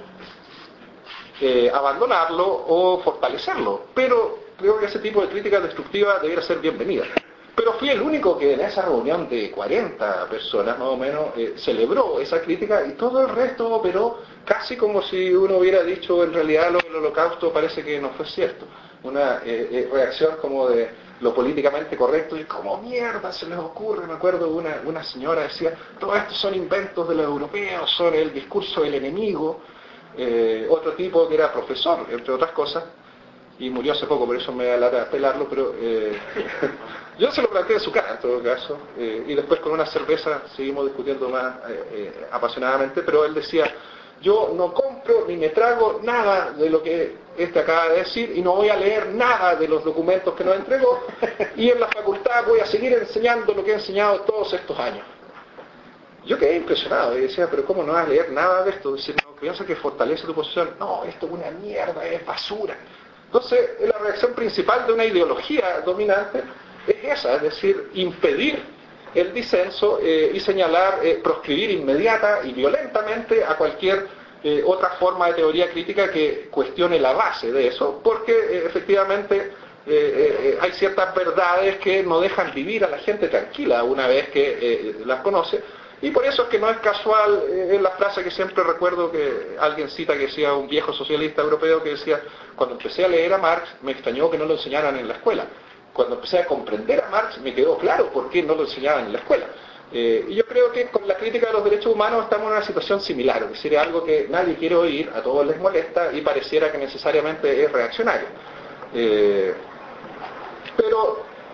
Eh, abandonarlo o fortalecerlo, pero creo que ese tipo de crítica destructiva debiera ser bienvenida. Pero fui el único que en esa reunión de cuarenta personas más o menos eh, celebró esa crítica, y todo el resto operó casi como si uno hubiera dicho en realidad lo del holocausto parece que no fue cierto, una eh, eh, reacción como de lo políticamente correcto, y como mierda se les ocurre. Me acuerdo una, una señora decía, todo esto son inventos de los europeos, son el discurso del enemigo. Eh, otro tipo que era profesor, entre otras cosas, y murió hace poco, por eso me da lata pelarlo, pero eh, yo se lo planteé en su cara en todo caso, eh, y después con una cerveza seguimos discutiendo más eh, eh, apasionadamente, pero él decía, yo no compro ni me trago nada de lo que este acaba de decir, y no voy a leer nada de los documentos que nos entregó, y en la facultad voy a seguir enseñando lo que he enseñado todos estos años. Yo quedé impresionado y decía, pero ¿cómo no vas a leer nada de esto? Decir, no, piensa que fortalece tu posición. No, esto es una mierda, es basura. Entonces, la reacción principal de una ideología dominante es esa, es decir, impedir el disenso eh, y señalar, eh, proscribir inmediata y violentamente a cualquier eh, otra forma de teoría crítica que cuestione la base de eso, porque eh, efectivamente eh, eh, hay ciertas verdades que no dejan vivir a la gente tranquila una vez que eh, las conoce. Y por eso es que no es casual eh, la frase que siempre recuerdo que alguien cita, que decía un viejo socialista europeo, que decía, cuando empecé a leer a Marx me extrañó que no lo enseñaran en la escuela. Cuando empecé a comprender a Marx me quedó claro por qué no lo enseñaban en la escuela. Eh, y yo creo que con la crítica de los derechos humanos estamos en una situación similar, es decir, algo que nadie quiere oír, a todos les molesta y pareciera que necesariamente es reaccionario. Eh, pero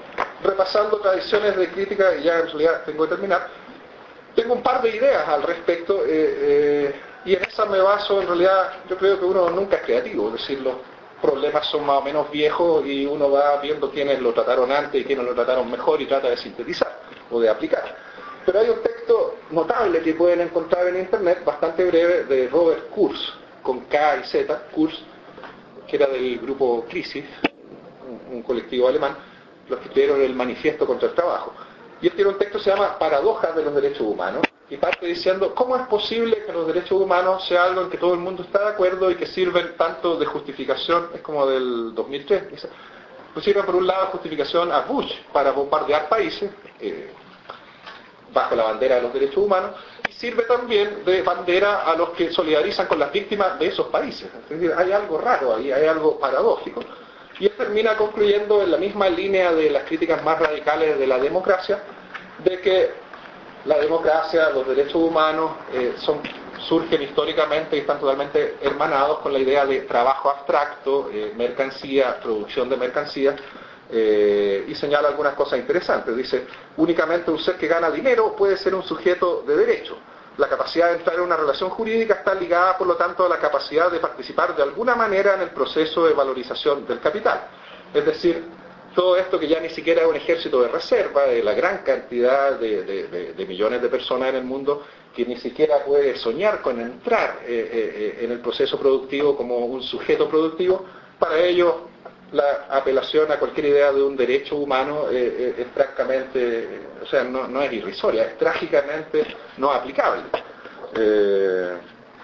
repasando tradiciones de crítica, y ya en realidad tengo que terminar, tengo un par de ideas al respecto, eh, eh, y en esa me baso, en realidad, yo creo que uno nunca es creativo, es decir, los problemas son más o menos viejos y uno va viendo quiénes lo trataron antes y quiénes lo trataron mejor y trata de sintetizar o de aplicar. Pero hay un texto notable que pueden encontrar en internet, bastante breve, de Robert Kurz, con K y Z, Kurz, que era del grupo Crisis, un, un colectivo alemán, los que escribieron el Manifiesto contra el Trabajo. Y él tiene un texto que se llama Paradojas de los Derechos Humanos, y parte diciendo cómo es posible que los derechos humanos sea algo en que todo el mundo está de acuerdo y que sirven tanto de justificación, es como del dos mil tres, dice, pues sirven por un lado justificación a Bush para bombardear países, eh, bajo la bandera de los derechos humanos, y sirve también de bandera a los que solidarizan con las víctimas de esos países. Es decir, hay algo raro ahí, hay algo paradójico. Y él termina concluyendo en la misma línea de las críticas más radicales de la democracia, de que la democracia, los derechos humanos eh, son, surgen históricamente y están totalmente hermanados con la idea de trabajo abstracto, eh, mercancía, producción de mercancía, eh, y señala algunas cosas interesantes. Dice, únicamente un ser que gana dinero puede ser un sujeto de derecho. La capacidad de entrar en una relación jurídica está ligada, por lo tanto, a la capacidad de participar de alguna manera en el proceso de valorización del capital. Es decir, todo esto que ya ni siquiera es un ejército de reserva, de la gran cantidad de, de, de, de millones de personas en el mundo que ni siquiera puede soñar con entrar eh, eh, en el proceso productivo como un sujeto productivo, para ellos la apelación a cualquier idea de un derecho humano eh, eh, es francamente, eh, o sea, no, no es irrisoria, es trágicamente no aplicable. Eh,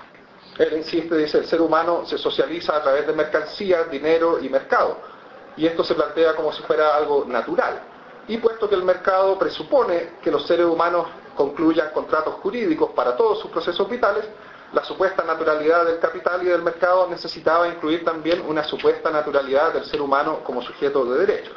él insiste, dice, el ser humano se socializa a través de mercancías, dinero y mercado. Y esto se plantea como si fuera algo natural. Y puesto que el mercado presupone que los seres humanos concluyan contratos jurídicos para todos sus procesos vitales, la supuesta naturalidad del capital y del mercado necesitaba incluir también una supuesta naturalidad del ser humano como sujeto de derechos.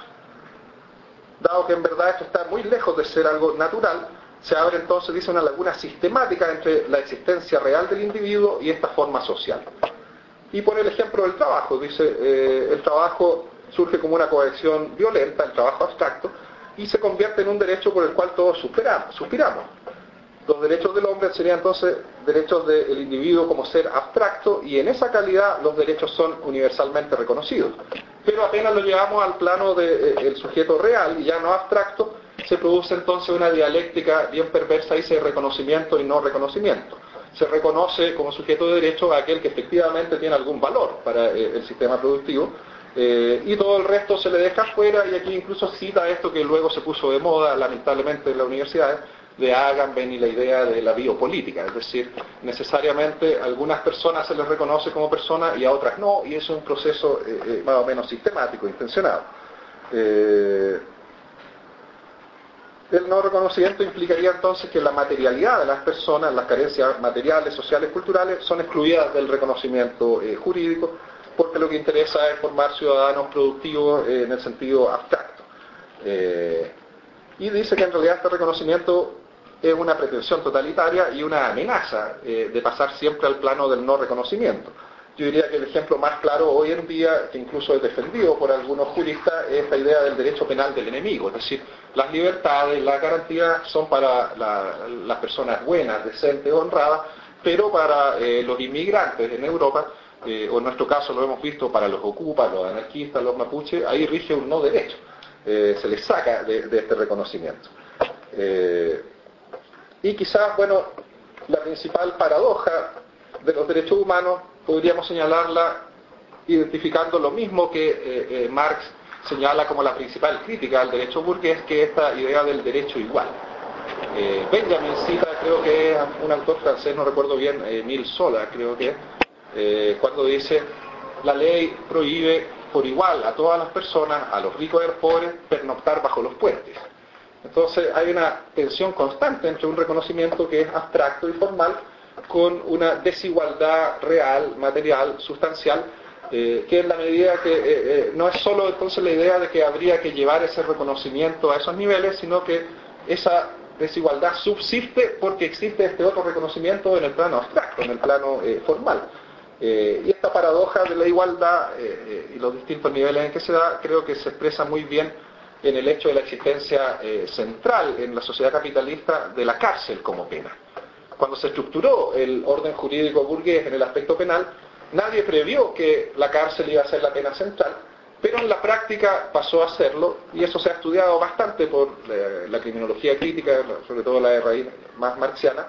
Dado que en verdad esto está muy lejos de ser algo natural, se abre entonces, dice, una laguna sistemática entre la existencia real del individuo y esta forma social. Y pone el ejemplo del trabajo, dice, eh, el trabajo surge como una coacción violenta, el trabajo abstracto, y se convierte en un derecho por el cual todos suspiramos. suspiramos. Los derechos del hombre serían entonces derechos del individuo como ser abstracto, y en esa calidad los derechos son universalmente reconocidos. Pero apenas lo llevamos al plano del de, eh, sujeto real y ya no abstracto, se produce entonces una dialéctica bien perversa, dice, de reconocimiento y no reconocimiento. Se reconoce como sujeto de derecho a aquel que efectivamente tiene algún valor para eh, el sistema productivo, Eh, y todo el resto se le deja fuera, y aquí incluso cita esto que luego se puso de moda lamentablemente en las universidades, de Agamben y la idea de la biopolítica, es decir, necesariamente a algunas personas se les reconoce como personas y a otras no, y eso es un proceso eh, eh, más o menos sistemático, intencionado. Eh, el no reconocimiento implicaría entonces que la materialidad de las personas, las carencias materiales, sociales, culturales, son excluidas del reconocimiento eh, jurídico, porque lo que interesa es formar ciudadanos productivos eh, en el sentido abstracto. Eh, y dice que en realidad este reconocimiento es una pretensión totalitaria y una amenaza eh, de pasar siempre al plano del no reconocimiento. Yo diría que el ejemplo más claro hoy en día, que incluso es defendido por algunos juristas, es esta idea del derecho penal del enemigo, es decir, las libertades, las garantías son para la, las personas buenas, decentes, honradas, pero para eh, los inmigrantes en Europa, Eh, o en nuestro caso lo hemos visto para los ocupas, los anarquistas, los mapuches, ahí rige un no derecho, eh, se les saca de, de este reconocimiento. Eh, y quizás, bueno, la principal paradoja de los derechos humanos podríamos señalarla identificando lo mismo que eh, eh, Marx señala como la principal crítica al derecho burgués, que es esta idea del derecho igual. Eh, Benjamin cita, creo que es un autor francés, no recuerdo bien, Emile Zola, creo que eh, cuando dice, la ley prohíbe por igual a todas las personas, a los ricos y a los pobres, pernoctar bajo los puentes. Entonces hay una tensión constante entre un reconocimiento que es abstracto y formal con una desigualdad real, material, sustancial, eh, que en la medida que eh, eh, no es solo entonces la idea de que habría que llevar ese reconocimiento a esos niveles, sino que esa desigualdad subsiste porque existe este otro reconocimiento en el plano abstracto, en el plano eh, formal. Eh, y esta paradoja de la igualdad eh, eh, y los distintos niveles en que se da, creo que se expresa muy bien en el hecho de la existencia eh, central en la sociedad capitalista de la cárcel como pena. Cuando se estructuró el orden jurídico burgués en el aspecto penal, nadie previó que la cárcel iba a ser la pena central, pero en la práctica pasó a serlo, y eso se ha estudiado bastante por eh, la criminología crítica, sobre todo la de raíz más marxiana,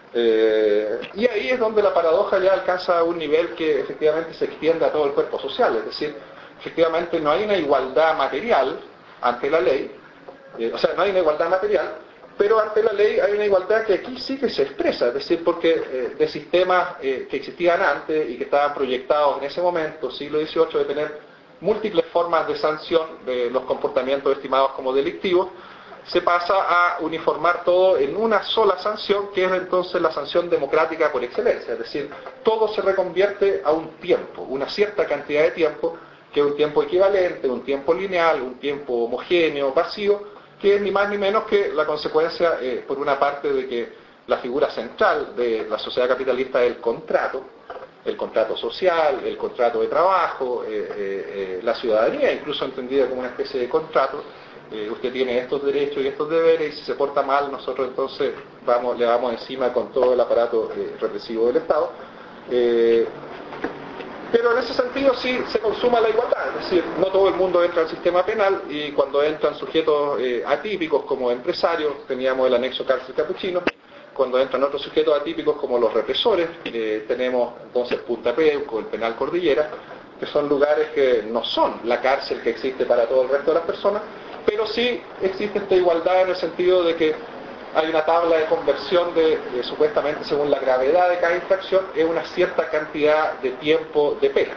eh, y ahí es donde la paradoja ya alcanza un nivel que efectivamente se extiende a todo el cuerpo social, es decir, efectivamente no hay una igualdad material ante la ley, eh, o sea, no hay una igualdad material, pero ante la ley hay una igualdad que aquí sí que se expresa, es decir, porque eh, de sistemas eh, que existían antes y que estaban proyectados en ese momento, siglo dieciocho, de tener múltiples formas de sanción de los comportamientos estimados como delictivos, se pasa a uniformar todo en una sola sanción, que es entonces la sanción democrática por excelencia, es decir, todo se reconvierte a un tiempo, una cierta cantidad de tiempo, que es un tiempo equivalente, un tiempo lineal, un tiempo homogéneo, vacío, que es ni más ni menos que la consecuencia, eh, por una parte, de que la figura central de la sociedad capitalista es el contrato, el contrato social, el contrato de trabajo, eh, eh, eh, la ciudadanía, incluso entendida como una especie de contrato. Eh, usted tiene estos derechos y estos deberes, y si se porta mal, nosotros entonces vamos, le vamos encima con todo el aparato eh, represivo del Estado. Eh, Pero en ese sentido sí se consuma la igualdad, es decir, no todo el mundo entra al sistema penal, y cuando entran sujetos eh, atípicos como empresarios, teníamos el anexo cárcel capuchino, cuando entran otros sujetos atípicos como los represores, eh, tenemos entonces Punta Peuco, el penal Cordillera, que son lugares que no son la cárcel que existe para todo el resto de las personas, pero sí existe esta igualdad en el sentido de que hay una tabla de conversión de, de, supuestamente según la gravedad de cada infracción, es una cierta cantidad de tiempo de pena.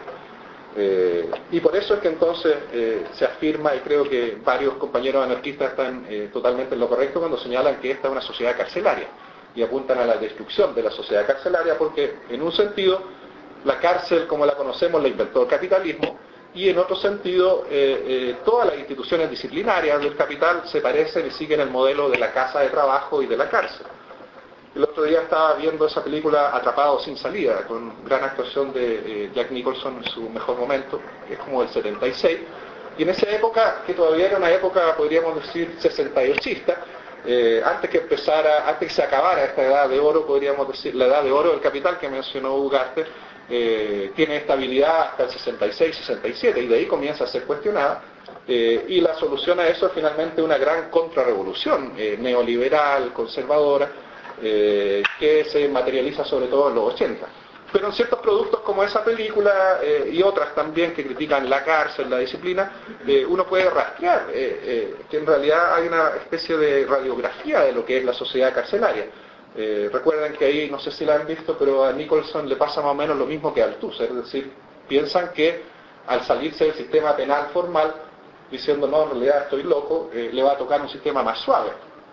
Eh, y por eso es que entonces eh, se afirma, y creo que varios compañeros anarquistas están eh, totalmente en lo correcto cuando señalan que esta es una sociedad carcelaria, y apuntan a la destrucción de la sociedad carcelaria, porque en un sentido la cárcel como la conocemos la inventó el capitalismo, y en otro sentido eh, eh, todas las instituciones disciplinarias del capital se parecen y siguen el modelo de la casa de trabajo y de la cárcel. El otro día estaba viendo esa película Atrapado sin salida, con gran actuación de eh, Jack Nicholson en su mejor momento, que es como del setenta y seis, y en esa época, que todavía era una época, podríamos decir, sesenta y ochista, eh, antes que empezara, antes que se acabara esta edad de oro, podríamos decir, la edad de oro del capital que mencionó Ugarte, Eh, tiene estabilidad hasta el sesenta y seis sesenta y siete, y de ahí comienza a ser cuestionada, eh, y la solución a eso es finalmente una gran contrarrevolución eh, neoliberal, conservadora, eh, que se materializa sobre todo en los ochenta. Pero en ciertos productos como esa película eh, y otras también que critican la cárcel, la disciplina, eh, uno puede rastrear eh, eh, que en realidad hay una especie de radiografía de lo que es la sociedad carcelaria. Eh, recuerden que ahí, no sé si la han visto, pero a Nicholson le pasa más o menos lo mismo que a Althusser, es decir, piensan que al salirse del sistema penal formal, diciendo no, en realidad estoy loco, eh, le va a tocar un sistema más suave.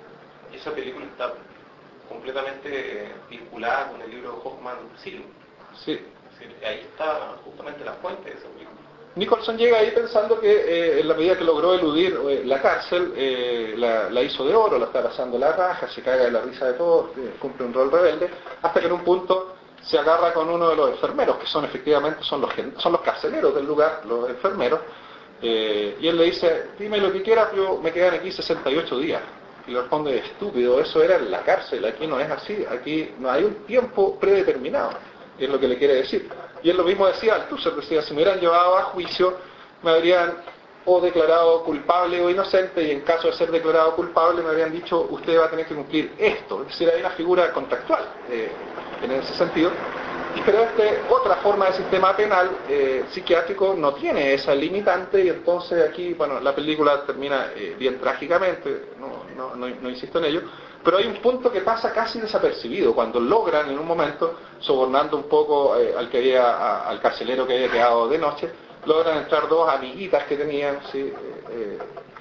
Esa película está completamente vinculada con el libro de Hoffman, Silum. Sí. Es decir, ahí está justamente la fuente de esa película. Nicholson llega ahí pensando que eh, en la medida que logró eludir eh, la cárcel, eh, la, la hizo de oro, la está pasando la raja, se caga de la risa de todo, eh, cumple un rol rebelde, hasta que en un punto se agarra con uno de los enfermeros, que son efectivamente son los, son los carceleros del lugar, los enfermeros, eh, y él le dice, dime lo que quieras, yo me quedan aquí sesenta y ocho días. Y le responde, estúpido, eso era en la cárcel, aquí no es así, aquí no hay un tiempo predeterminado, es lo que le quiere decir. Y él lo mismo decía Althusser, decía, si me hubieran llevado a juicio, me habrían o declarado culpable o inocente, y en caso de ser declarado culpable me habrían dicho, usted va a tener que cumplir esto. Es decir, hay una figura contractual eh, en ese sentido. Pero este, otra forma de sistema penal eh, psiquiátrico no tiene esa limitante, y entonces aquí, bueno, la película termina eh, bien trágicamente, no, no, no, no insisto en ello, pero hay un punto que pasa casi desapercibido, cuando logran en un momento, sobornando un poco eh, al que había, a, al carcelero que había quedado de noche, logran entrar dos amiguitas que tenían, ¿sí? eh, eh,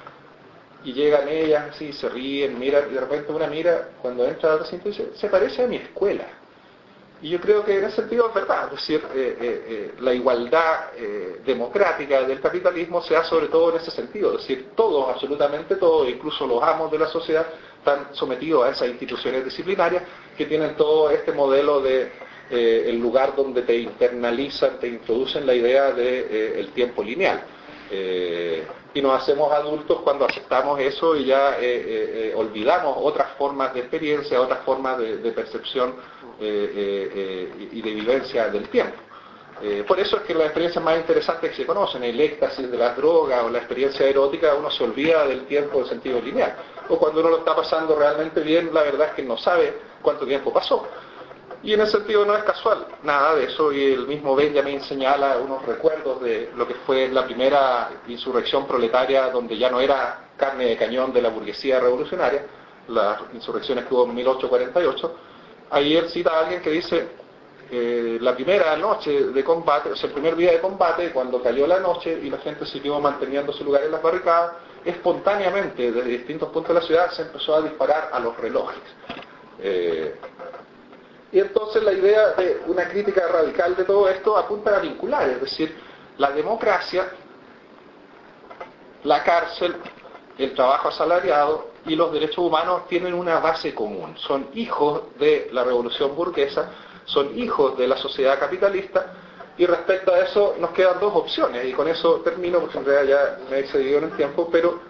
y llegan ellas, ¿sí? Se ríen, miran, y de repente una mira, cuando entra al recinto, dice, se parece a mi escuela. Y yo creo que en ese sentido es verdad, es decir, eh, eh, eh, la igualdad eh, democrática del capitalismo se da sobre todo en ese sentido, es decir, todos, absolutamente todos, incluso los amos de la sociedad, están sometidos a esas instituciones disciplinarias que tienen todo este modelo de eh, el lugar donde te internalizan, te introducen la idea del de, eh, el tiempo lineal. Eh, y nos hacemos adultos cuando aceptamos eso y ya eh, eh, eh, olvidamos otras formas de experiencia, otras formas de, de percepción eh, eh, eh, y de vivencia del tiempo. Eh, por eso es que las experiencias más interesantes que se conocen, el éxtasis de las drogas o la experiencia erótica, uno se olvida del tiempo en sentido lineal. O cuando uno lo está pasando realmente bien, la verdad es que no sabe cuánto tiempo pasó. Y en ese sentido no es casual nada de eso, y el mismo Benjamin señala unos recuerdos de lo que fue la primera insurrección proletaria, donde ya no era carne de cañón de la burguesía revolucionaria, las insurrecciones que hubo en mil ochocientos cuarenta y ocho. Ahí él cita a alguien que dice, eh, la primera noche de combate, o sea, el primer día de combate, cuando cayó la noche y la gente siguió manteniendo su lugar en las barricadas, espontáneamente desde distintos puntos de la ciudad se empezó a disparar a los relojes. Eh, Y entonces la idea de una crítica radical de todo esto apunta a vincular, es decir, la democracia, la cárcel, el trabajo asalariado y los derechos humanos tienen una base común. Son hijos de la revolución burguesa, son hijos de la sociedad capitalista, y respecto a eso nos quedan dos opciones, y con eso termino porque en realidad ya me he excedido en el tiempo, pero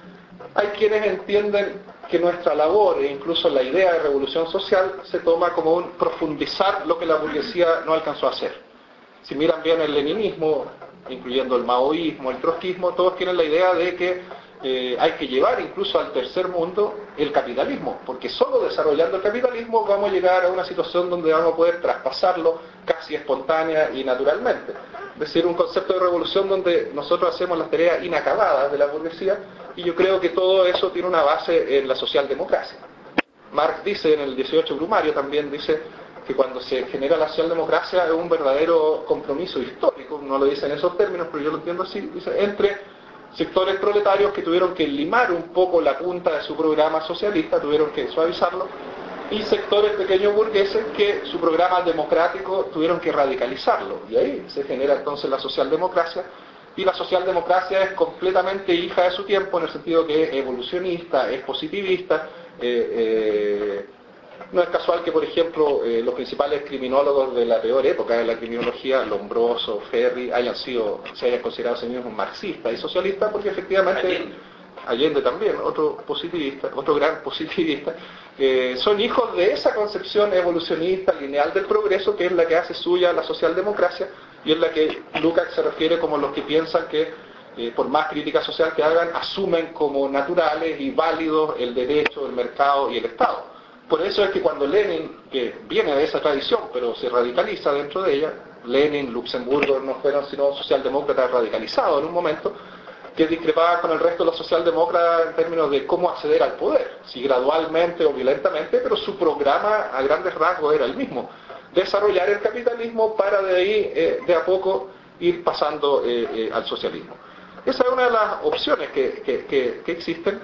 hay quienes entienden que nuestra labor e incluso la idea de revolución social se toma como un profundizar lo que la burguesía no alcanzó a hacer. Si miran bien el leninismo, incluyendo el maoísmo, el trotskismo, todos tienen la idea de que eh, hay que llevar incluso al tercer mundo el capitalismo, porque solo desarrollando el capitalismo vamos a llegar a una situación donde vamos a poder traspasarlo casi espontánea y naturalmente. Es decir, un concepto de revolución donde nosotros hacemos las tareas inacabadas de la burguesía, y yo creo que todo eso tiene una base en la socialdemocracia. Marx dice en el dieciocho Brumario, también dice que cuando se genera la socialdemocracia es un verdadero compromiso histórico, no lo dice en esos términos, pero yo lo entiendo así, dice, entre sectores proletarios que tuvieron que limar un poco la punta de su programa socialista, tuvieron que suavizarlo, y sectores pequeños burgueses que su programa democrático tuvieron que radicalizarlo, y ahí se genera entonces la socialdemocracia. Y la socialdemocracia es completamente hija de su tiempo, en el sentido que es evolucionista, es positivista. Eh, eh, no es casual que, por ejemplo, eh, los principales criminólogos de la peor época de la criminología, Lombroso, Ferri, hayan sido, se hayan considerado a sí mismos marxistas y socialistas, porque efectivamente Allende, Allende también, otro positivista, otro gran positivista, eh, son hijos de esa concepción evolucionista, lineal del progreso, que es la que hace suya la socialdemocracia, y es la que Lukács se refiere como los que piensan que, eh, por más crítica social que hagan, asumen como naturales y válidos el derecho, el mercado y el Estado. Por eso es que cuando Lenin, que viene de esa tradición, pero se radicaliza dentro de ella, Lenin, Luxemburgo no fueron sino socialdemócratas radicalizados en un momento, que discrepaban con el resto de los socialdemócratas en términos de cómo acceder al poder, si gradualmente o violentamente, pero su programa a grandes rasgos era el mismo: desarrollar el capitalismo para de ahí, eh, de a poco, ir pasando eh, eh, al socialismo. Esa es una de las opciones que, que, que, que existen,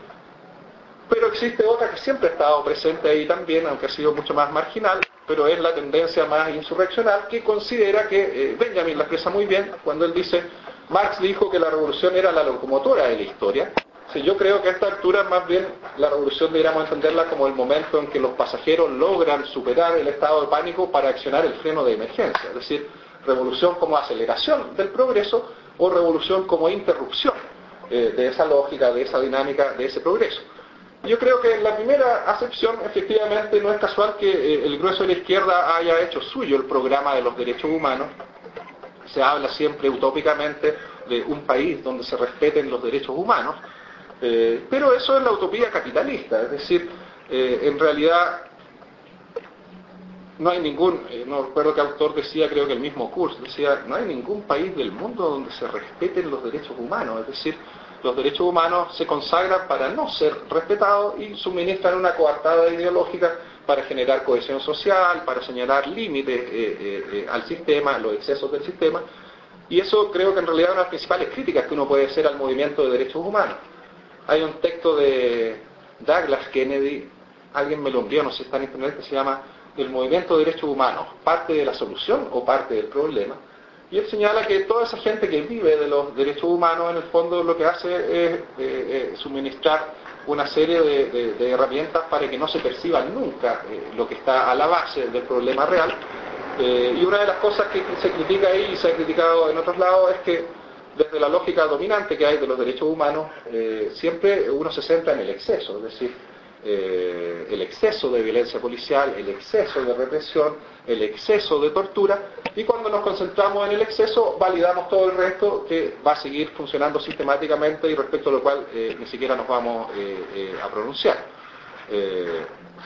pero existe otra que siempre ha estado presente ahí también, aunque ha sido mucho más marginal, pero es la tendencia más insurreccional, que considera que, eh, Benjamin la expresa muy bien cuando él dice, Marx dijo que la revolución era la locomotora de la historia. Sí, yo creo que a esta altura más bien la revolución deberíamos entenderla como el momento en que los pasajeros logran superar el estado de pánico para accionar el freno de emergencia, es decir, revolución como aceleración del progreso o revolución como interrupción eh, de esa lógica, de esa dinámica, de ese progreso. Yo creo que en la primera acepción efectivamente no es casual que eh, el grueso de la izquierda haya hecho suyo el programa de los derechos humanos. Se habla siempre utópicamente de un país donde se respeten los derechos humanos, eh, pero eso es la utopía capitalista, es decir, eh, en realidad no hay ningún, eh, no recuerdo qué autor decía, creo que el mismo Kurz decía, no hay ningún país del mundo donde se respeten los derechos humanos, es decir, los derechos humanos se consagran para no ser respetados y suministran una coartada ideológica para generar cohesión social, para señalar límites eh, eh, eh, al sistema, los excesos del sistema, y eso creo que en realidad es una de las principales críticas que uno puede hacer al movimiento de derechos humanos. Hay un texto de Douglas Kennedy, alguien me lo envió, no sé si está en internet, que se llama El movimiento de derechos humanos, parte de la solución o parte del problema, y él señala que toda esa gente que vive de los derechos humanos en el fondo lo que hace es eh, eh, suministrar una serie de, de, de herramientas para que no se perciba nunca eh, lo que está a la base del problema real. Eh, y una de las cosas que se critica ahí y se ha criticado en otros lados es que desde la lógica dominante que hay de los derechos humanos, eh, siempre uno se centra en el exceso, es decir, eh, el exceso de violencia policial, el exceso de represión, el exceso de tortura, y cuando nos concentramos en el exceso, validamos todo el resto que va a seguir funcionando sistemáticamente y respecto a lo cual eh, ni siquiera nos vamos eh, eh, a pronunciar. Eh,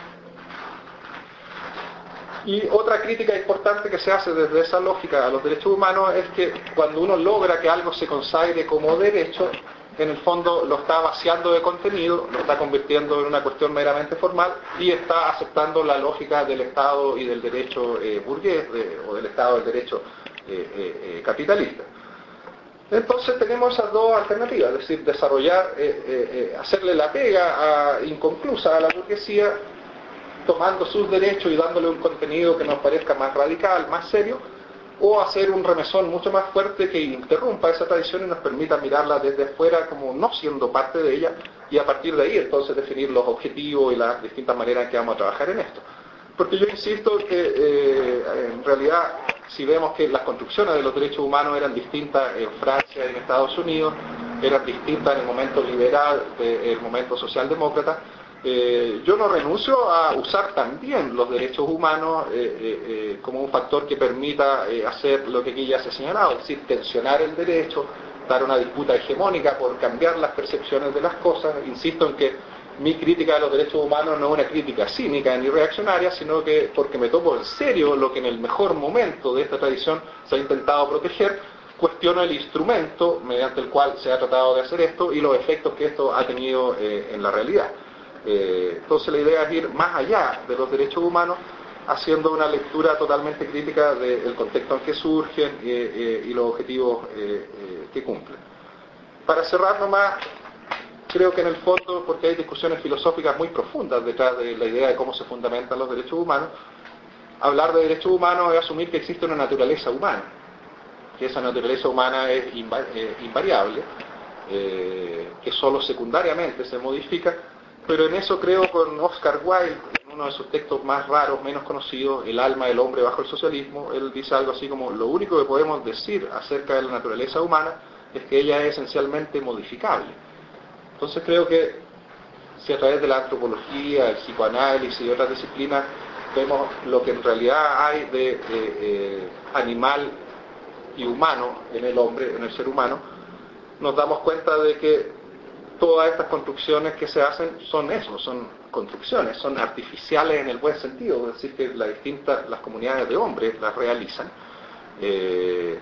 Y otra crítica importante que se hace desde esa lógica a los derechos humanos es que cuando uno logra que algo se consagre como derecho, en el fondo lo está vaciando de contenido, lo está convirtiendo en una cuestión meramente formal y está aceptando la lógica del Estado y del derecho eh, burgués de, o del Estado del derecho eh, eh, capitalista. Entonces tenemos esas dos alternativas, es decir, desarrollar, eh, eh, hacerle la pega a, inconclusa a la burguesía, tomando sus derechos y dándole un contenido que nos parezca más radical, más serio, o hacer un remesón mucho más fuerte que interrumpa esa tradición y nos permita mirarla desde afuera como no siendo parte de ella, y a partir de ahí entonces definir los objetivos y las distintas maneras en que vamos a trabajar en esto. Porque yo insisto que eh, en realidad, si vemos que las construcciones de los derechos humanos eran distintas en Francia y en Estados Unidos, eran distintas en el momento liberal, en el momento socialdemócrata, Eh, yo no renuncio a usar también los derechos humanos eh, eh, eh, como un factor que permita eh, hacer lo que aquí ya se ha señalado, es decir, tensionar el derecho, dar una disputa hegemónica por cambiar las percepciones de las cosas. Insisto en que mi crítica de los derechos humanos no es una crítica cínica ni reaccionaria, sino que porque me tomo en serio lo que en el mejor momento de esta tradición se ha intentado proteger, cuestiono el instrumento mediante el cual se ha tratado de hacer esto y los efectos que esto ha tenido eh, en la realidad. Eh, entonces la idea es ir más allá de los derechos humanos, haciendo una lectura totalmente crítica del contexto en que surgen eh, eh, y los objetivos eh, eh, que cumplen. Para cerrar nomás, creo que en el fondo, porque hay discusiones filosóficas muy profundas detrás de la idea de cómo se fundamentan los derechos humanos, hablar de derechos humanos es asumir que existe una naturaleza humana, que esa naturaleza humana es inva- eh, invariable, eh, que solo secundariamente se modifica. Pero en eso creo con Oscar Wilde, en uno de sus textos más raros, menos conocidos, El alma del hombre bajo el socialismo, él dice algo así como: lo único que podemos decir acerca de la naturaleza humana es que ella es esencialmente modificable. Entonces creo que si a través de la antropología, el psicoanálisis y otras disciplinas vemos lo que en realidad hay de eh, eh, animal y humano en el hombre, en el ser humano, nos damos cuenta de que todas estas construcciones que se hacen son eso, son construcciones, son artificiales en el buen sentido, es decir, que las distintas, las comunidades de hombres las realizan, eh,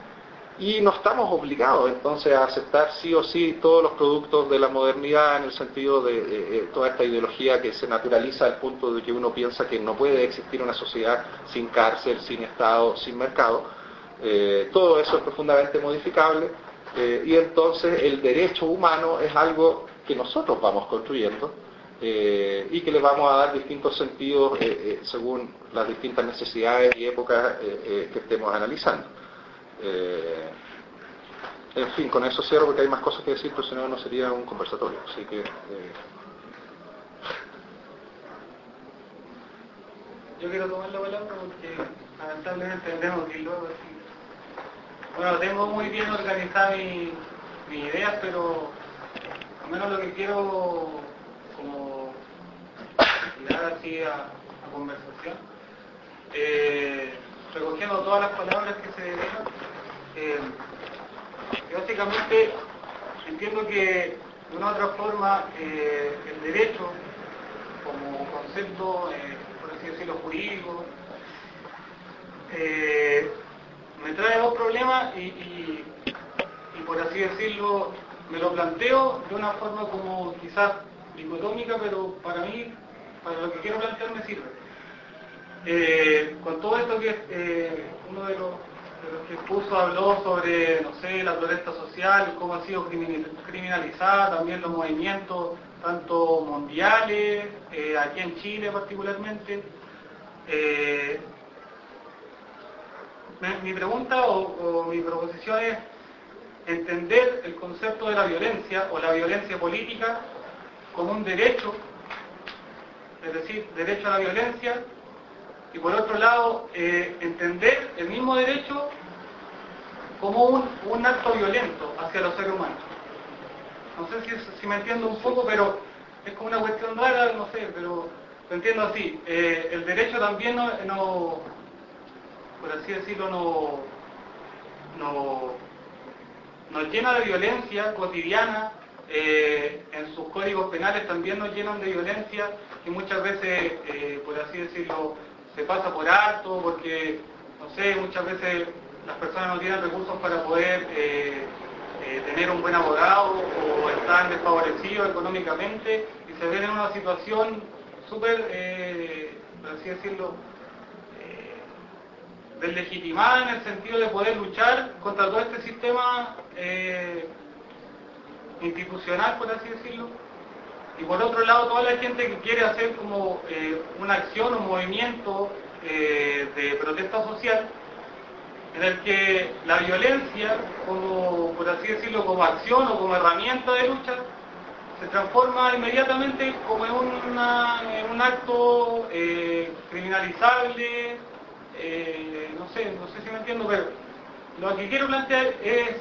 y no estamos obligados entonces a aceptar sí o sí todos los productos de la modernidad en el sentido de, de, de toda esta ideología que se naturaliza al punto de que uno piensa que no puede existir una sociedad sin cárcel, sin Estado, sin mercado. Eh, todo eso es profundamente modificable. Eh, y entonces el derecho humano es algo que nosotros vamos construyendo eh, y que le vamos a dar distintos sentidos eh, eh, según las distintas necesidades y épocas eh, eh, que estemos analizando. Eh, en fin, con eso cierro porque hay más cosas que decir, pero si no, no sería un conversatorio. Así que... Eh... Yo quiero tomar la palabra porque lamentablemente tendremos que ir luego así. Bueno, tengo muy bien organizada mi, mi idea, pero al menos lo que quiero como tirar así a, a conversación, eh, recogiendo todas las palabras que se dieron, eh, que básicamente entiendo que de una u otra forma eh, el derecho como concepto, eh, por así decirlo, jurídico, eh, me trae dos problemas y, y, y por así decirlo me lo planteo de una forma como quizás dicotómica, pero para mí, para lo que quiero plantear me sirve. Eh, con todo esto que eh, uno de los, de los que expuso habló sobre, no sé, la protesta social, cómo ha sido criminalizada, también los movimientos tanto mundiales, eh, aquí en Chile particularmente. Eh, Mi pregunta o, o mi proposición es entender el concepto de la violencia o la violencia política como un derecho, es decir, derecho a la violencia, y por otro lado, eh, entender el mismo derecho como un, un acto violento hacia los seres humanos. No sé si, si me entiendo un poco, pero es como una cuestión rara, no sé, pero lo entiendo así. Eh, el derecho también no, no, por así decirlo, no, no, nos llena de violencia cotidiana, eh, en sus códigos penales también nos llenan de violencia y muchas veces, eh, por así decirlo, se pasa por alto porque, no sé, muchas veces las personas no tienen recursos para poder eh, eh, tener un buen abogado o están desfavorecidos económicamente y se ven en una situación súper, eh, por así decirlo, deslegitimada en el sentido de poder luchar contra todo este sistema eh, institucional, por así decirlo. Y por otro lado, toda la gente que quiere hacer como eh, una acción o movimiento eh, de protesta social, en el que la violencia, como por así decirlo, como acción o como herramienta de lucha, se transforma inmediatamente como en, una, en un acto eh, criminalizable. Eh, no sé, no sé si me entiendo, pero lo que quiero plantear es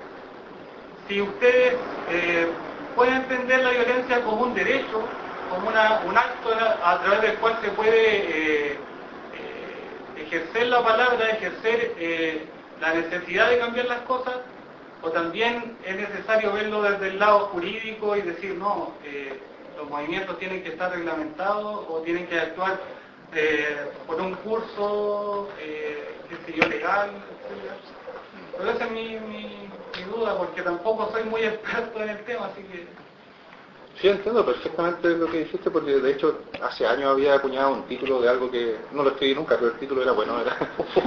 si ustedes eh, pueden entender la violencia como un derecho, como una, un acto a, a través del cual se puede eh, eh, ejercer la palabra, ejercer eh, la necesidad de cambiar las cosas, o también es necesario verlo desde el lado jurídico y decir, no, eh, los movimientos tienen que estar reglamentados o tienen que actuar Eh, por un curso, eh, qué sé yo, legal, etcétera. Pero esa es mi, mi, mi duda, porque tampoco soy muy experto en el tema, así que... Sí, entiendo perfectamente lo que dijiste, porque de hecho hace años había acuñado un título de algo que no lo escribí nunca, pero el título era bueno, era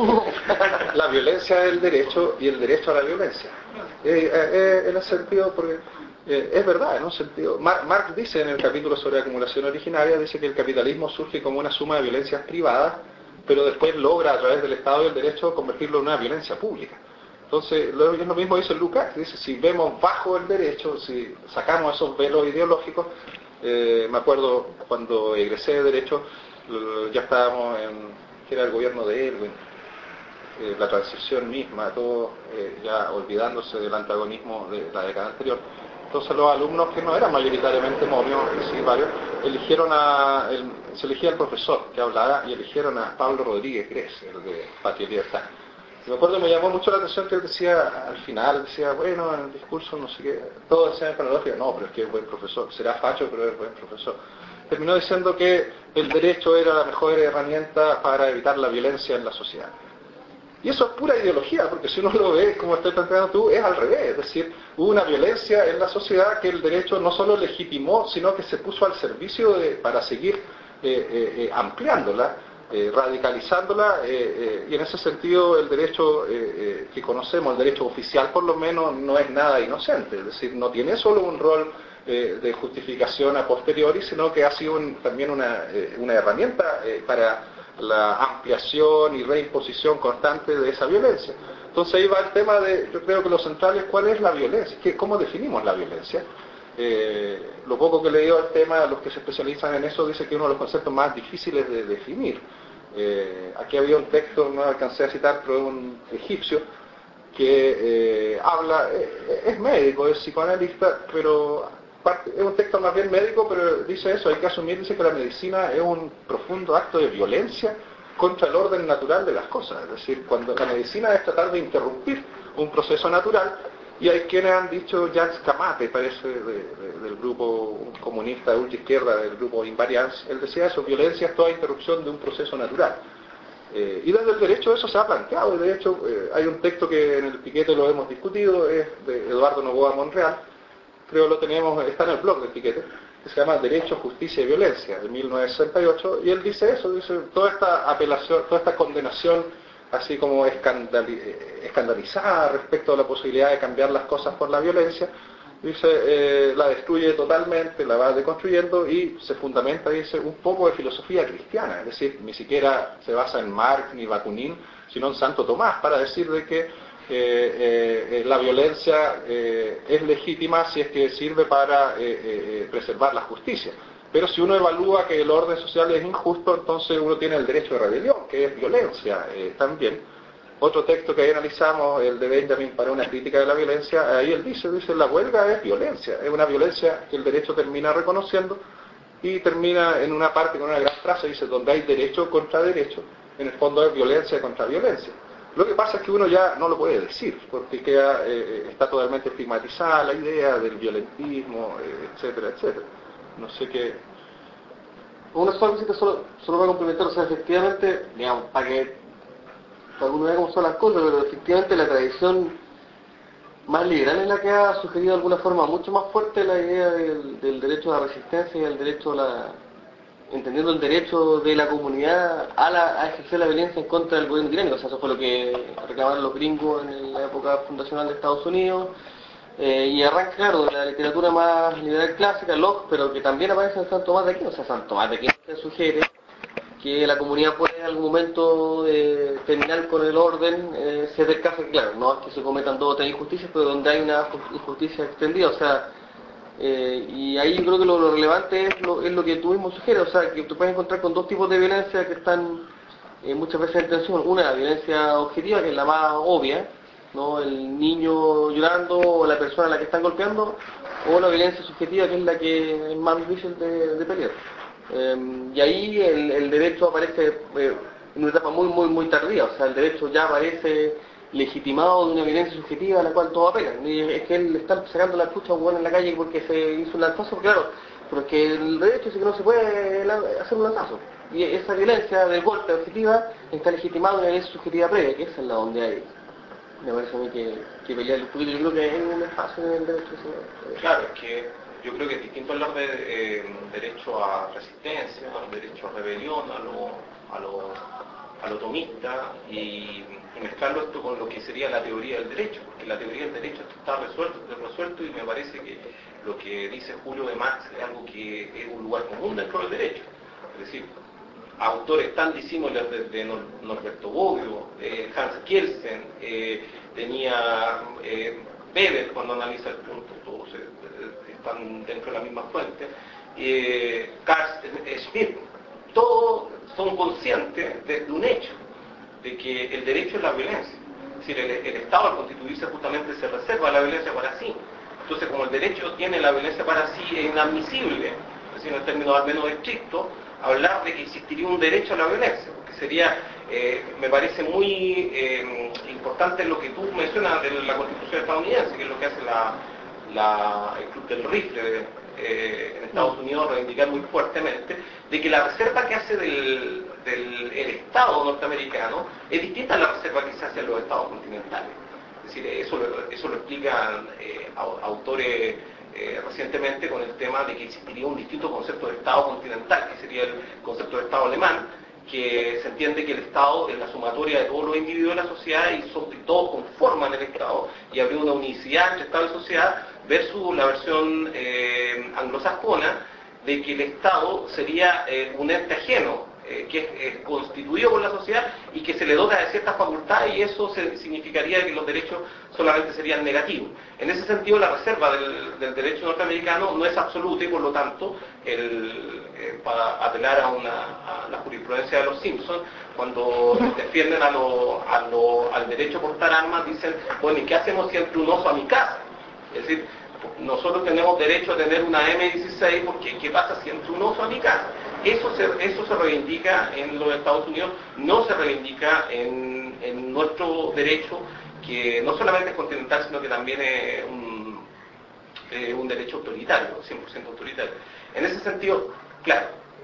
La violencia del derecho y el derecho a la violencia. Eh, eh, en el sentido, porque eh, es verdad, en un sentido. Mar- Marx dice en el capítulo sobre acumulación originaria, dice que el capitalismo surge como una suma de violencias privadas, pero después logra a través del Estado y el derecho convertirlo en una violencia pública. Entonces, lo, es lo mismo dice Lukács, dice, si vemos bajo el derecho, si sacamos esos velos ideológicos, eh, me acuerdo cuando egresé de Derecho, eh, ya estábamos en, que era el gobierno de Elwin, eh, la transición misma, todo eh, ya olvidándose del antagonismo de la década anterior. Entonces los alumnos, que no eran mayoritariamente momios, sí, varios, eligieron a, el, se elegía al profesor que hablara y eligieron a Pablo Rodríguez Gres, el de Patria y Libertad. Me acuerdo, me llamó mucho la atención que él decía, al final, decía, bueno, en el discurso, no sé qué, todo decía en cronológica, no, pero es que es buen profesor, será facho, pero es buen profesor. Terminó diciendo que el derecho era la mejor herramienta para evitar la violencia en la sociedad. Y eso es pura ideología, porque si uno lo ve, como estás planteando tú, es al revés. Es decir, hubo una violencia en la sociedad que el derecho no solo legitimó, sino que se puso al servicio de, para seguir eh, eh, eh, ampliándola, eh, radicalizándola, eh, eh, y en ese sentido el derecho eh, eh, que conocemos, el derecho oficial por lo menos, no es nada inocente. Es decir, no tiene solo un rol eh, de justificación a posteriori, sino que ha sido un, también una, eh, una herramienta eh, para la ampliación y reimposición constante de esa violencia. Entonces ahí va el tema de, yo creo que lo central es cuál es la violencia, ¿Qué, cómo definimos la violencia. Eh, lo poco que he leído al tema, los que se especializan en eso, dice que uno de los conceptos más difíciles de definir. Eh, aquí había un texto, no alcancé a citar, pero es un egipcio, que eh, habla, eh, es médico, es psicoanalista, pero parte, es un texto más bien médico, pero dice eso, hay que asumir, dice que la medicina es un profundo acto de violencia contra el orden natural de las cosas. Es decir, cuando la medicina es tratar de interrumpir un proceso natural, y hay quienes han dicho, Jacques Camate, parece, de, de, del grupo comunista de ultra izquierda, del grupo Invariance, él decía eso, violencia es toda interrupción de un proceso natural. Eh, y desde el derecho eso se ha planteado, de hecho eh, hay un texto que en el piquete lo hemos discutido, es de Eduardo Novoa Monreal, creo lo tenemos, está en el blog del piquete, que se llama Derecho, Justicia y Violencia, de mil novecientos sesenta y ocho, y él dice eso, dice toda esta apelación, toda esta condenación así como escandali escandalizada respecto a la posibilidad de cambiar las cosas por la violencia, dice, eh, la destruye totalmente, la va deconstruyendo y se fundamenta, dice, un poco de filosofía cristiana, es decir, ni siquiera se basa en Marx ni Bakunin, sino en Santo Tomás, para decir de que eh, eh, la violencia eh, es legítima si es que sirve para eh, eh, preservar la justicia. Pero si uno evalúa que el orden social es injusto, entonces uno tiene el derecho de rebelión, que es violencia eh, también. otro texto que ahí analizamos, el de Benjamin para una crítica de la violencia, ahí él dice, dice, la huelga es violencia, es una violencia que el derecho termina reconociendo y termina en una parte con una gran frase, dice, donde hay derecho contra derecho, en el fondo es violencia contra violencia. Lo que pasa es que uno ya no lo puede decir, porque queda, eh, está totalmente estigmatizada la idea del violentismo, eh, etcétera, etcétera. No sé qué... Una sola cosita solo, solo para complementar, o sea, efectivamente, digamos, para que para que uno vea cómo son las cosas, pero efectivamente la tradición más liberal es la que ha sugerido de alguna forma mucho más fuerte la idea del, del derecho a la resistencia y el derecho a la... entendiendo el derecho de la comunidad a, la, a ejercer la violencia en contra del gobierno tiránico. O sea, eso fue lo que reclamaron los gringos en la época fundacional de Estados Unidos. Eh, y arranca, claro, de la literatura más liberal clásica, Locke, pero que también aparece en San Tomás de Aquino. O sea, San Tomás de Aquino se sugiere que la comunidad puede en algún momento eh, terminar con el orden, eh, si es del caso, claro, no es que se cometan dos o tres injusticias, pero donde hay una injusticia extendida, o sea, eh, y ahí yo creo que lo, lo relevante es lo, es lo que tú mismo sugieres, o sea, que tú puedes encontrar con dos tipos de violencia que están eh, muchas veces en tensión. Una, la violencia objetiva, que es la más obvia, ¿no? El niño llorando o la persona a la que están golpeando, o la violencia subjetiva, que es la que es más difícil de, de pelear. Eh, y ahí el, el derecho aparece eh, en una etapa muy, muy, muy tardía, o sea, el derecho ya aparece legitimado de una violencia subjetiva a la cual todos apelan. Y es que él le están sacando la chucha a un hueón en la calle porque se hizo un lanzazo, claro, pero es que el derecho dice que no se puede hacer un lanzazo. Y esa violencia del golpe objetiva está legitimada de una violencia subjetiva previa, que esa es la donde hay, me parece a mí que, que pelear un poquito. Yo creo que hay un espacio en el derecho. Claro, es que yo creo que es distinto hablar de eh, derecho a resistencia, derecho a rebelión, a lo, a lo, a lo tomista, y, y mezclarlo esto con lo que sería la teoría del derecho, porque la teoría del derecho está resuelto, resuelto y me parece que lo que dice Julio de Marx es algo que es un lugar común dentro del derecho. Es decir, autores tan disímiles de, de Norberto Bobbio, eh, Hans Kelsen, eh, tenía eh, Weber cuando analiza el punto, todos eh, están dentro de la misma fuente, eh, Carl Schmitt, todos son conscientes de, de un hecho, de que el derecho es la violencia. Es decir, el, el Estado al constituirse justamente se reserva la violencia para sí. Entonces, como el derecho tiene la violencia para sí, es inadmisible, es decir, en términos al menos estrictos, hablar de que existiría un derecho a la violencia, porque sería, eh, me parece muy eh, importante lo que tú mencionas de la Constitución estadounidense, que es lo que hace la, la, el Club del Rifle eh, en Estados Unidos, reivindicar muy fuertemente, de que la reserva que hace del, del el Estado norteamericano es distinta a la reserva que se hace en los Estados continentales. Es decir, eso, eso lo explican eh, autores Eh, recientemente con el tema de que existiría un distinto concepto de Estado continental, que sería el concepto de Estado alemán, que se entiende que el Estado es la sumatoria de todos los individuos de la sociedad y, son, y todos conforman el Estado, y habría una unicidad entre Estado y sociedad, versus la versión eh, anglosajona de que el Estado sería eh, un ente ajeno, eh, que es, es constituido por la sociedad y que se le dota de ciertas facultades, y eso se, significaría que los derechos solamente serían negativos. En ese sentido, la reserva del, del derecho norteamericano no es absoluta y por lo tanto, el, eh, para apelar a, una, a la jurisprudencia de los Simpsons, cuando defienden a lo, a lo, al derecho a portar armas, dicen, bueno, ¿y qué hacemos si entra un oso a mi casa? Es decir, nosotros tenemos derecho a tener una eme dieciséis, porque ¿qué pasa si entra un oso a mi casa? Eso se, eso se reivindica en los Estados Unidos, no se reivindica en, en nuestro derecho, que no solamente es continental, sino que también es un, eh, un derecho autoritario, cien por ciento autoritario. En ese sentido, claro,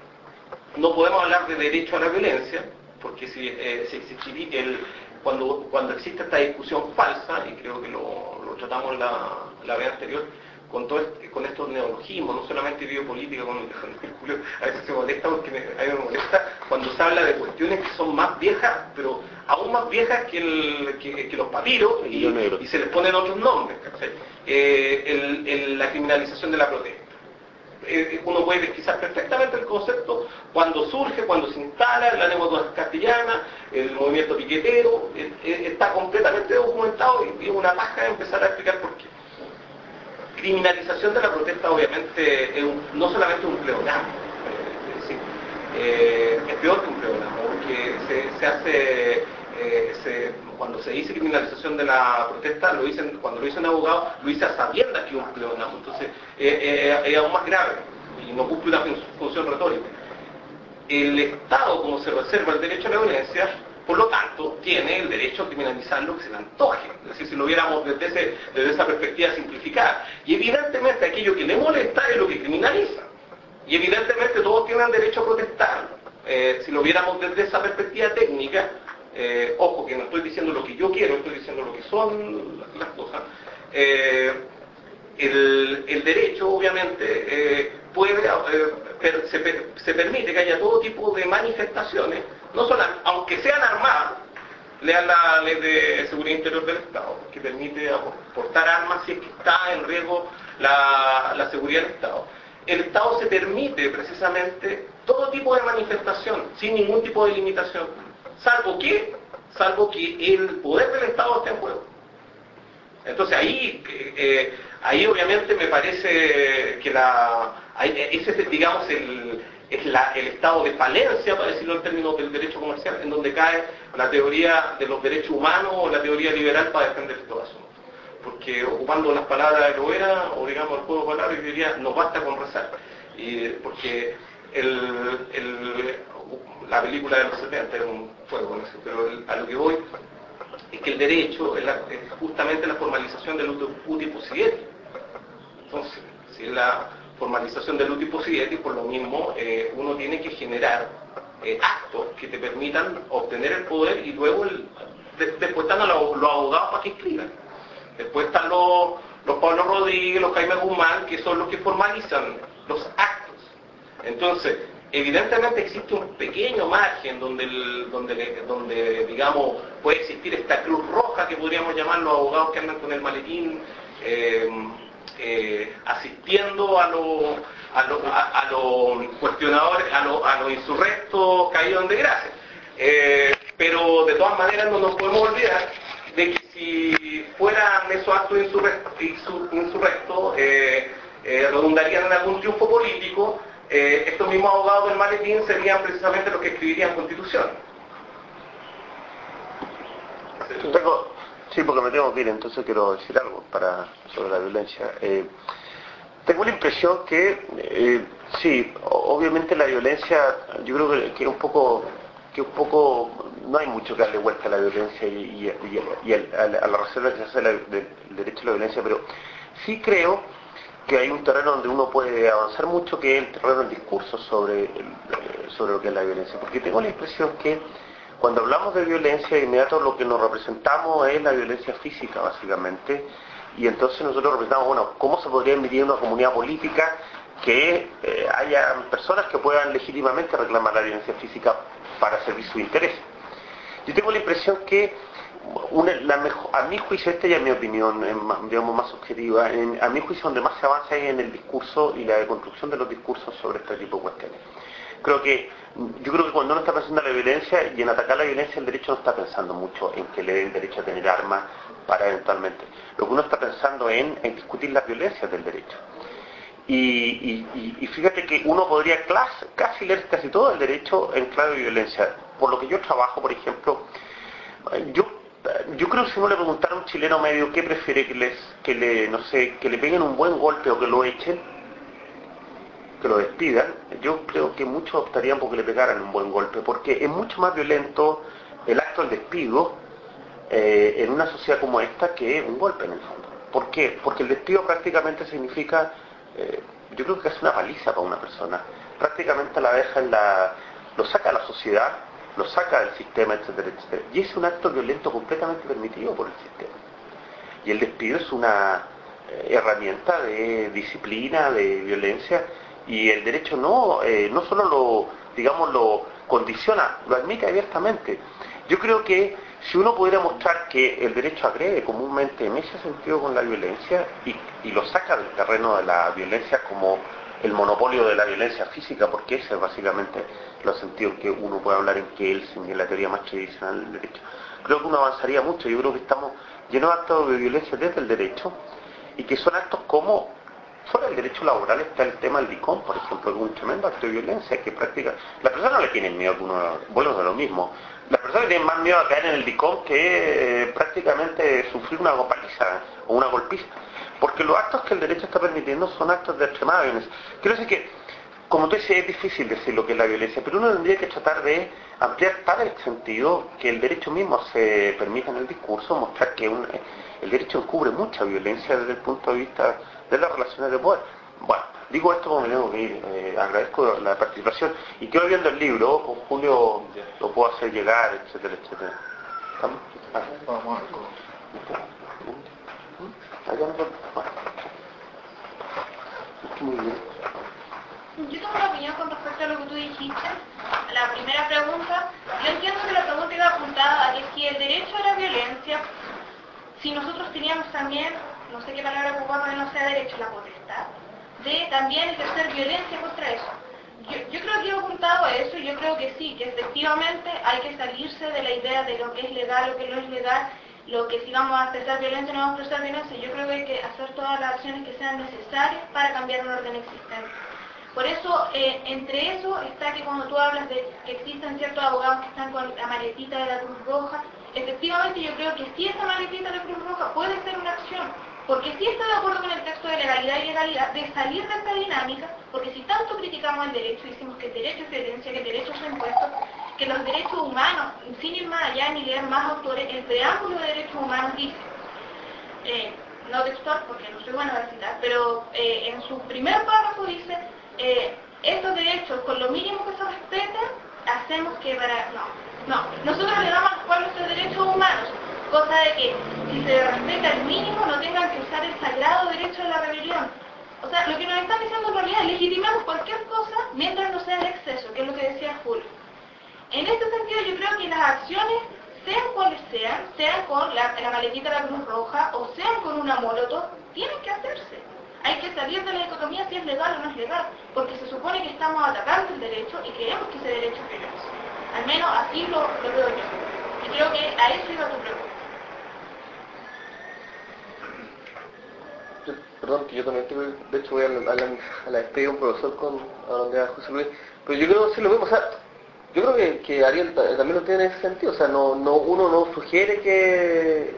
no podemos hablar de derecho a la violencia, porque si, eh, si existiría el, cuando, cuando existe esta discusión falsa, y creo que lo, lo tratamos la, la vez anterior, con, todo este, con estos neologismos, no solamente biopolítica, con Julio a veces se molesta porque me, a mí me molesta cuando se habla de cuestiones que son más viejas, pero aún más viejas que, el, que, que los papiros, y, y se les ponen otros nombres. Eh, el, el, la criminalización de la protesta. Eh, uno puede pesquisar perfectamente el concepto cuando surge, cuando se instala la lengua castellana, el movimiento piquetero, eh, eh, está completamente documentado y es una paja de empezar a explicar por qué. Criminalización de la protesta obviamente es un, no solamente un pleonasmo, eh, es decir, eh, es peor que un pleonasmo, porque se, se hace eh, se, cuando se dice criminalización de la protesta, lo dicen, cuando lo dice un abogado, lo dice a sabiendas que es un pleonasmo. Entonces, eh, eh, es aún más grave y no cumple una función retórica. El Estado, como se reserva el derecho a la violencia, por lo tanto, tiene el derecho a criminalizar lo que se le antoje. Es decir, si lo viéramos desde, ese, desde esa perspectiva simplificada. Y evidentemente aquello que le molesta es lo que criminaliza. Y evidentemente todos tienen derecho a protestar. Eh, si lo viéramos desde esa perspectiva técnica, eh, ojo que no estoy diciendo lo que yo quiero, estoy diciendo lo que son las cosas. Eh, el, el derecho, obviamente, eh, puede, eh, per, se, per, se permite que haya todo tipo de manifestaciones, no solo, aunque sean armadas, lean la ley de seguridad interior del Estado, que permite portar armas si es que está en riesgo la, la seguridad del Estado. El Estado se permite precisamente todo tipo de manifestación, sin ningún tipo de limitación, salvo que, salvo que el poder del Estado esté en juego. Entonces ahí, eh, ahí obviamente me parece que la, ese es, digamos, el, es la, el estado de falencia, para decirlo en términos del derecho comercial, en donde cae la teoría de los derechos humanos o la teoría liberal para defender estos asuntos. Porque ocupando las palabras de Loera, o digamos el juego de palabras, yo diría, nos basta con rezar. Y, porque el, el, la película de los setenta era un juego con eso, pero el, a lo que voy es que el derecho es, la, es justamente la formalización del uti possidendi. Entonces, si es la formalización del uti possidendi, por lo mismo eh, uno tiene que generar eh, actos que te permitan obtener el poder y luego el, de, después están los, los abogados para que escriban. Después están los, los Pablo Rodríguez, los Jaime Guzmán, que son los que formalizan los actos. Entonces, evidentemente existe un pequeño margen donde, el, donde, donde digamos, puede existir esta cruz roja que podríamos llamar los abogados que andan con el maletín eh, eh, asistiendo a los a lo, a, a lo cuestionadores, a los a lo insurrectos caídos en desgracia. Eh, pero de todas maneras no nos podemos olvidar de que si fueran esos actos insurrectos, insurrectos eh, eh, redundarían en algún triunfo político, eh, estos mismos abogados del maletín serían precisamente los que escribirían constitución. Tengo, sí, porque me tengo que ir, entonces quiero decir algo para, sobre la violencia. Eh, tengo la impresión que, eh, sí, obviamente la violencia, yo creo que, que un poco... que un poco no hay mucho que darle vuelta a la violencia y, y, y, y a, la, a la reserva que se hace del de, derecho a la violencia, pero sí creo que hay un terreno donde uno puede avanzar mucho, que es el terreno del discurso sobre, el, sobre lo que es la violencia, porque tengo la impresión que cuando hablamos de violencia, de inmediato lo que nos representamos es la violencia física, básicamente, y entonces nosotros representamos, bueno, ¿cómo se podría emitir una comunidad política que eh, haya personas que puedan legítimamente reclamar la violencia física para servir su interés? Yo tengo la impresión que una, la mejor, a mi juicio, esta ya es mi opinión, en, digamos, más subjetiva, en, a mi juicio donde más se avanza es en el discurso y la deconstrucción de los discursos sobre este tipo de cuestiones. Creo que, yo creo que cuando uno está pensando en la violencia y en atacar la violencia, el derecho no está pensando mucho en que le den derecho a tener armas para eventualmente. Lo que uno está pensando en, en discutir las violencias del derecho. Y, y, y fíjate que uno podría clase, casi leer casi todo el derecho en clave de violencia. Por lo que yo trabajo, por ejemplo, yo yo creo que si uno le preguntara a un chileno medio qué prefiere que les que le no sé que le peguen un buen golpe o que lo echen, que lo despidan, yo creo que muchos optarían por que le pegaran un buen golpe, porque es mucho más violento el acto del despido eh, en una sociedad como esta que un golpe en el fondo. ¿Por qué? Porque el despido prácticamente significa Eh, yo creo que es una paliza para una persona. Prácticamente la deja en la, lo saca de la sociedad, lo saca del sistema, etcétera, etcétera. Y es un acto violento completamente permitido por el sistema. Y el despido es una eh, herramienta de disciplina, de violencia, y el derecho no, eh, no solo lo, digamos, lo condiciona, lo admite abiertamente. Yo creo que si uno pudiera mostrar que el derecho agrede comúnmente en ese sentido con la violencia y, y lo saca del terreno de la violencia como el monopolio de la violencia física, porque ese es básicamente los sentidos en que uno puede hablar en que él, sin la teoría más tradicional del derecho, creo que uno avanzaría mucho. Yo creo que estamos llenos de actos de violencia desde el derecho y que son actos como fuera del derecho laboral está el tema del DICOM, por ejemplo, que es un tremendo acto de violencia que practica. La persona no le tiene miedo que uno vuelva a lo mismo. las personas tienen más miedo a caer en el dicón que eh, prácticamente sufrir una paliza o una golpiza, porque los actos que el derecho está permitiendo son actos de extremada violencia. Quiero decir que, como tú dices, es difícil decir lo que es la violencia, pero uno tendría que tratar de ampliar tal el sentido que el derecho mismo se permita en el discurso, mostrar que un, el derecho encubre mucha violencia desde el punto de vista de las relaciones de poder. Bueno, digo esto como me tengo que ir, eh, agradezco la participación y quedo viendo el libro, con Julio lo puedo hacer llegar, etcétera, etcétera. ¿Estamos? Ah. Vamos a Allá no, bueno. Muy bien. Yo tengo una opinión con respecto a lo que tú dijiste. La primera pregunta, yo entiendo que la pregunta iba apuntada a que si el derecho era violencia, si nosotros teníamos también, no sé qué palabra ocupar para que no sea derecho, la potestad, de también ejercer violencia contra eso. Yo, yo creo que he apuntado a eso, y yo creo que sí, que efectivamente hay que salirse de la idea de lo que es legal, lo que no es legal, lo que si vamos a ejercer violencia no vamos a ejercer violencia. Yo creo que hay que hacer todas las acciones que sean necesarias para cambiar un orden existente. Por eso, eh, entre eso está que cuando tú hablas de que existen ciertos abogados que están con la maletita de la Cruz Roja, efectivamente yo creo que sí, esa maletita de la Cruz Roja puede ser una acción, porque sí estoy de acuerdo con el texto de legalidad y legalidad, de salir de esta dinámica, porque si tanto criticamos el derecho, decimos que el derecho es violencia, que el derecho es impuesto, que los derechos humanos, sin ir más allá ni leer más autores, el preámbulo de derechos humanos dice, eh, no textual porque no soy buena para citar, pero eh, en su primer párrafo dice, eh, estos derechos con lo mínimo que se respeten, hacemos que para... No, no, nosotros le damos a nuestros derechos humanos, cosa de que si se respeta el mínimo no tengan que usar el sagrado derecho de la rebelión. O sea, lo que nos están diciendo en realidad es legitimamos cualquier cosa mientras no sea el exceso, que es lo que decía Julio. En este sentido yo creo que las acciones, sean cuales sean, sean con la, la maletita de la Cruz Roja o sean con una molotov, tienen que hacerse. Hay que salir de la dicotomía si es legal o no es legal, porque se supone que estamos atacando el derecho y queremos que ese derecho es violencia. Al menos así lo, lo veo yo. Y creo que a eso iba tu pregunta. Perdón, que yo también tengo, de hecho voy a la, a la, a la despedida de un profesor con a donde a José Luis, pero yo creo que sí lo mismo, o sea, yo creo que, que Ariel también lo tiene en ese sentido, o sea, no, no, uno no sugiere que,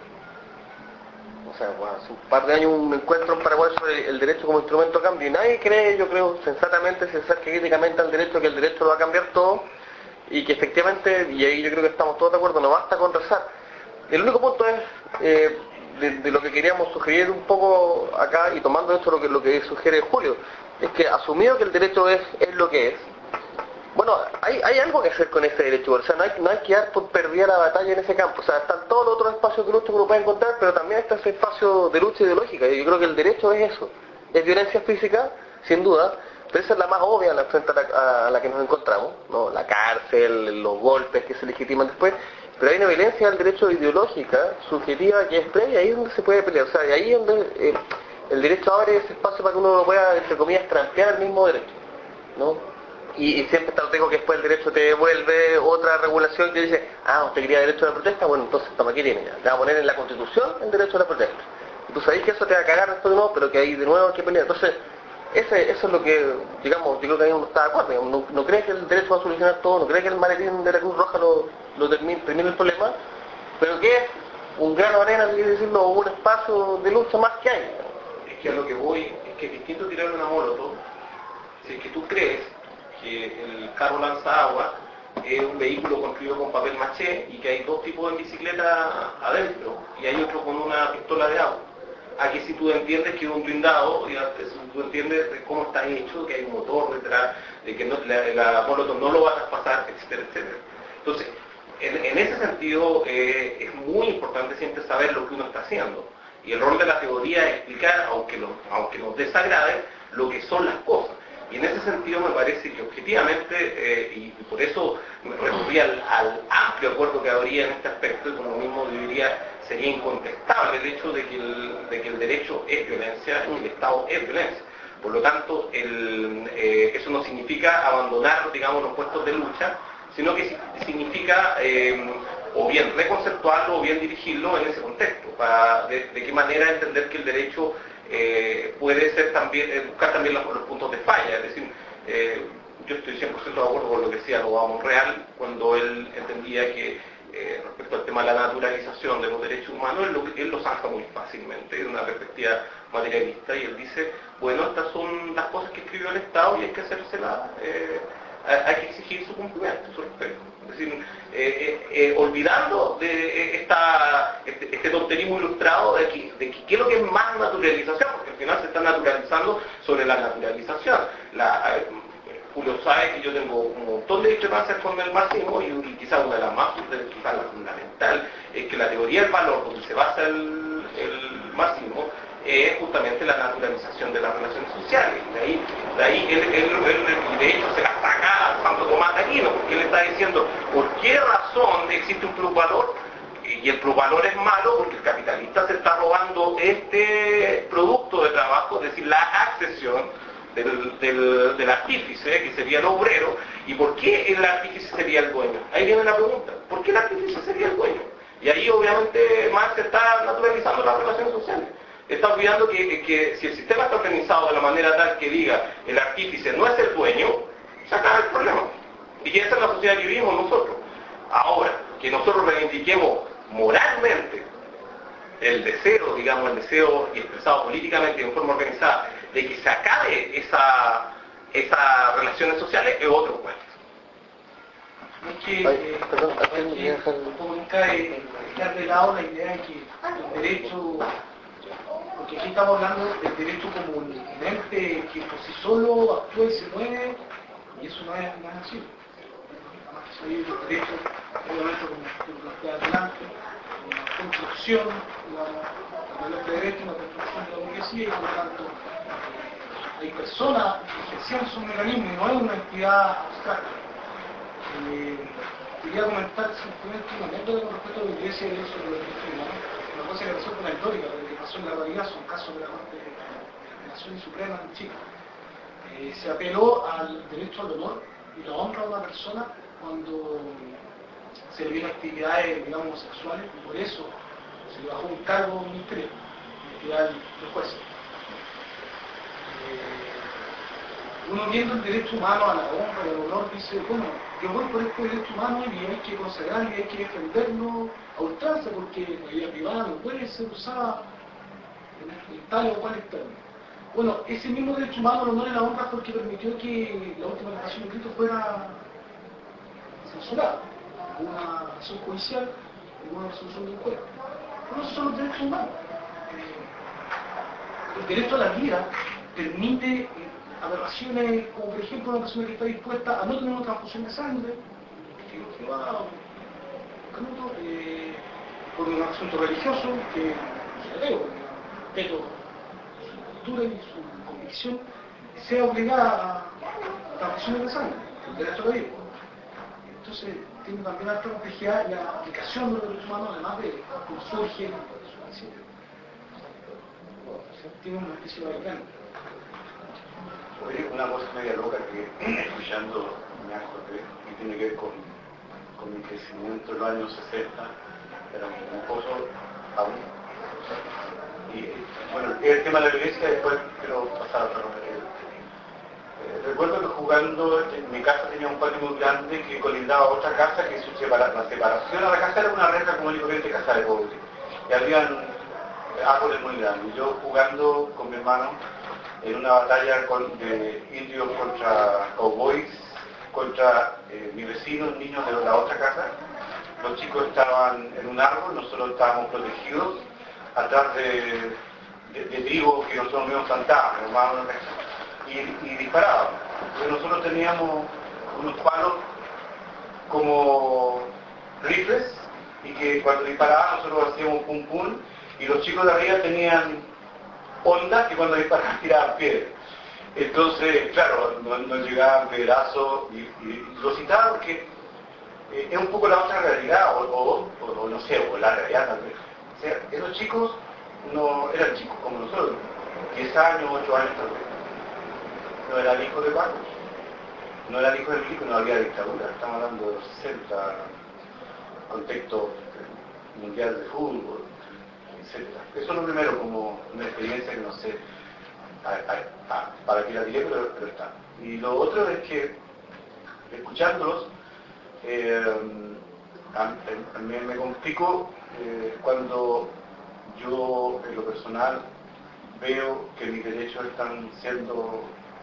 o sea, bueno, hace un par de años un encuentro en Paraguay sobre el derecho como instrumento de cambio, y nadie cree, yo creo, sensatamente, sin ser críticamente al derecho, que el derecho lo va a cambiar todo, y que efectivamente, y ahí yo creo que estamos todos de acuerdo, no basta con rezar. El único punto es, eh, de, de lo que queríamos sugerir un poco acá, y tomando esto lo que, lo que sugiere Julio, es que asumido que el derecho es, es lo que es, bueno, hay, hay algo que hacer con ese derecho, o sea, no hay, no hay que dar por perdida la batalla en ese campo, o sea, están todos los otros espacios de lucha que uno puede encontrar, pero también está ese espacio de lucha ideológica, y yo creo que el derecho es eso, es violencia física, sin duda, pero esa es la más obvia la frente a la, a la que nos encontramos, ¿no? La cárcel, los golpes que se legitiman después, pero hay una violencia del derecho ideológica, subjetiva, que es previa, ahí es donde se puede pelear, o sea, y ahí es donde eh, el derecho abre ese espacio para que uno pueda, entre comillas, trampear el mismo derecho, ¿no? Y, y siempre está lo tengo que después el derecho te devuelve otra regulación que dice, ah, usted quería derecho a la protesta, bueno, entonces toma, aquí tiene ya, te va a poner en la Constitución el derecho a la protesta. Y tú sabés que eso te va a cagar después de nuevo, pero que ahí de nuevo hay que pelear. Entonces, ese, eso es lo que, digamos, yo creo que ahí uno está de acuerdo, digamos, no, no cree que el derecho va a solucionar todo, no cree que el maletín de la Cruz Roja lo, lo termine, termine el problema, pero que es un grano de arena, quiere decirlo, o un espacio de lucha más que hay. Es que a lo que voy es que es distinto tirar una molotov, si es que tú crees que el carro lanza agua es un vehículo construido con papel maché y que hay dos tipos de bicicleta adentro y hay otro con una pistola de agua. Aquí si tú entiendes que es un blindado, y tú entiendes de cómo está hecho, que hay un motor detrás, de que no, la, la molotov no lo va a traspasar, etcétera, etcétera. Entonces, en, en ese sentido eh, es muy importante siempre saber lo que uno está haciendo. Y el rol de la teoría es explicar, aunque, lo, aunque nos desagrade, lo que son las cosas. Y en ese sentido me parece que objetivamente, eh, y, y por eso me recurrí al, al amplio acuerdo que habría en este aspecto, y como mismo diría, sería incontestable el hecho de que el, de que el derecho es violencia y el Estado es violencia. Por lo tanto, el, eh, eso no significa abandonar, digamos, los puestos de lucha, sino que significa eh, o bien reconceptuarlo o bien dirigirlo en ese contexto, para de, de qué manera entender que el derecho Eh, puede ser también, eh, buscar también los, los puntos de falla, es decir, eh, yo estoy cien por ciento de acuerdo con lo que decía Novoa Monreal cuando él entendía que eh, respecto al tema de la naturalización de los derechos humanos, él lo, él lo zanja muy fácilmente de una perspectiva materialista y él dice, bueno, estas son las cosas que escribió el Estado y hay que hacérselas, eh, hay que exigir su cumplimiento, su respeto. Es decir, eh, eh, eh, olvidando de esta, este, este tonterismo ilustrado de que, de que qué es lo que es más naturalización, porque al final se está naturalizando sobre la naturalización. La, eh, Julio sabe que yo tengo un montón de discrepancias con el marxismo y, y quizás una de las más, quizás la fundamental, es que la teoría del valor donde se basa el, el marxismo es justamente la naturalización de las relaciones sociales. De ahí, de ahí él, él, él, de hecho se la saca a Santo Tomás de Aquino, porque él está diciendo por qué razón existe un plusvalor, y el plusvalor es malo porque el capitalista se está robando este producto de trabajo, es decir, la accesión del, del, del artífice, que sería el obrero, y por qué el artífice sería el dueño. Ahí viene la pregunta, ¿por qué el artífice sería el dueño? Y ahí obviamente Marx está naturalizando las relaciones sociales. Está olvidando que, que si el sistema está organizado de la manera tal que diga el artífice no es el dueño, se acaba el problema. Y que esa es la sociedad que vivimos nosotros. Ahora, que nosotros reivindiquemos moralmente el deseo, digamos, el deseo expresado políticamente en forma organizada, de que se acabe esa, esas relaciones sociales, es otro cuento. Es que, eh, perdón, es que nunca eh, dejar de lado la idea de que el derecho, porque aquí estamos hablando del derecho como un ente que por sí solo actúa y se mueve, y eso no es, no es así. Además, hay un derecho, obviamente, como lo plantea adelante, una construcción, digamos, también los derechos, una construcción de la burguesía, y por lo tanto, hay personas que ejercen su mecanismo y no es una entidad abstracta. Eh, quería comentar simplemente una anécdota con respecto a la iglesia y eso de los derechos humanos. Una cosa que pasó con la histórica, pero que pasó en la realidad, son casos de la Corte de Naciones Supremas en Chile. Eh, se apeló al derecho al honor y la honra de una persona cuando se le vieron actividades, digamos, sexuales, y por eso se le bajó un cargo ministerial, ministerial de jueces. Uno viendo el derecho humano a la honra y al honor dice, bueno, yo voy por este derecho humano y hay que consagrarlo y hay que defenderlo a ultranza porque la vida privada no puede ser usada en tal o cual externo. Bueno, ese mismo derecho humano al honor y a la honra porque permitió que la última declaración de Cristo fuera censurada. Una acción judicial y una resolución de un juez. Bueno, esos son los derechos humanos. El derecho a la vida permite aberraciones como por ejemplo una persona que está dispuesta a no tener una transfusión de sangre, que, que va canuto, eh, por un asunto religioso, que yo creo, respeto su cultura y su convicción, sea obligada a transfusiones de sangre, el derecho a la vida. Entonces tiene también alta complejidad y la aplicación de los derechos humanos, además de cómo surge, tiene una especie de bacán. Oye, una cosa media loca que escuchando me acordé y tiene que ver con, con mi crecimiento en los años sesenta, era un pozo aún. Y bueno, el tema de la violencia después quiero pasar a otra cosa. Eh, recuerdo que jugando en mi casa tenía un patio muy grande que colindaba a otra casa que su separa, la separación a la casa era una reja común y corriente, casa de pobre. Y habían árboles muy grandes. Yo jugando con mi hermano en una batalla con, de indios contra cowboys, contra eh, mis vecinos, niños de la otra casa. Los chicos estaban en un árbol, nosotros estábamos protegidos atrás de, de, de tribus que nosotros mismos plantábamos, armábamos y, y disparábamos. Entonces nosotros teníamos unos palos como rifles y que cuando disparábamos nosotros hacíamos pum pum y los chicos de arriba tenían ondas que cuando disparaban tiraban piedras. Entonces, claro, nos no llegaban pedazos y, y lo citaba porque eh, es un poco la otra realidad, o, o, o, o no sé, o la realidad tal vez. O sea, esos chicos no eran chicos como nosotros, diez años, ocho años tal vez. No eran hijos de Paco, no eran hijos de Milico, no había dictadura, estamos hablando de los sesenta, contexto mundial de fútbol, etcétera. Eso es lo primero, como una experiencia que no sé a, a, a, para qué la diré, pero, pero está. Y lo otro es que escuchándolos, eh, también me complico eh, cuando yo, en lo personal, veo que mis derechos están siendo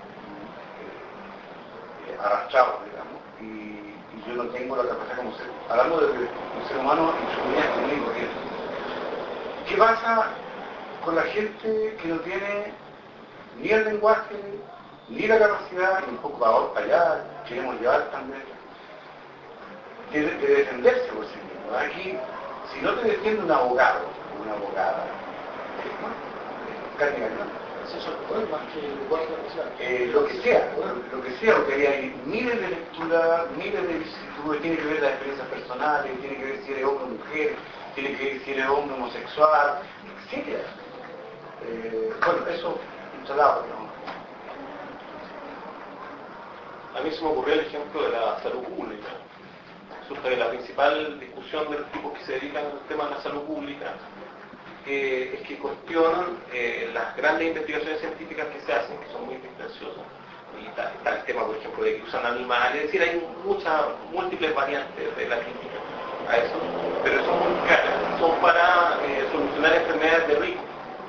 eh, arrastrados, digamos, y, y yo no tengo la capacidad como ser, hablando de un ser humano en su vida común y corriente. ¿Qué pasa con la gente que no tiene ni el lenguaje, ni la capacidad, y un poco ahora para allá queremos llevar también, de, de defenderse por sí mismo? Aquí, si no te defiende un abogado o una abogada, carne eh, lo que sea, lo que sea, porque hay miles de lecturas, miles de vicisitudes, tiene que ver las experiencias personales, tiene que ver si eres hombre o mujer, tiene que ver si eres hombre homosexual, etcétera. Eh, bueno, eso instalado, digamos. A mí se me ocurrió el ejemplo de la salud pública. Resulta que la principal discusión de los tipos que se dedican al tema de la salud pública eh, es que cuestionan eh, las grandes investigaciones científicas que se hacen, que son muy distanciosas. Y está, está el tema, por ejemplo, de que usan animales, es decir, hay muchas, múltiples variantes de la crítica a eso, pero son muy caras, son para eh, solucionar enfermedades de ricos.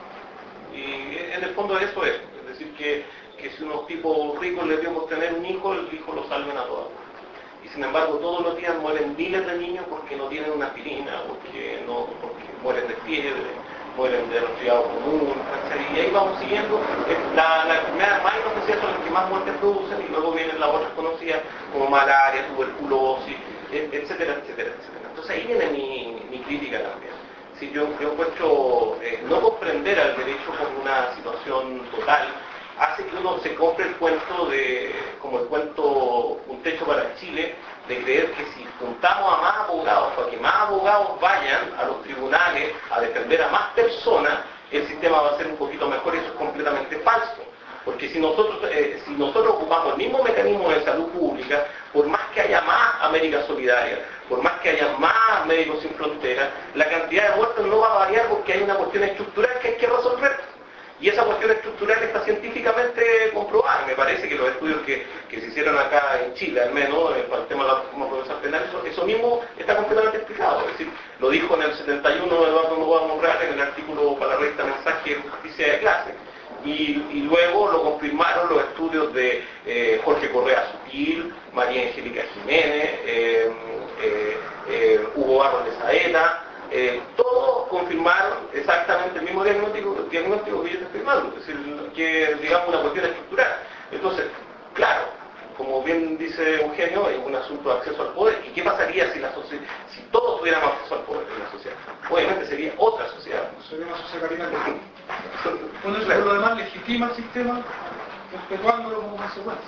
Y en el fondo eso es, es decir, que, que si unos tipos ricos les dio por tener un hijo, el hijo lo salven a todos. Y sin embargo todos los días mueren miles de niños porque no tienen una aspirina, porque, no, porque mueren de fiebre, mueren de resfriado común, etcétera. Y ahí vamos siguiendo, la, la enfermedad más inofensiva son las que más muertes producen, y luego vienen las otras conocidas como malaria, tuberculosis, etcétera, etcétera, etcétera. Entonces ahí viene mi, mi crítica también. Si yo, yo encuentro eh, no comprender al derecho como una situación total, hace que uno se compre el cuento de, como el cuento Un techo para Chile, de creer que si juntamos a más abogados, para que más abogados vayan a los tribunales a defender a más personas, el sistema va a ser un poquito mejor, y eso es completamente falso. Porque si nosotros, eh, si nosotros ocupamos el mismo mecanismo de salud pública, por más que haya más América Solidaria, por más que haya más Médicos Sin Fronteras, la cantidad de muertos no va a variar, porque hay una cuestión estructural que hay que resolver. Y esa cuestión estructural está científicamente comprobada. Me parece que los estudios que, que se hicieron acá en Chile, al menos, para el tema de la reforma procesal penal, eso, eso mismo está completamente explicado. Es decir, lo dijo en el setenta y uno Eduardo Novoa Monreal en el artículo para la revista Mensaje de Justicia de Clase. Y, y luego lo confirmaron los estudios de eh, Jorge Correa Sutil, María Angélica Jiménez, eh, eh, eh, Hugo Barros de Saeta, eh, todos confirmaron exactamente el mismo diagnóstico, diagnóstico que yo te estoy dando, es decir, que es, digamos, una cuestión estructural. Entonces, claro, como bien dice Eugenio, es un asunto de acceso al poder. ¿Y qué pasaría si, la si todos tuviéramos acceso al poder en la sociedad? Obviamente sería otra sociedad. Sería una sociedad capitalista. Cuando eso, por lo demás, legitima el sistema, perpetuándolo como consecuencia.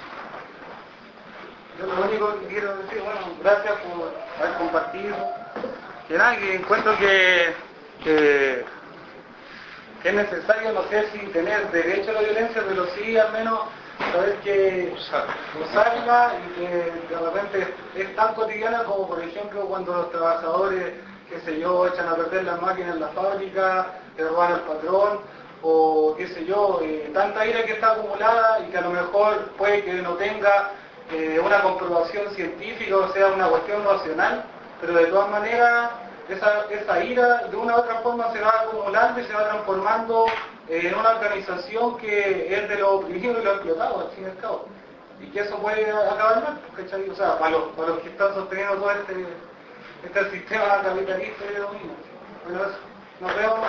Yo lo único que quiero decir, bueno, gracias por haber compartido. Que nada, que encuentro que, que, que es necesario, no sé si tener derecho a la violencia, pero sí al menos saber que usarla, y que de repente es tan cotidiana como, por ejemplo, cuando los trabajadores, qué sé yo, echan a perder las máquinas en la fábrica, le roban al patrón, o qué sé yo, eh, tanta ira que está acumulada y que a lo mejor puede que no tenga eh, una comprobación científica, o sea, una cuestión racional, pero de todas maneras esa, esa ira de una u otra forma se va acumulando y se va transformando eh, en una organización que es de los oprimidos y los explotados, al fin y al cabo, y que eso puede acabar mal, ¿cachai? O sea, para los, para los que están sosteniendo todo este, este sistema capitalista y de dominio. Bueno, eso. Nos vemos.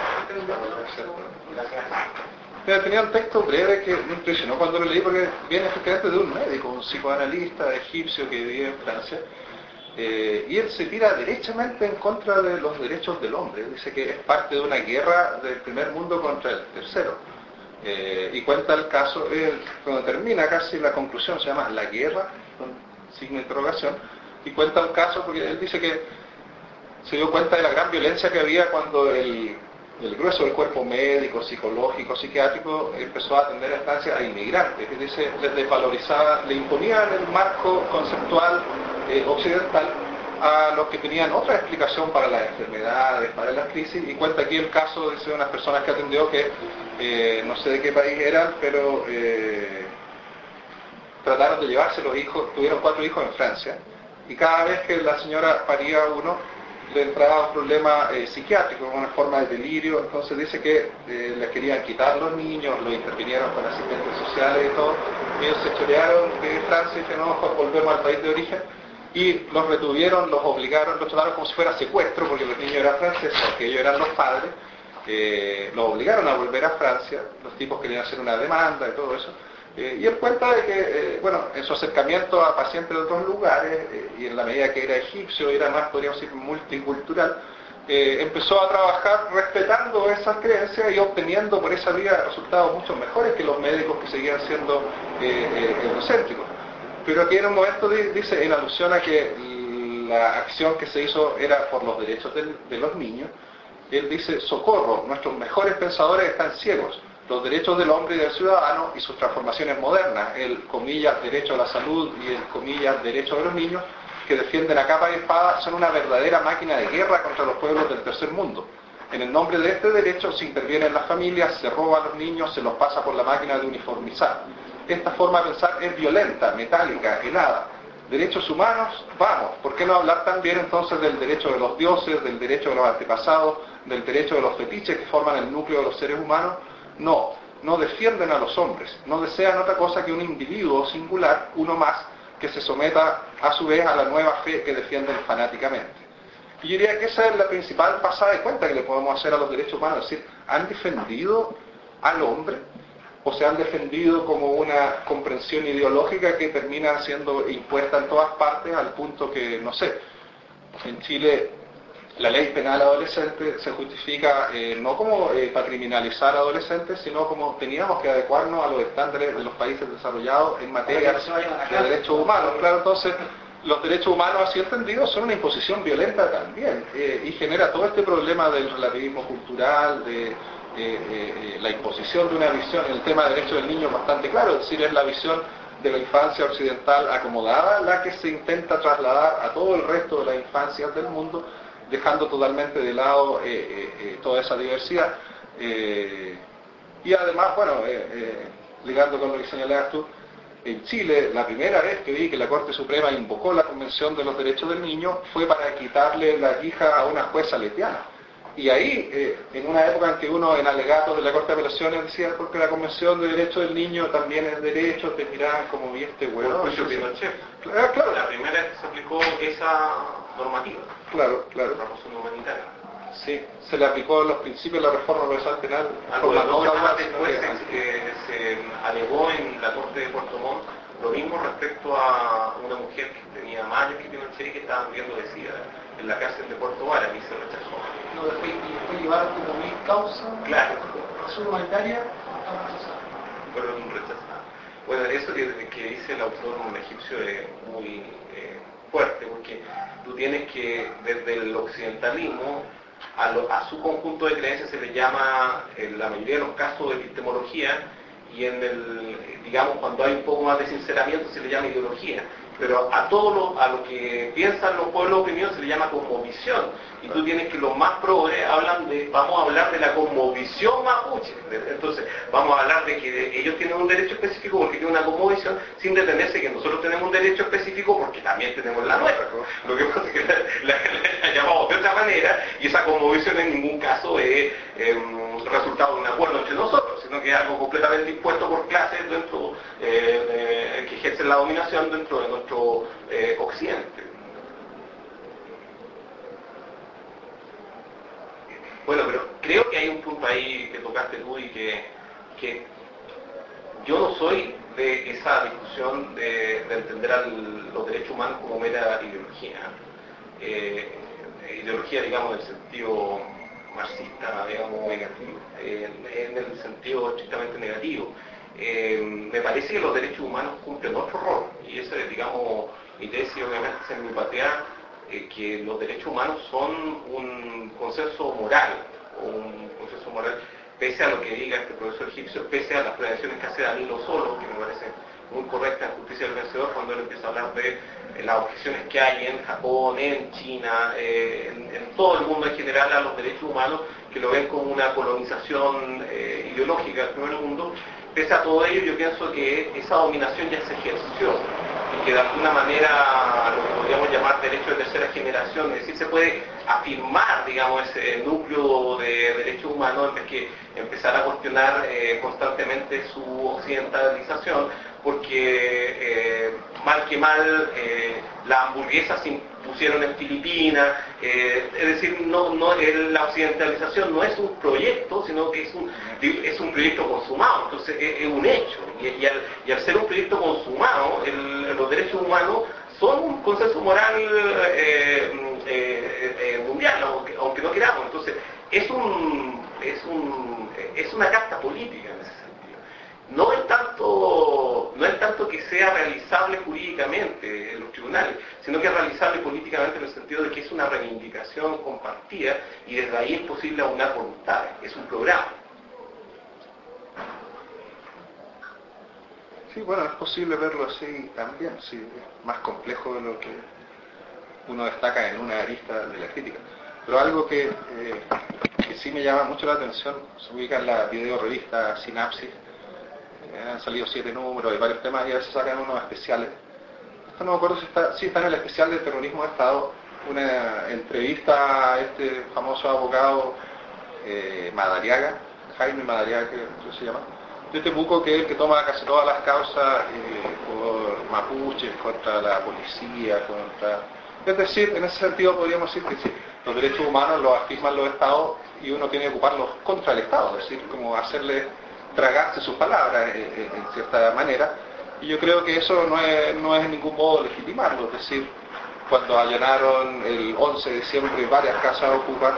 Mira, tenía un texto breve que me impresionó cuando lo leí, porque viene efectivamente de un médico, un psicoanalista egipcio que vivía en Francia, eh, y él se tira derechamente en contra de los derechos del hombre. Dice que es parte de una guerra del primer mundo contra el tercero. Eh, y cuenta el caso, eh, cuando termina casi la conclusión, se llama La guerra, con signo de interrogación, y cuenta un caso porque él dice que se dio cuenta de la gran violencia que había cuando el, el grueso del cuerpo médico, psicológico, psiquiátrico empezó a atender en Francia a inmigrantes, que dice, les desvalorizaba, le imponían el marco conceptual eh, occidental a los que tenían otra explicación para las enfermedades, para las crisis, y cuenta aquí el caso dice, de unas personas que atendió que eh, no sé de qué país eran, pero eh, trataron de llevarse los hijos, tuvieron cuatro hijos en Francia, y cada vez que la señora paría uno, le entraba un problema eh, psiquiátrico, una forma de delirio. Entonces dice que eh, les querían quitar los niños, lo intervinieron con asistentes sociales y todo, y ellos se chorearon de Francia y dijeron, no, volvemos al país de origen, y los retuvieron, los obligaron, los trataron como si fuera secuestro, porque los niños eran franceses, porque ellos eran los padres, eh, los obligaron a volver a Francia, los tipos querían hacer una demanda y todo eso. Eh, y él cuenta de que, eh, bueno, en su acercamiento a pacientes de otros lugares, eh, y en la medida que era egipcio, era más, podríamos decir, multicultural, eh, empezó a trabajar respetando esas creencias y obteniendo por esa vía resultados mucho mejores que los médicos que seguían siendo eh, eh, eurocéntricos. Pero aquí en un momento dice, en alusión a que la acción que se hizo era por los derechos de, de los niños, él dice, socorro, nuestros mejores pensadores están ciegos. Los derechos del hombre y del ciudadano y sus transformaciones modernas, el comillas derecho a la salud y el comillas derecho de los niños, que defienden a capa y espada, son una verdadera máquina de guerra contra los pueblos del tercer mundo. En el nombre de este derecho se intervienen las familias, se roba a los niños, se los pasa por la máquina de uniformizar. Esta forma de pensar es violenta, metálica, helada. Derechos humanos, vamos, ¿por qué no hablar también entonces del derecho de los dioses, del derecho de los antepasados, del derecho de los fetiches que forman el núcleo de los seres humanos? No, no defienden a los hombres, no desean otra cosa que un individuo singular, uno más, que se someta a su vez a la nueva fe que defienden fanáticamente. Y yo diría que esa es la principal pasada de cuenta que le podemos hacer a los derechos humanos, es decir, ¿han defendido al hombre o se han defendido como una comprensión ideológica que termina siendo impuesta en todas partes al punto que, no sé, en Chile la ley penal adolescente se justifica eh, no como eh, para criminalizar a adolescentes, sino como teníamos que adecuarnos a los estándares de los países desarrollados en materia de derechos humanos. Claro, entonces los derechos humanos así entendidos son una imposición violenta también eh, y genera todo este problema del relativismo cultural, de eh, eh, la imposición de una visión. En el tema de derechos del niño es bastante claro, es decir, es la visión de la infancia occidental acomodada la que se intenta trasladar a todo el resto de las infancias del mundo, dejando totalmente de lado eh, eh, eh, toda esa diversidad. Eh, y además, bueno, eh, eh, ligando con lo que señalabas tú, en Chile, la primera vez que vi que la Corte Suprema invocó la Convención de los Derechos del Niño fue para quitarle la hija a una jueza lesbiana. Y ahí, eh, en una época en que uno en alegatos de la Corte de Apelaciones decía, porque la Convención de Derechos del Niño también es derecho, te miraban como, ¿y este huevo? Claro, claro, la primera vez que se aplicó esa normativa. Claro, claro. La razón humanitaria. Sí, se le aplicó los principios de la reforma procesal penal. Algo de dos semanas después se, se alegó en la Corte de Puerto Montt lo mismo respecto a una mujer que tenía más años que Pinochet y que estaba muriendo de sida en la cárcel de Puerto Vara, y se rechazó. No, después, y después llevaron como mil causas. Claro. Razón humanitaria. Fueron rechazadas. Bueno, eso que, que dice el autor egipcio es muy eh, fuerte, porque tú tienes que, desde el occidentalismo, a, lo, a su conjunto de creencias se le llama, en la mayoría de los casos, epistemología, y en el, digamos, cuando hay un poco más de sinceramiento se le llama ideología. Pero a todo lo, a lo que piensan los pueblos oprimidos se le llama cosmovisión. Y tú tienes que los más progres hablan de, vamos a hablar de la cosmovisión mapuche. Entonces, vamos a hablar de que ellos tienen un derecho específico porque tienen una cosmovisión, sin detenerse que nosotros tenemos un derecho específico porque también tenemos la nuestra. Lo que pasa es que la, la, la, la llamamos de otra manera, y esa cosmovisión en ningún caso es eh, resultado de un acuerdo entre nosotros, sino que es algo completamente impuesto por clases dentro eh, de, que ejercen la dominación dentro de nuestro eh, occidente. Bueno, pero creo que hay un punto ahí que tocaste tú y que, que yo no soy de esa discusión de, de entender a los derechos humanos como mera ideología. Eh, ideología, digamos, en el sentido marxista, digamos, negativo, eh, en el sentido estrictamente negativo. Eh, me parece que los derechos humanos cumplen otro rol, y esa es, digamos, mi tesis, obviamente, es mi patria, eh, que los derechos humanos son un consenso moral, o un consenso moral, pese a lo que diga este profesor egipcio, pese a las prevenciones que hace Danilo Solo, que me parece muy correcta en Justicia del Vencedor, cuando él empieza a hablar de eh, las objeciones que hay en Japón, en China, eh, en, en todo el mundo en general a los derechos humanos, que lo ven como una colonización eh, ideológica del primer mundo. Pese a todo ello, yo pienso que esa dominación ya se ejerció y que de alguna manera lo que podríamos llamar derecho de tercera generación, es decir, se puede afirmar, digamos, ese núcleo de derechos humanos en vez que empezar a cuestionar eh, constantemente su occidentalización, porque eh, mal que mal eh, las hamburguesas se impusieron en Filipinas, eh, es decir, no, no, el, la occidentalización no es un proyecto, sino que es un, es un proyecto consumado, entonces es, es un hecho, y, y, al, y al ser un proyecto consumado, el, los derechos humanos son un consenso moral eh, eh, eh, mundial, aunque, aunque no queramos, entonces es, un, es, un, es una carta política en ese sentido. No es tanto, no es tanto que sea realizable jurídicamente en los tribunales, sino que es realizable políticamente en el sentido de que es una reivindicación compartida y desde ahí es posible aunar voluntades, es un programa. Sí, bueno, es posible verlo así también, sí, es más complejo de lo que uno destaca en una arista de la crítica. Pero algo que, eh, que sí me llama mucho la atención, se ubica en la video revista Sinapsis, eh, han salido siete números, hay varios temas y a veces sacan unos especiales. Esto no me acuerdo si está, sí está en el especial de terrorismo de Estado, una entrevista a este famoso abogado eh, Madariaga, Jaime Madariaga, creo que se llama, de Temuco, que es el que toma casi todas las causas eh, por mapuches, contra la policía, contra... Es decir, en ese sentido podríamos decir que sí, los derechos humanos los afirman los estados y uno tiene que ocuparlos contra el estado, es decir, como hacerle tragarse sus palabras eh, eh, en cierta manera, y yo creo que eso no es, no es en ningún modo legitimarlo, es decir, cuando allanaron el once de diciembre varias casas ocupan,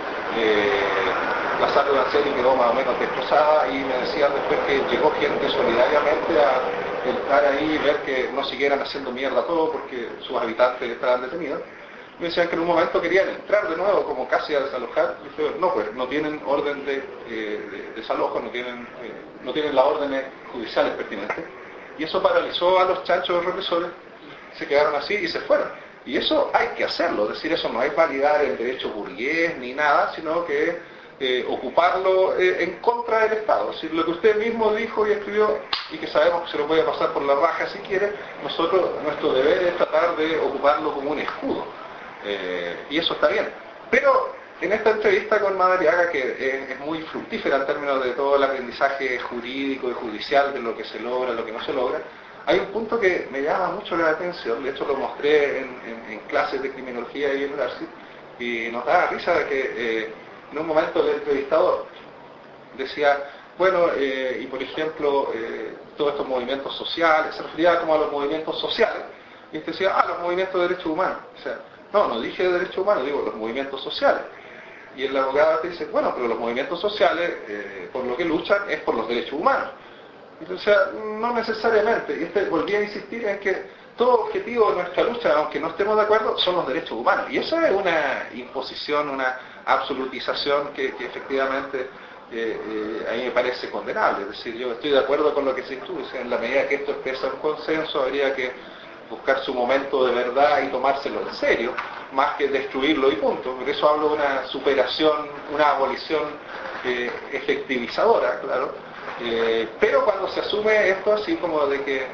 eh, la sala de Ancel quedó más o menos destrozada y me decían después que llegó gente solidariamente a entrar ahí y ver que no siguieran haciendo mierda todo porque sus habitantes estaban detenidos. Me decían que en un momento querían entrar de nuevo como casi a desalojar y dije, no, pues no tienen orden de, eh, de desalojo, no tienen, eh, no tienen las órdenes judiciales pertinentes, y eso paralizó a los chanchos represores, se quedaron así y se fueron. Y eso hay que hacerlo, es decir, eso no es validar el derecho burgués ni nada, sino que eh, ocuparlo eh, en contra del Estado. Es decir, lo que usted mismo dijo y escribió, y que sabemos que se lo puede pasar por la raja si quiere, nosotros, nuestro deber es tratar de ocuparlo como un escudo. Eh, y eso está bien. Pero en esta entrevista con Madariaga, que es, es muy fructífera en términos de todo el aprendizaje jurídico y judicial, de lo que se logra, lo que no se logra, hay un punto que me llama mucho la atención, de hecho lo mostré en, en, en clases de criminología y en Universidad, y nos da risa de que eh, en un momento el entrevistador decía, bueno, eh, y por ejemplo, eh, todos estos movimientos sociales, se refería como a los movimientos sociales, y este decía, ah, los movimientos de derechos humanos. O sea, no, no dije de derechos humanos, digo los movimientos sociales. Y el abogado te dice, bueno, pero los movimientos sociales, eh, por lo que luchan, es por los derechos humanos. O sea, no necesariamente. Y este volví a insistir en que todo objetivo de nuestra lucha, aunque no estemos de acuerdo, son los derechos humanos. Y eso es una imposición, una absolutización que, que efectivamente eh, eh, a mí me parece condenable. Es decir, yo estoy de acuerdo con lo que se introduce. En la medida que esto expresa un consenso, habría que buscar su momento de verdad y tomárselo en serio, más que destruirlo y punto. Por eso hablo de una superación, una abolición eh, efectivizadora, claro. Eh, pero cuando se asume esto así como de que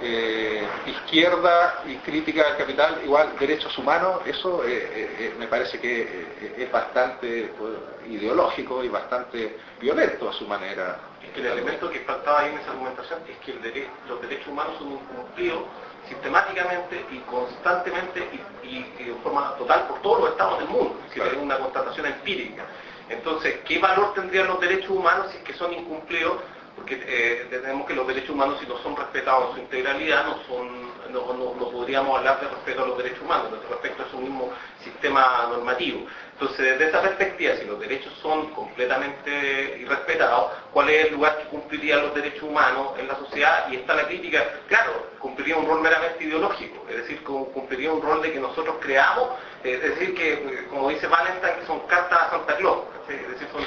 eh, izquierda y crítica del capital igual derechos humanos, eso eh, eh, me parece que eh, es bastante pues, ideológico y bastante violento a su manera. Es que el elemento que faltaba ahí en esa argumentación es que el dere- los derechos humanos son incumplidos sistemáticamente y constantemente y, y, y de forma total por todos los estados del mundo, es decir, claro. Es una constatación empírica. Entonces, ¿qué valor tendrían los derechos humanos si es que son incumplidos? Porque eh, tenemos que los derechos humanos, si no son respetados en su integralidad, no, son, no, no, no podríamos hablar de respeto a los derechos humanos, respecto a su mismo sistema normativo. Entonces, desde esa perspectiva, si los derechos son completamente irrespetados, ¿cuál es el lugar que cumplirían los derechos humanos en la sociedad? Y está la crítica, claro, cumpliría un rol meramente ideológico, es decir, cumpliría un rol de que nosotros creamos, es decir, que, como dice Valentine, que son cartas a Santa Claus, es decir, son...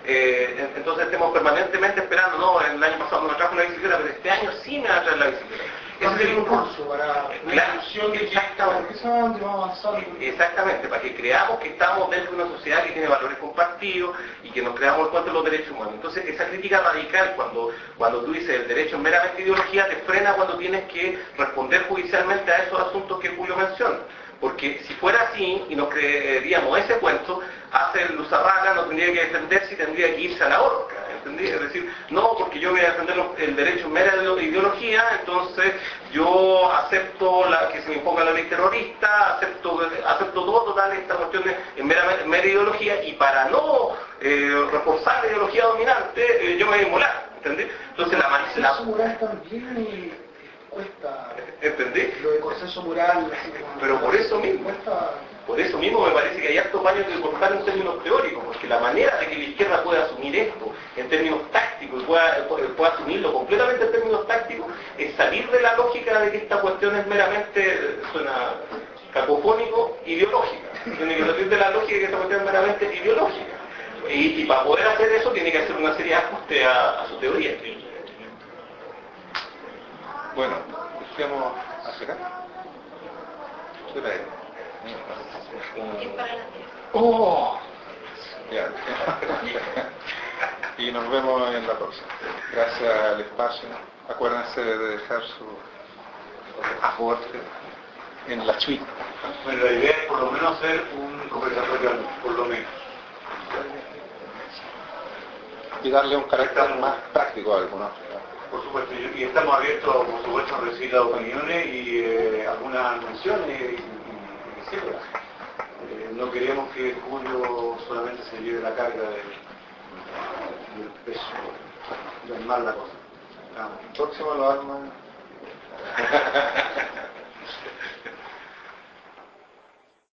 Eh, entonces estemos permanentemente esperando, no, el año pasado no me trajo la bicicleta, pero este año sí me va a traer la bicicleta. Ese hacer un impulso para una Claro, discusión de que exactamente. eso es donde vamos avanzando. Exactamente, para que creamos que estamos dentro de una sociedad que tiene valores compartidos y que nos creamos el cuento de los derechos humanos. Entonces, esa crítica radical, cuando, cuando tú dices el derecho es meramente ideología, te frena cuando tienes que responder judicialmente a esos asuntos que Julio menciona. Porque si fuera así y nos creeríamos ese cuento, hace Luzarraga no tendría que defenderse y tendría que irse a la horca, ¿entendí? Es decir, no, porque yo voy a defender los- el derecho en mera ideología, entonces yo acepto la, que se me imponga la ley terrorista, acepto, acepto todo total esta cuestión de- en mera, en mera ideología, y para no eh, reforzar la ideología dominante, eh, yo me voy a inmolar, ¿entendí? Entonces la, El la, consenso moral también eh, cuesta. ¿entendí? Lo de consenso moral, así como- Pero por eso mismo. cuesta. Por eso mismo me parece que hay hartos baños que cortar en términos teóricos, porque la manera de que la izquierda pueda asumir esto en términos tácticos y pueda, pueda asumirlo completamente en términos tácticos es salir de la lógica de que esta cuestión es meramente, suena cacofónico, ideológica. Tiene que salir de la lógica de que esta cuestión es meramente ideológica. Y, y para poder hacer eso tiene que hacer una serie de ajustes a, a su teoría. Bueno, dejemos hacia acá. ¿Qué hora es? Es para la- ¡Oh! Ya. Y nos vemos en la próxima. Gracias al espacio. Acuérdense de dejar su aporte en la suite. Bueno, la idea es por lo menos hacer un conversatorio, por lo menos. Y darle un carácter más práctico a algunos. Por supuesto, y y estamos abiertos, por supuesto, a recibir las opiniones y eh, algunas menciones y, y etcétera. Eh, no queremos que Julio solamente se lleve la carga del, del peso de armar la cosa. Vamos. Próximo lo arma.